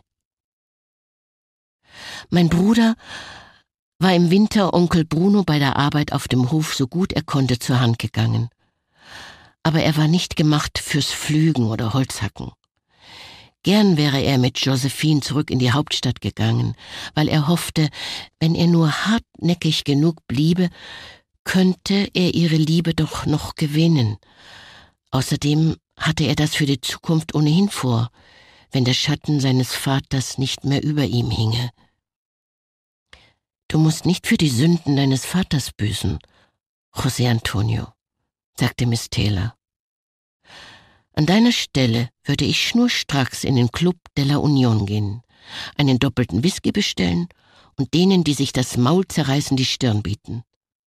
Mein Bruder war im Winter Onkel Bruno bei der Arbeit auf dem Hof so gut er konnte zur Hand gegangen. Aber er war nicht gemacht fürs Pflügen oder Holzhacken. Gern wäre er mit Josephine zurück in die Hauptstadt gegangen, weil er hoffte, wenn er nur hartnäckig genug bliebe, könnte er ihre Liebe doch noch gewinnen. Außerdem hatte er das für die Zukunft ohnehin vor, wenn der Schatten seines Vaters nicht mehr über ihm hinge. »Du musst nicht für die Sünden deines Vaters büßen, José Antonio«, sagte Miss Taylor. »An deiner Stelle würde ich schnurstracks in den Club de la Union gehen, einen doppelten Whisky bestellen und denen, die sich das Maul zerreißen, die Stirn bieten.«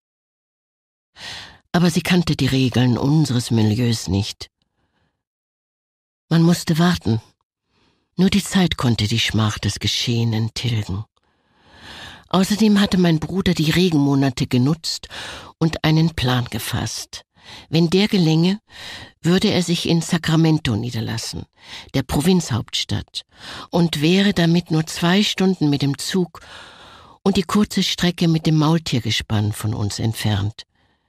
Aber sie kannte die Regeln unseres Milieus nicht. Man musste warten. Nur die Zeit konnte die Schmach des Geschehenen tilgen. Außerdem hatte mein Bruder die Regenmonate genutzt und einen Plan gefasst. Wenn der gelänge, würde er sich in Sacramento niederlassen, der Provinzhauptstadt, und wäre damit nur zwei Stunden mit dem Zug und die kurze Strecke mit dem Maultiergespann von uns entfernt.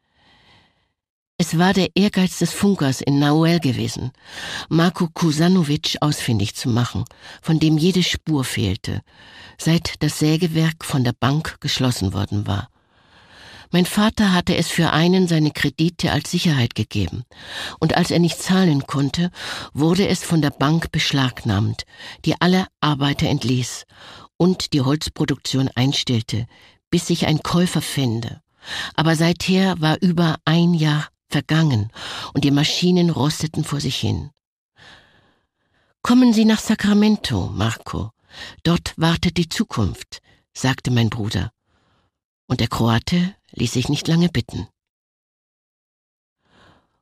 Es war der Ehrgeiz des Funkers in Nahuel gewesen, Marko Kusanovic ausfindig zu machen, von dem jede Spur fehlte, seit das Sägewerk von der Bank geschlossen worden war. Mein Vater hatte es für einen seine Kredite als Sicherheit gegeben, und als er nicht zahlen konnte, wurde es von der Bank beschlagnahmt, die alle Arbeiter entließ und die Holzproduktion einstellte, bis sich ein Käufer fände. Aber seither war über ein Jahr vergangen und die Maschinen rosteten vor sich hin. »Kommen Sie nach Sacramento, Marco. Dort wartet die Zukunft«, sagte mein Bruder. Und der Kroate ließ sich nicht lange bitten.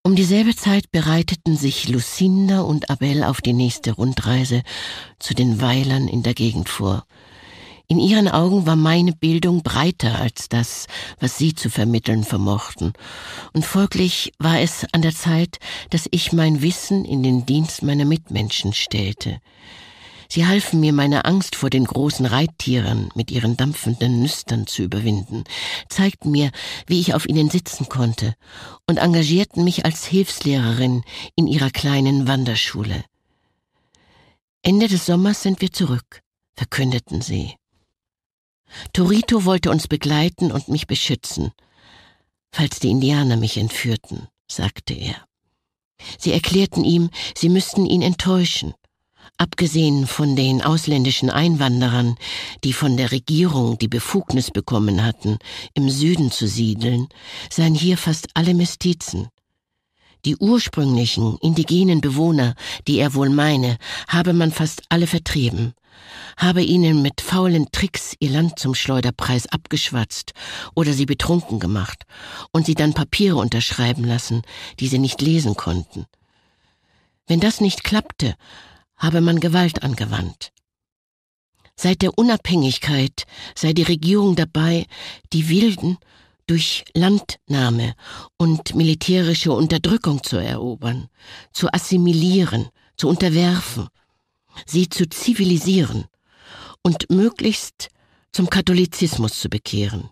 Um dieselbe Zeit bereiteten sich Lucinda und Abel auf die nächste Rundreise zu den Weilern in der Gegend vor. In ihren Augen war meine Bildung breiter als das, was sie zu vermitteln vermochten, und folglich war es an der Zeit, dass ich mein Wissen in den Dienst meiner Mitmenschen stellte. Sie halfen mir, meine Angst vor den großen Reittieren mit ihren dampfenden Nüstern zu überwinden, zeigten mir, wie ich auf ihnen sitzen konnte und engagierten mich als Hilfslehrerin in ihrer kleinen Wanderschule. Ende des Sommers sind wir zurück, verkündeten sie. Torito wollte uns begleiten und mich beschützen, falls die Indianer mich entführten, sagte er. Sie erklärten ihm, sie müssten ihn enttäuschen. Abgesehen von den ausländischen Einwanderern, die von der Regierung die Befugnis bekommen hatten, im Süden zu siedeln, seien hier fast alle Mestizen. Die ursprünglichen indigenen Bewohner, die er wohl meine, habe man fast alle vertrieben, habe ihnen mit faulen Tricks ihr Land zum Schleuderpreis abgeschwatzt oder sie betrunken gemacht und sie dann Papiere unterschreiben lassen, die sie nicht lesen konnten. Wenn das nicht klappte, habe man Gewalt angewandt. Seit der Unabhängigkeit sei die Regierung dabei, die Wilden durch Landnahme und militärische Unterdrückung zu erobern, zu assimilieren, zu unterwerfen, sie zu zivilisieren und möglichst zum Katholizismus zu bekehren.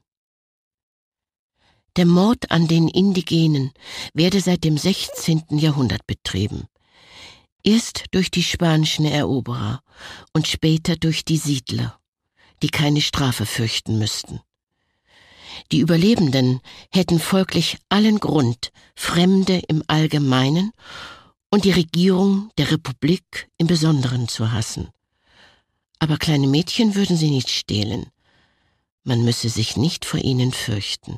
Der Mord an den Indigenen werde seit dem sechzehnten Jahrhundert betrieben. Erst durch die spanischen Eroberer und später durch die Siedler, die keine Strafe fürchten müssten. Die Überlebenden hätten folglich allen Grund, Fremde im Allgemeinen und die Regierung der Republik im Besonderen zu hassen. Aber kleine Mädchen würden sie nicht stehlen. Man müsse sich nicht vor ihnen fürchten.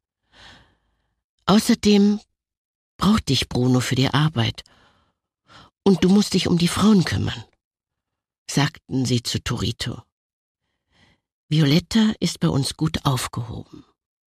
Außerdem braucht dich Bruno für die Arbeit. Und du musst dich um die Frauen kümmern, sagten sie zu Torito. Violetta ist bei uns gut aufgehoben.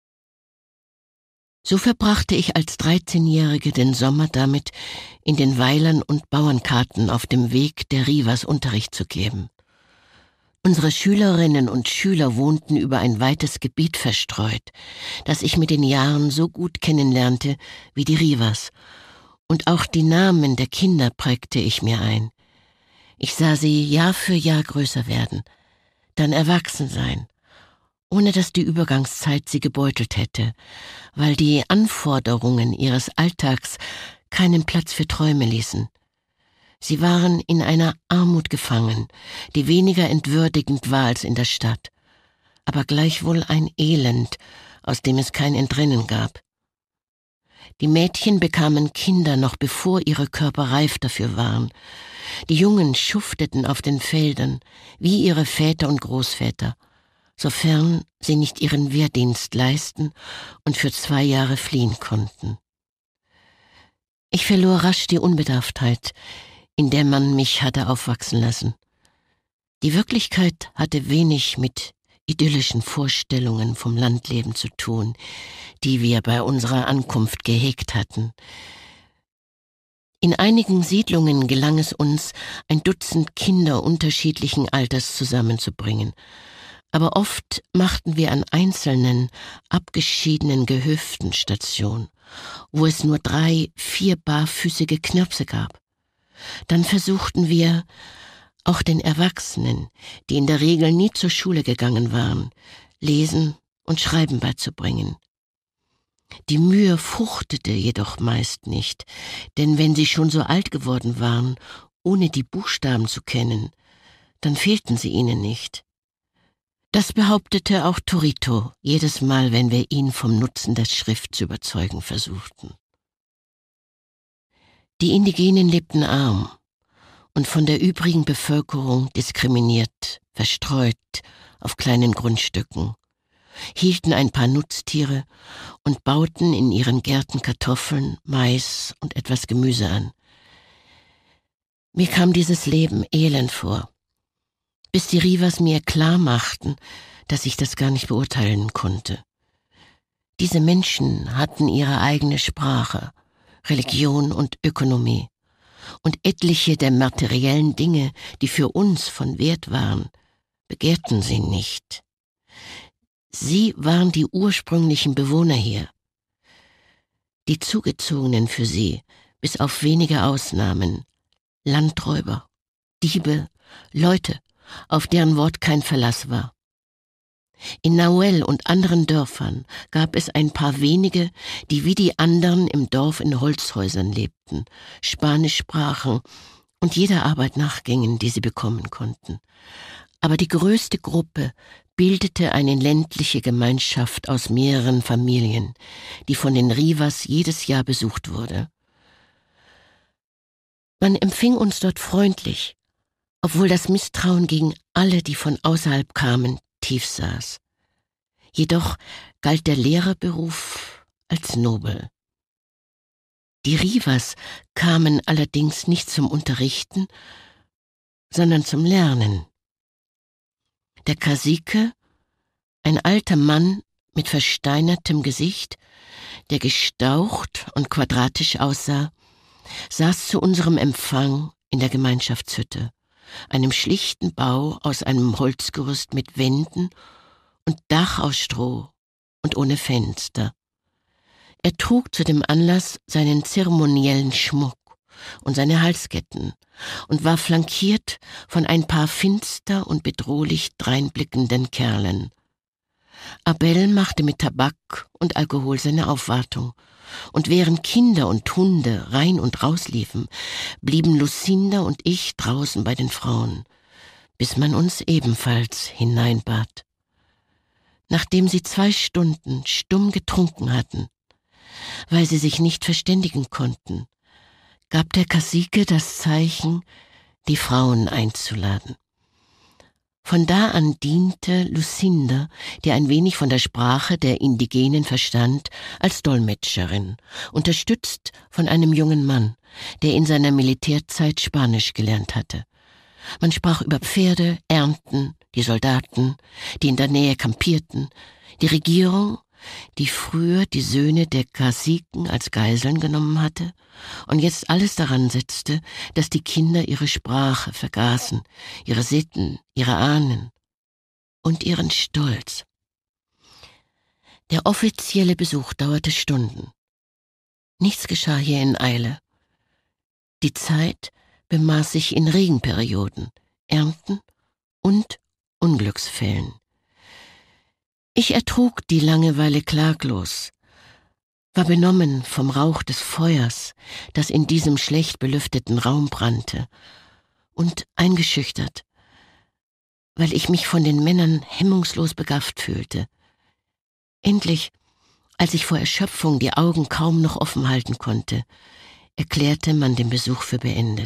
So verbrachte ich als dreizehnjährige den Sommer damit, in den Weilern und Bauernkarten auf dem Weg der Rivas Unterricht zu geben. Unsere Schülerinnen und Schüler wohnten über ein weites Gebiet verstreut, das ich mit den Jahren so gut kennenlernte wie die Rivas. Und auch die Namen der Kinder prägte ich mir ein. Ich sah sie Jahr für Jahr größer werden, dann erwachsen sein, ohne dass die Übergangszeit sie gebeutelt hätte, weil die Anforderungen ihres Alltags keinen Platz für Träume ließen. Sie waren in einer Armut gefangen, die weniger entwürdigend war als in der Stadt, aber gleichwohl ein Elend, aus dem es kein Entrinnen gab. Die Mädchen bekamen Kinder, noch bevor ihre Körper reif dafür waren. Die Jungen schufteten auf den Feldern, wie ihre Väter und Großväter, sofern sie nicht ihren Wehrdienst leisten und für zwei Jahre fliehen konnten. Ich verlor rasch die Unbedarftheit, in der man mich hatte aufwachsen lassen. Die Wirklichkeit hatte wenig mit idyllischen Vorstellungen vom Landleben zu tun, die wir bei unserer Ankunft gehegt hatten. In einigen Siedlungen gelang es uns, ein Dutzend Kinder unterschiedlichen Alters zusammenzubringen, aber oft machten wir an einzelnen, abgeschiedenen Gehöften Station, wo es nur drei, vier barfüßige Knirpse gab. Dann versuchten wir, auch den Erwachsenen, die in der Regel nie zur Schule gegangen waren, Lesen und Schreiben beizubringen. Die Mühe fruchtete jedoch meist nicht, denn wenn sie schon so alt geworden waren, ohne die Buchstaben zu kennen, dann fehlten sie ihnen nicht. Das behauptete auch Torito jedes Mal, wenn wir ihn vom Nutzen der Schrift zu überzeugen versuchten. Die Indigenen lebten arm und von der übrigen Bevölkerung diskriminiert, verstreut auf kleinen Grundstücken, hielten ein paar Nutztiere und bauten in ihren Gärten Kartoffeln, Mais und etwas Gemüse an. Mir kam dieses Leben elend vor, bis die Rivas mir klar machten, dass ich das gar nicht beurteilen konnte. Diese Menschen hatten ihre eigene Sprache, Religion und Ökonomie. Und etliche der materiellen Dinge, die für uns von Wert waren, begehrten sie nicht. Sie waren die ursprünglichen Bewohner hier. Die Zugezogenen für sie, bis auf wenige Ausnahmen, Landräuber, Diebe, Leute, auf deren Wort kein Verlass war. In Nahuel und anderen Dörfern gab es ein paar wenige, die wie die anderen im Dorf in Holzhäusern lebten, Spanisch sprachen und jeder Arbeit nachgingen, die sie bekommen konnten. Aber die größte Gruppe bildete eine ländliche Gemeinschaft aus mehreren Familien, die von den Rivas jedes Jahr besucht wurde. Man empfing uns dort freundlich, obwohl das Misstrauen gegen alle, die von außerhalb kamen, tief saß. Jedoch galt der Lehrerberuf als nobel. Die Rivas kamen allerdings nicht zum Unterrichten, sondern zum Lernen. Der Cacique, ein alter Mann mit versteinertem Gesicht, der gestaucht und quadratisch aussah, saß zu unserem Empfang in der Gemeinschaftshütte, einem schlichten Bau aus einem Holzgerüst mit Wänden und Dach aus Stroh und ohne Fenster. Er trug zu dem Anlass seinen zeremoniellen Schmuck und seine Halsketten und war flankiert von ein paar finster und bedrohlich dreinblickenden Kerlen. Abel machte mit Tabak und Alkohol seine Aufwartung, und während Kinder und Hunde rein und raus liefen, blieben Lucinda und ich draußen bei den Frauen, bis man uns ebenfalls hineinbat. Nachdem sie zwei Stunden stumm getrunken hatten, weil sie sich nicht verständigen konnten, gab der Cacique das Zeichen, die Frauen einzuladen. Von da an diente Lucinda, die ein wenig von der Sprache der Indigenen verstand, als Dolmetscherin, unterstützt von einem jungen Mann, der in seiner Militärzeit Spanisch gelernt hatte. Man sprach über Pferde, Ernten, die Soldaten, die in der Nähe kampierten, die Regierung, die früher die Söhne der Caciquen als Geiseln genommen hatte und jetzt alles daran setzte, dass die Kinder ihre Sprache vergaßen, ihre Sitten, ihre Ahnen und ihren Stolz. Der offizielle Besuch dauerte Stunden. Nichts geschah hier in Eile. Die Zeit bemaß sich in Regenperioden, Ernten und Unglücksfällen. Ich ertrug die Langeweile klaglos, war benommen vom Rauch des Feuers, das in diesem schlecht belüfteten Raum brannte, und eingeschüchtert, weil ich mich von den Männern hemmungslos begafft fühlte. Endlich, als ich vor Erschöpfung die Augen kaum noch offen halten konnte, erklärte man den Besuch für beendet.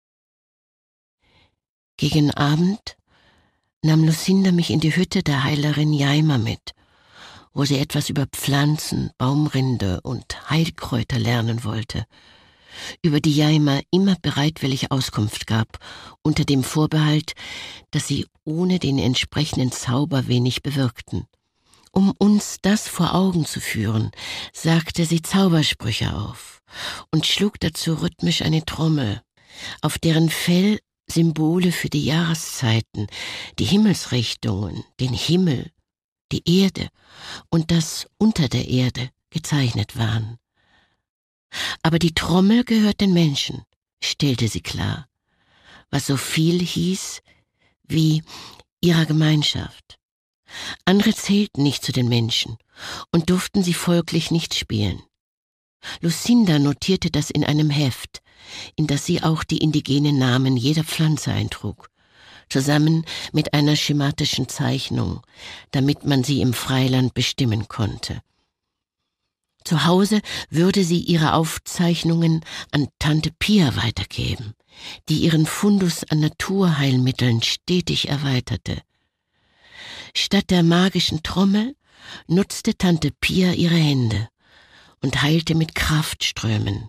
Gegen Abend nahm Lucinda mich in die Hütte der Heilerin Yaima mit, wo sie etwas über Pflanzen, Baumrinde und Heilkräuter lernen wollte, über die Yaima immer bereitwillig Auskunft gab, unter dem Vorbehalt, dass sie ohne den entsprechenden Zauber wenig bewirkten. Um uns das vor Augen zu führen, sagte sie Zaubersprüche auf und schlug dazu rhythmisch eine Trommel, auf deren Fell Symbole für die Jahreszeiten, die Himmelsrichtungen, den Himmel, die Erde und das unter der Erde gezeichnet waren. Aber die Trommel gehört den Menschen, stellte sie klar, was so viel hieß wie ihrer Gemeinschaft. Andere zählten nicht zu den Menschen und durften sie folglich nicht spielen. Lucinda notierte das in einem Heft, in das sie auch die indigenen Namen jeder Pflanze eintrug, zusammen mit einer schematischen Zeichnung, damit man sie im Freiland bestimmen konnte. Zu Hause würde sie ihre Aufzeichnungen an Tante Pia weitergeben, die ihren Fundus an Naturheilmitteln stetig erweiterte. Statt der magischen Trommel nutzte Tante Pia ihre Hände und heilte mit Kraftströmen.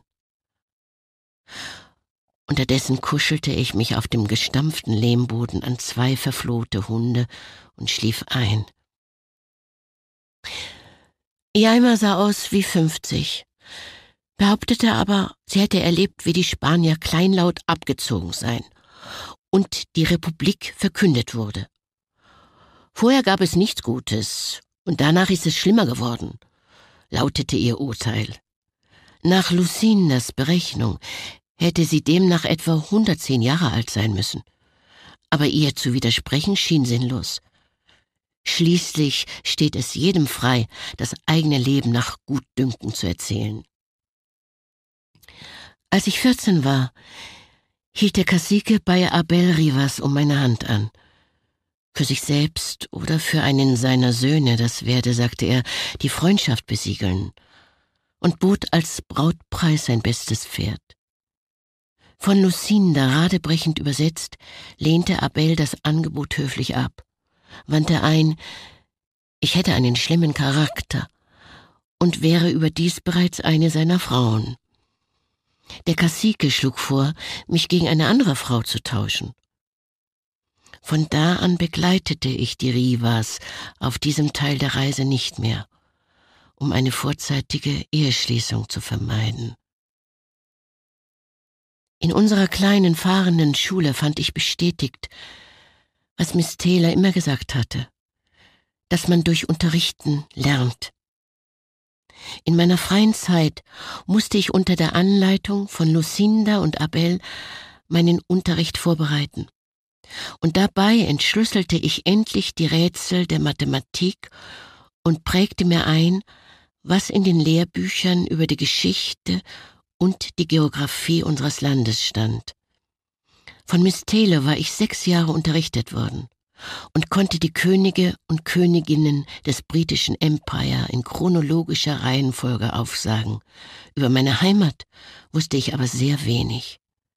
Unterdessen kuschelte ich mich auf dem gestampften Lehmboden an zwei verflohte Hunde und schlief ein. Yaima sah aus wie fünfzig, behauptete aber, sie hätte erlebt, wie die Spanier kleinlaut abgezogen seien und die Republik verkündet wurde. Vorher gab es nichts Gutes und danach ist es schlimmer geworden, lautete ihr Urteil. Nach Lucindas Berechnung hätte sie demnach etwa hundertzehn Jahre alt sein müssen. Aber ihr zu widersprechen schien sinnlos. Schließlich steht es jedem frei, das eigene Leben nach Gutdünken zu erzählen. Als ich vierzehn war, hielt der Cacique bei Abel Rivas um meine Hand an. Für sich selbst oder für einen seiner Söhne, das werde, sagte er, die Freundschaft besiegeln, und bot als Brautpreis sein bestes Pferd. Von Lucinda radebrechend übersetzt, lehnte Abel das Angebot höflich ab, wandte ein, ich hätte einen schlimmen Charakter und wäre überdies bereits eine seiner Frauen. Der Cacique schlug vor, mich gegen eine andere Frau zu tauschen. Von da an begleitete ich die Rivas auf diesem Teil der Reise nicht mehr, um eine vorzeitige Eheschließung zu vermeiden. In unserer kleinen fahrenden Schule fand ich bestätigt, was Miss Taylor immer gesagt hatte, dass man durch Unterrichten lernt. In meiner freien Zeit musste ich unter der Anleitung von Lucinda und Abel meinen Unterricht vorbereiten. Und dabei entschlüsselte ich endlich die Rätsel der Mathematik und prägte mir ein, was in den Lehrbüchern über die Geschichte und die Geographie unseres Landes stand. Von Miss Taylor war ich sechs Jahre unterrichtet worden und konnte die Könige und Königinnen des britischen Empire in chronologischer Reihenfolge aufsagen. Über meine Heimat wusste ich aber sehr wenig.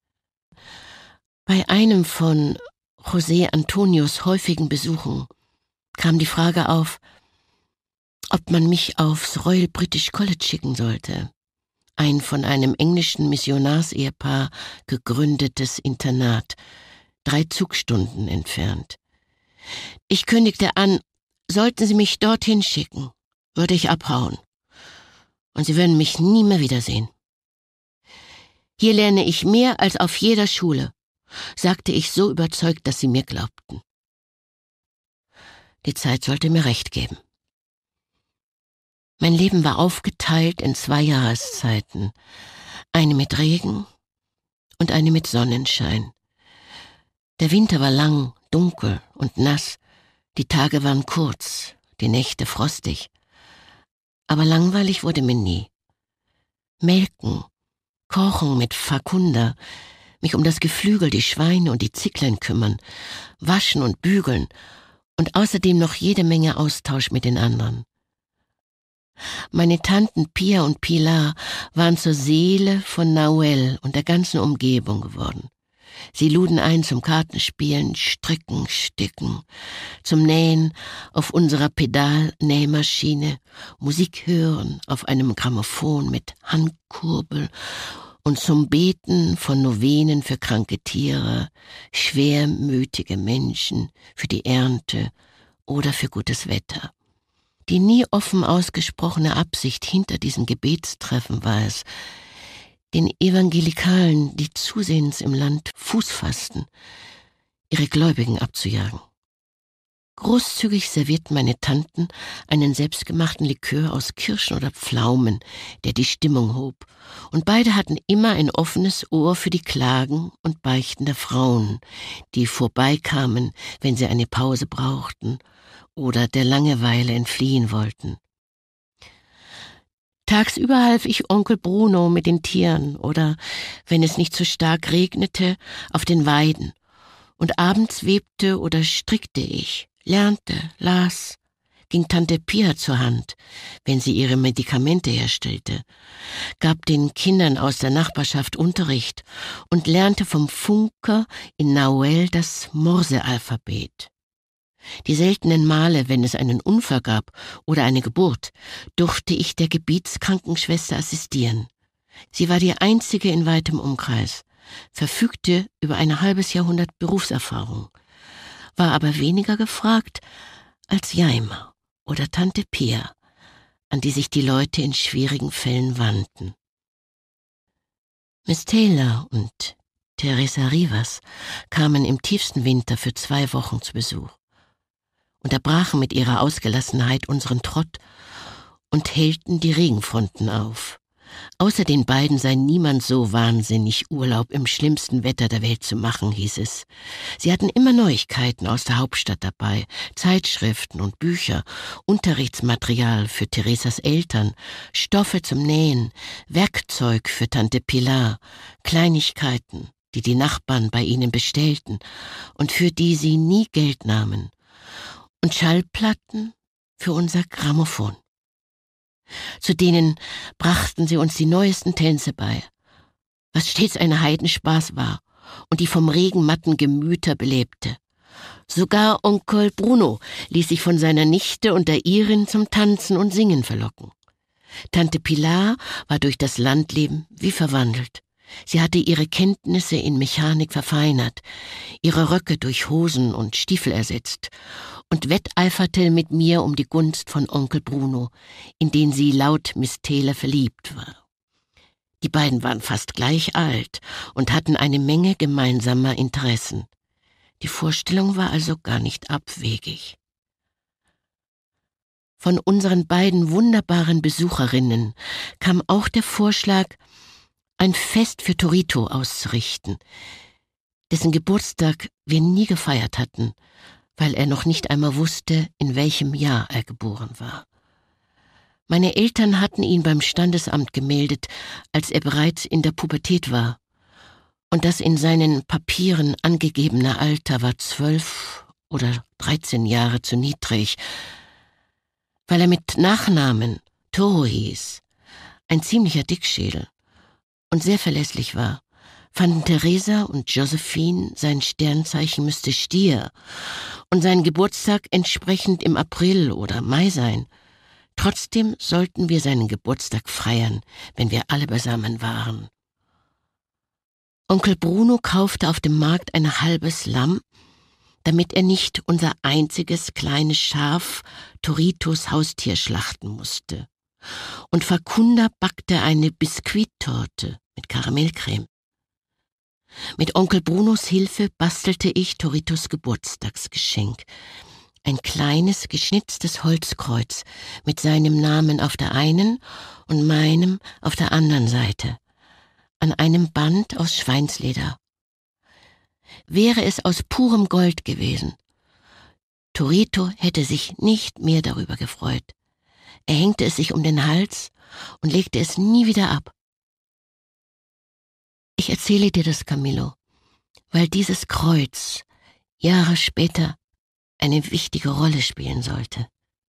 Bei einem von José Antonios häufigen Besuchen kam die Frage auf, ob man mich aufs Royal British College schicken sollte, ein von einem englischen Missionarsehepaar gegründetes Internat, drei Zugstunden entfernt. Ich kündigte an, sollten Sie mich dorthin schicken, würde ich abhauen, und Sie würden mich nie mehr wiedersehen. Hier lerne ich mehr als auf jeder Schule, sagte ich so überzeugt, dass sie mir glaubten. Die Zeit sollte mir recht geben. Mein Leben war aufgeteilt in zwei Jahreszeiten, eine mit Regen und eine mit Sonnenschein. Der Winter war lang, dunkel und nass, die Tage waren kurz, die Nächte frostig. Aber langweilig wurde mir nie. Melken, kochen mit Fakunda, mich um das Geflügel, die Schweine und die Zicklein kümmern, waschen und bügeln und außerdem noch jede Menge Austausch mit den anderen. Meine Tanten Pia und Pilar waren zur Seele von Nahuel und der ganzen Umgebung geworden. Sie luden ein zum Kartenspielen, Stricken, Sticken, zum Nähen auf unserer Pedalnähmaschine, Musik hören auf einem Grammophon mit Handkurbel und zum Beten von Novenen für kranke Tiere, schwermütige Menschen, für die Ernte oder für gutes Wetter. Die nie offen ausgesprochene Absicht hinter diesen Gebetstreffen war es, den Evangelikalen, die zusehends im Land Fuß fassten, ihre Gläubigen abzujagen. Großzügig servierten meine Tanten einen selbstgemachten Likör aus Kirschen oder Pflaumen, der die Stimmung hob, und beide hatten immer ein offenes Ohr für die Klagen und Beichten der Frauen, die vorbeikamen, wenn sie eine Pause brauchten oder der Langeweile entfliehen wollten. Tagsüber half ich Onkel Bruno mit den Tieren oder, wenn es nicht zu stark regnete, auf den Weiden, und abends webte oder strickte ich, lernte, las, ging Tante Pia zur Hand, wenn sie ihre Medikamente herstellte, gab den Kindern aus der Nachbarschaft Unterricht und lernte vom Funker in Nahuel das Morsealphabet. Die seltenen Male, wenn es einen Unfall gab oder eine Geburt, durfte ich der Gebietskrankenschwester assistieren. Sie war die einzige in weitem Umkreis, verfügte über ein halbes Jahrhundert Berufserfahrung, war aber weniger gefragt als Jaima oder Tante Pia, an die sich die Leute in schwierigen Fällen wandten. Miss Taylor und Teresa Rivas kamen im tiefsten Winter für zwei Wochen zu Besuch, unterbrachen mit ihrer Ausgelassenheit unseren Trott und hellten die Regenfronten auf. Außer den beiden sei niemand so wahnsinnig, Urlaub im schlimmsten Wetter der Welt zu machen, hieß es. Sie hatten immer Neuigkeiten aus der Hauptstadt dabei, Zeitschriften und Bücher, Unterrichtsmaterial für Theresas Eltern, Stoffe zum Nähen, Werkzeug für Tante Pilar, Kleinigkeiten, die die Nachbarn bei ihnen bestellten und für die sie nie Geld nahmen, und Schallplatten für unser Grammophon. Zu denen brachten sie uns die neuesten Tänze bei, was stets ein Heidenspaß war und die vom Regen matten Gemüter belebte. Sogar Onkel Bruno ließ sich von seiner Nichte und der Irin zum Tanzen und Singen verlocken. Tante Pilar war durch das Landleben wie verwandelt. Sie hatte ihre Kenntnisse in Mechanik verfeinert, ihre Röcke durch Hosen und Stiefel ersetzt und wetteiferte mit mir um die Gunst von Onkel Bruno, in den sie laut Miss Taylor verliebt war. Die beiden waren fast gleich alt und hatten eine Menge gemeinsamer Interessen. Die Vorstellung war also gar nicht abwegig. Von unseren beiden wunderbaren Besucherinnen kam auch der Vorschlag, ein Fest für Torito auszurichten, dessen Geburtstag wir nie gefeiert hatten, weil er noch nicht einmal wusste, in welchem Jahr er geboren war. Meine Eltern hatten ihn beim Standesamt gemeldet, als er bereits in der Pubertät war, und das in seinen Papieren angegebene Alter war zwölf oder dreizehn Jahre zu niedrig, weil er mit Nachnamen Toro hieß, ein ziemlicher Dickschädel, und sehr verlässlich war, fanden Teresa und Josephine, sein Sternzeichen müsste Stier und sein Geburtstag entsprechend im April oder Mai sein. Trotzdem sollten wir seinen Geburtstag feiern, wenn wir alle beisammen waren. Onkel Bruno kaufte auf dem Markt ein halbes Lamm, damit er nicht unser einziges kleines Schaf, Toritos Haustier, schlachten musste. Und Facunda backte eine Biskuittorte mit Karamellcreme. Mit Onkel Brunos Hilfe bastelte ich Toritos Geburtstagsgeschenk. Ein kleines, geschnitztes Holzkreuz mit seinem Namen auf der einen und meinem auf der anderen Seite, an einem Band aus Schweinsleder. Wäre es aus purem Gold gewesen, Torito hätte sich nicht mehr darüber gefreut. Er hängte es sich um den Hals und legte es nie wieder ab. Ich erzähle dir das, Camillo, weil dieses Kreuz Jahre später eine wichtige Rolle spielen sollte.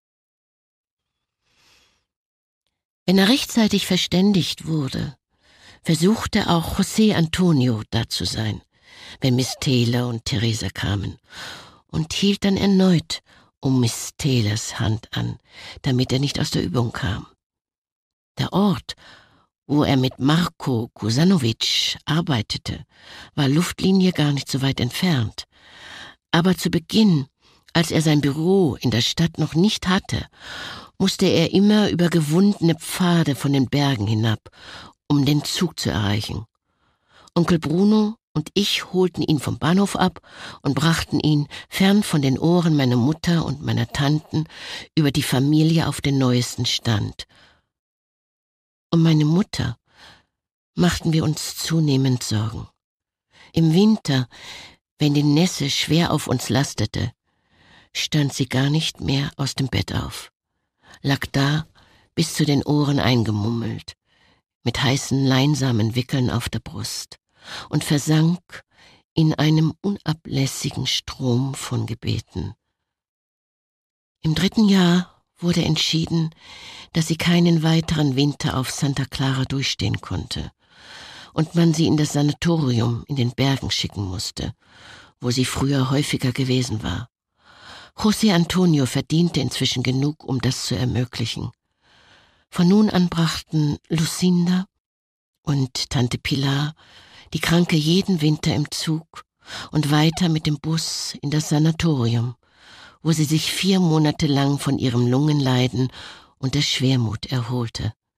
Wenn er rechtzeitig verständigt wurde, versuchte auch José Antonio da zu sein, wenn Miss Taylor und Teresa kamen, und hielt dann erneut um Miss Taylors Hand an, damit er nicht aus der Übung kam. Der Ort, wo er mit Marko Kusanovic arbeitete, war Luftlinie gar nicht so weit entfernt. Aber zu Beginn, als er sein Büro in der Stadt noch nicht hatte, musste er immer über gewundene Pfade von den Bergen hinab, um den Zug zu erreichen. Onkel Bruno und ich holten ihn vom Bahnhof ab und brachten ihn, fern von den Ohren meiner Mutter und meiner Tanten, über die Familie auf den neuesten Stand. Um meine Mutter machten wir uns zunehmend Sorgen. Im Winter, wenn die Nässe schwer auf uns lastete, stand sie gar nicht mehr aus dem Bett auf, lag da bis zu den Ohren eingemummelt, mit heißen Leinsamen Wickeln auf der Brust und versank in einem unablässigen Strom von Gebeten. Im dritten Jahr wurde entschieden, dass sie keinen weiteren Winter auf Santa Clara durchstehen konnte und man sie in das Sanatorium in den Bergen schicken musste, wo sie früher häufiger gewesen war. José Antonio verdiente inzwischen genug, um das zu ermöglichen. Von nun an brachten Lucinda und Tante Pilar die Kranke jeden Winter im Zug und weiter mit dem Bus in das Sanatorium, wo sie sich vier Monate lang von ihrem Lungenleiden und der Schwermut erholte.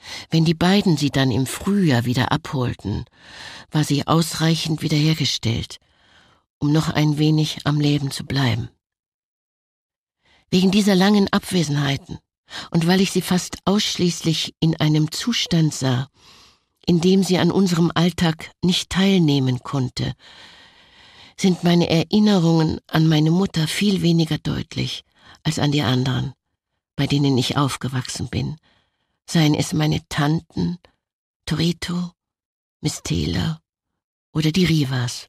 Wenn die beiden sie dann im Frühjahr wieder abholten, war sie ausreichend wiederhergestellt, um noch ein wenig am Leben zu bleiben. Wegen dieser langen Abwesenheiten und weil ich sie fast ausschließlich in einem Zustand sah, in dem sie an unserem Alltag nicht teilnehmen konnte, sind meine Erinnerungen an meine Mutter viel weniger deutlich als an die anderen, bei denen ich aufgewachsen bin, seien es meine Tanten, Torito, Miss Taylor oder die Rivas.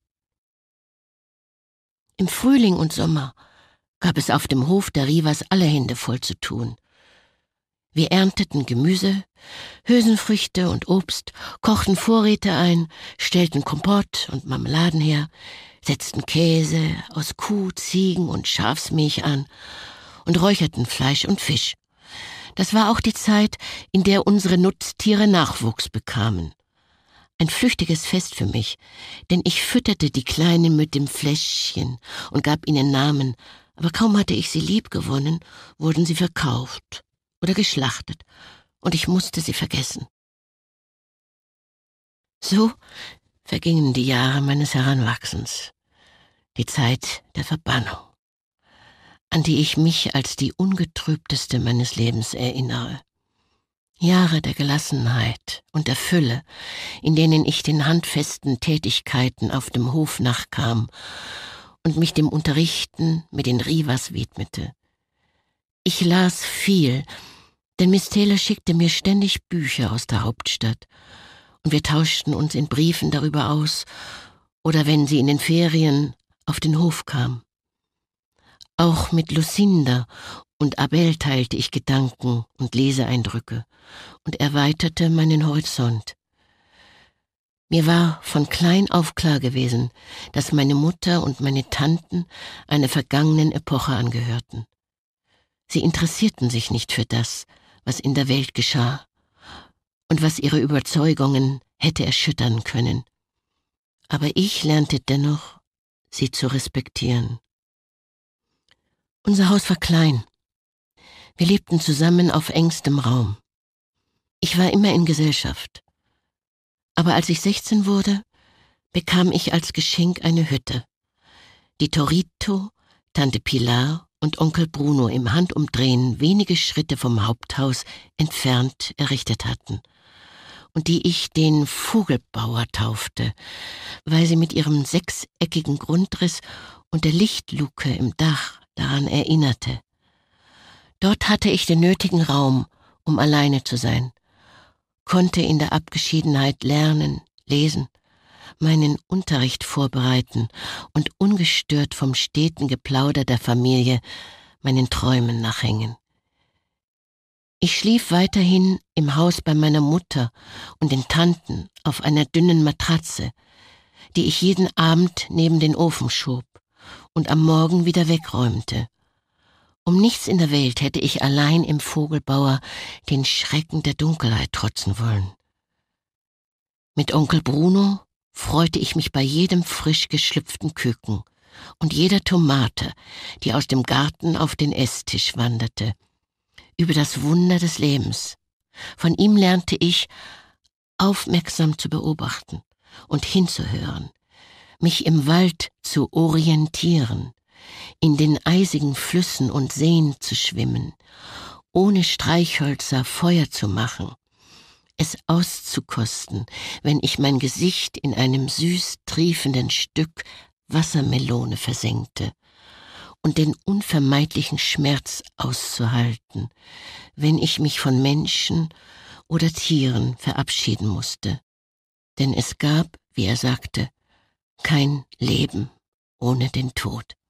Im Frühling und Sommer gab es auf dem Hof der Rivas alle Hände voll zu tun. Wir ernteten Gemüse, Hülsenfrüchte und Obst, kochten Vorräte ein, stellten Kompott und Marmeladen her, setzten Käse aus Kuh-, Ziegen- und Schafsmilch an und räucherten Fleisch und Fisch. Das war auch die Zeit, in der unsere Nutztiere Nachwuchs bekamen. Ein flüchtiges Fest für mich, denn ich fütterte die Kleinen mit dem Fläschchen und gab ihnen Namen, aber kaum hatte ich sie liebgewonnen, wurden sie verkauft oder geschlachtet, und ich musste sie vergessen. So vergingen die Jahre meines Heranwachsens, die Zeit der Verbannung, an die ich mich als die ungetrübteste meines Lebens erinnere. Jahre der Gelassenheit und der Fülle, in denen ich den handfesten Tätigkeiten auf dem Hof nachkam und mich dem Unterrichten mit den Rivas widmete. Ich las viel, denn Miss Taylor schickte mir ständig Bücher aus der Hauptstadt, und wir tauschten uns in Briefen darüber aus, oder wenn sie in den Ferien auf den Hof kam. Auch mit Lucinda und Abel teilte ich Gedanken und Leseeindrücke und erweiterte meinen Horizont. Mir war von klein auf klar gewesen, dass meine Mutter und meine Tanten einer vergangenen Epoche angehörten. Sie interessierten sich nicht für das, was in der Welt geschah und was ihre Überzeugungen hätte erschüttern können. Aber ich lernte dennoch, sie zu respektieren. Unser Haus war klein. Wir lebten zusammen auf engstem Raum. Ich war immer in Gesellschaft. Aber als ich sechzehn wurde, bekam ich als Geschenk eine Hütte, die Torito, Tante Pilar und Onkel Bruno im Handumdrehen wenige Schritte vom Haupthaus entfernt errichtet hatten und die ich den Vogelbauer taufte, weil sie mit ihrem sechseckigen Grundriss und der Lichtluke im Dach daran erinnerte. Dort hatte ich den nötigen Raum, um alleine zu sein, konnte in der Abgeschiedenheit lernen, lesen, meinen Unterricht vorbereiten und ungestört vom steten Geplauder der Familie meinen Träumen nachhängen. Ich schlief weiterhin im Haus bei meiner Mutter und den Tanten auf einer dünnen Matratze, die ich jeden Abend neben den Ofen schob und am Morgen wieder wegräumte. Um nichts in der Welt hätte ich allein im Vogelbauer den Schrecken der Dunkelheit trotzen wollen. Mit Onkel Bruno freute ich mich bei jedem frisch geschlüpften Küken und jeder Tomate, die aus dem Garten auf den Esstisch wanderte, über das Wunder des Lebens. Von ihm lernte ich, aufmerksam zu beobachten und hinzuhören, mich im Wald zu orientieren, in den eisigen Flüssen und Seen zu schwimmen, ohne Streichhölzer Feuer zu machen, es auszukosten, wenn ich mein Gesicht in einem süß triefenden Stück Wassermelone versenkte, und den unvermeidlichen Schmerz auszuhalten, wenn ich mich von Menschen oder Tieren verabschieden musste. Denn es gab, wie er sagte, kein Leben ohne den Tod.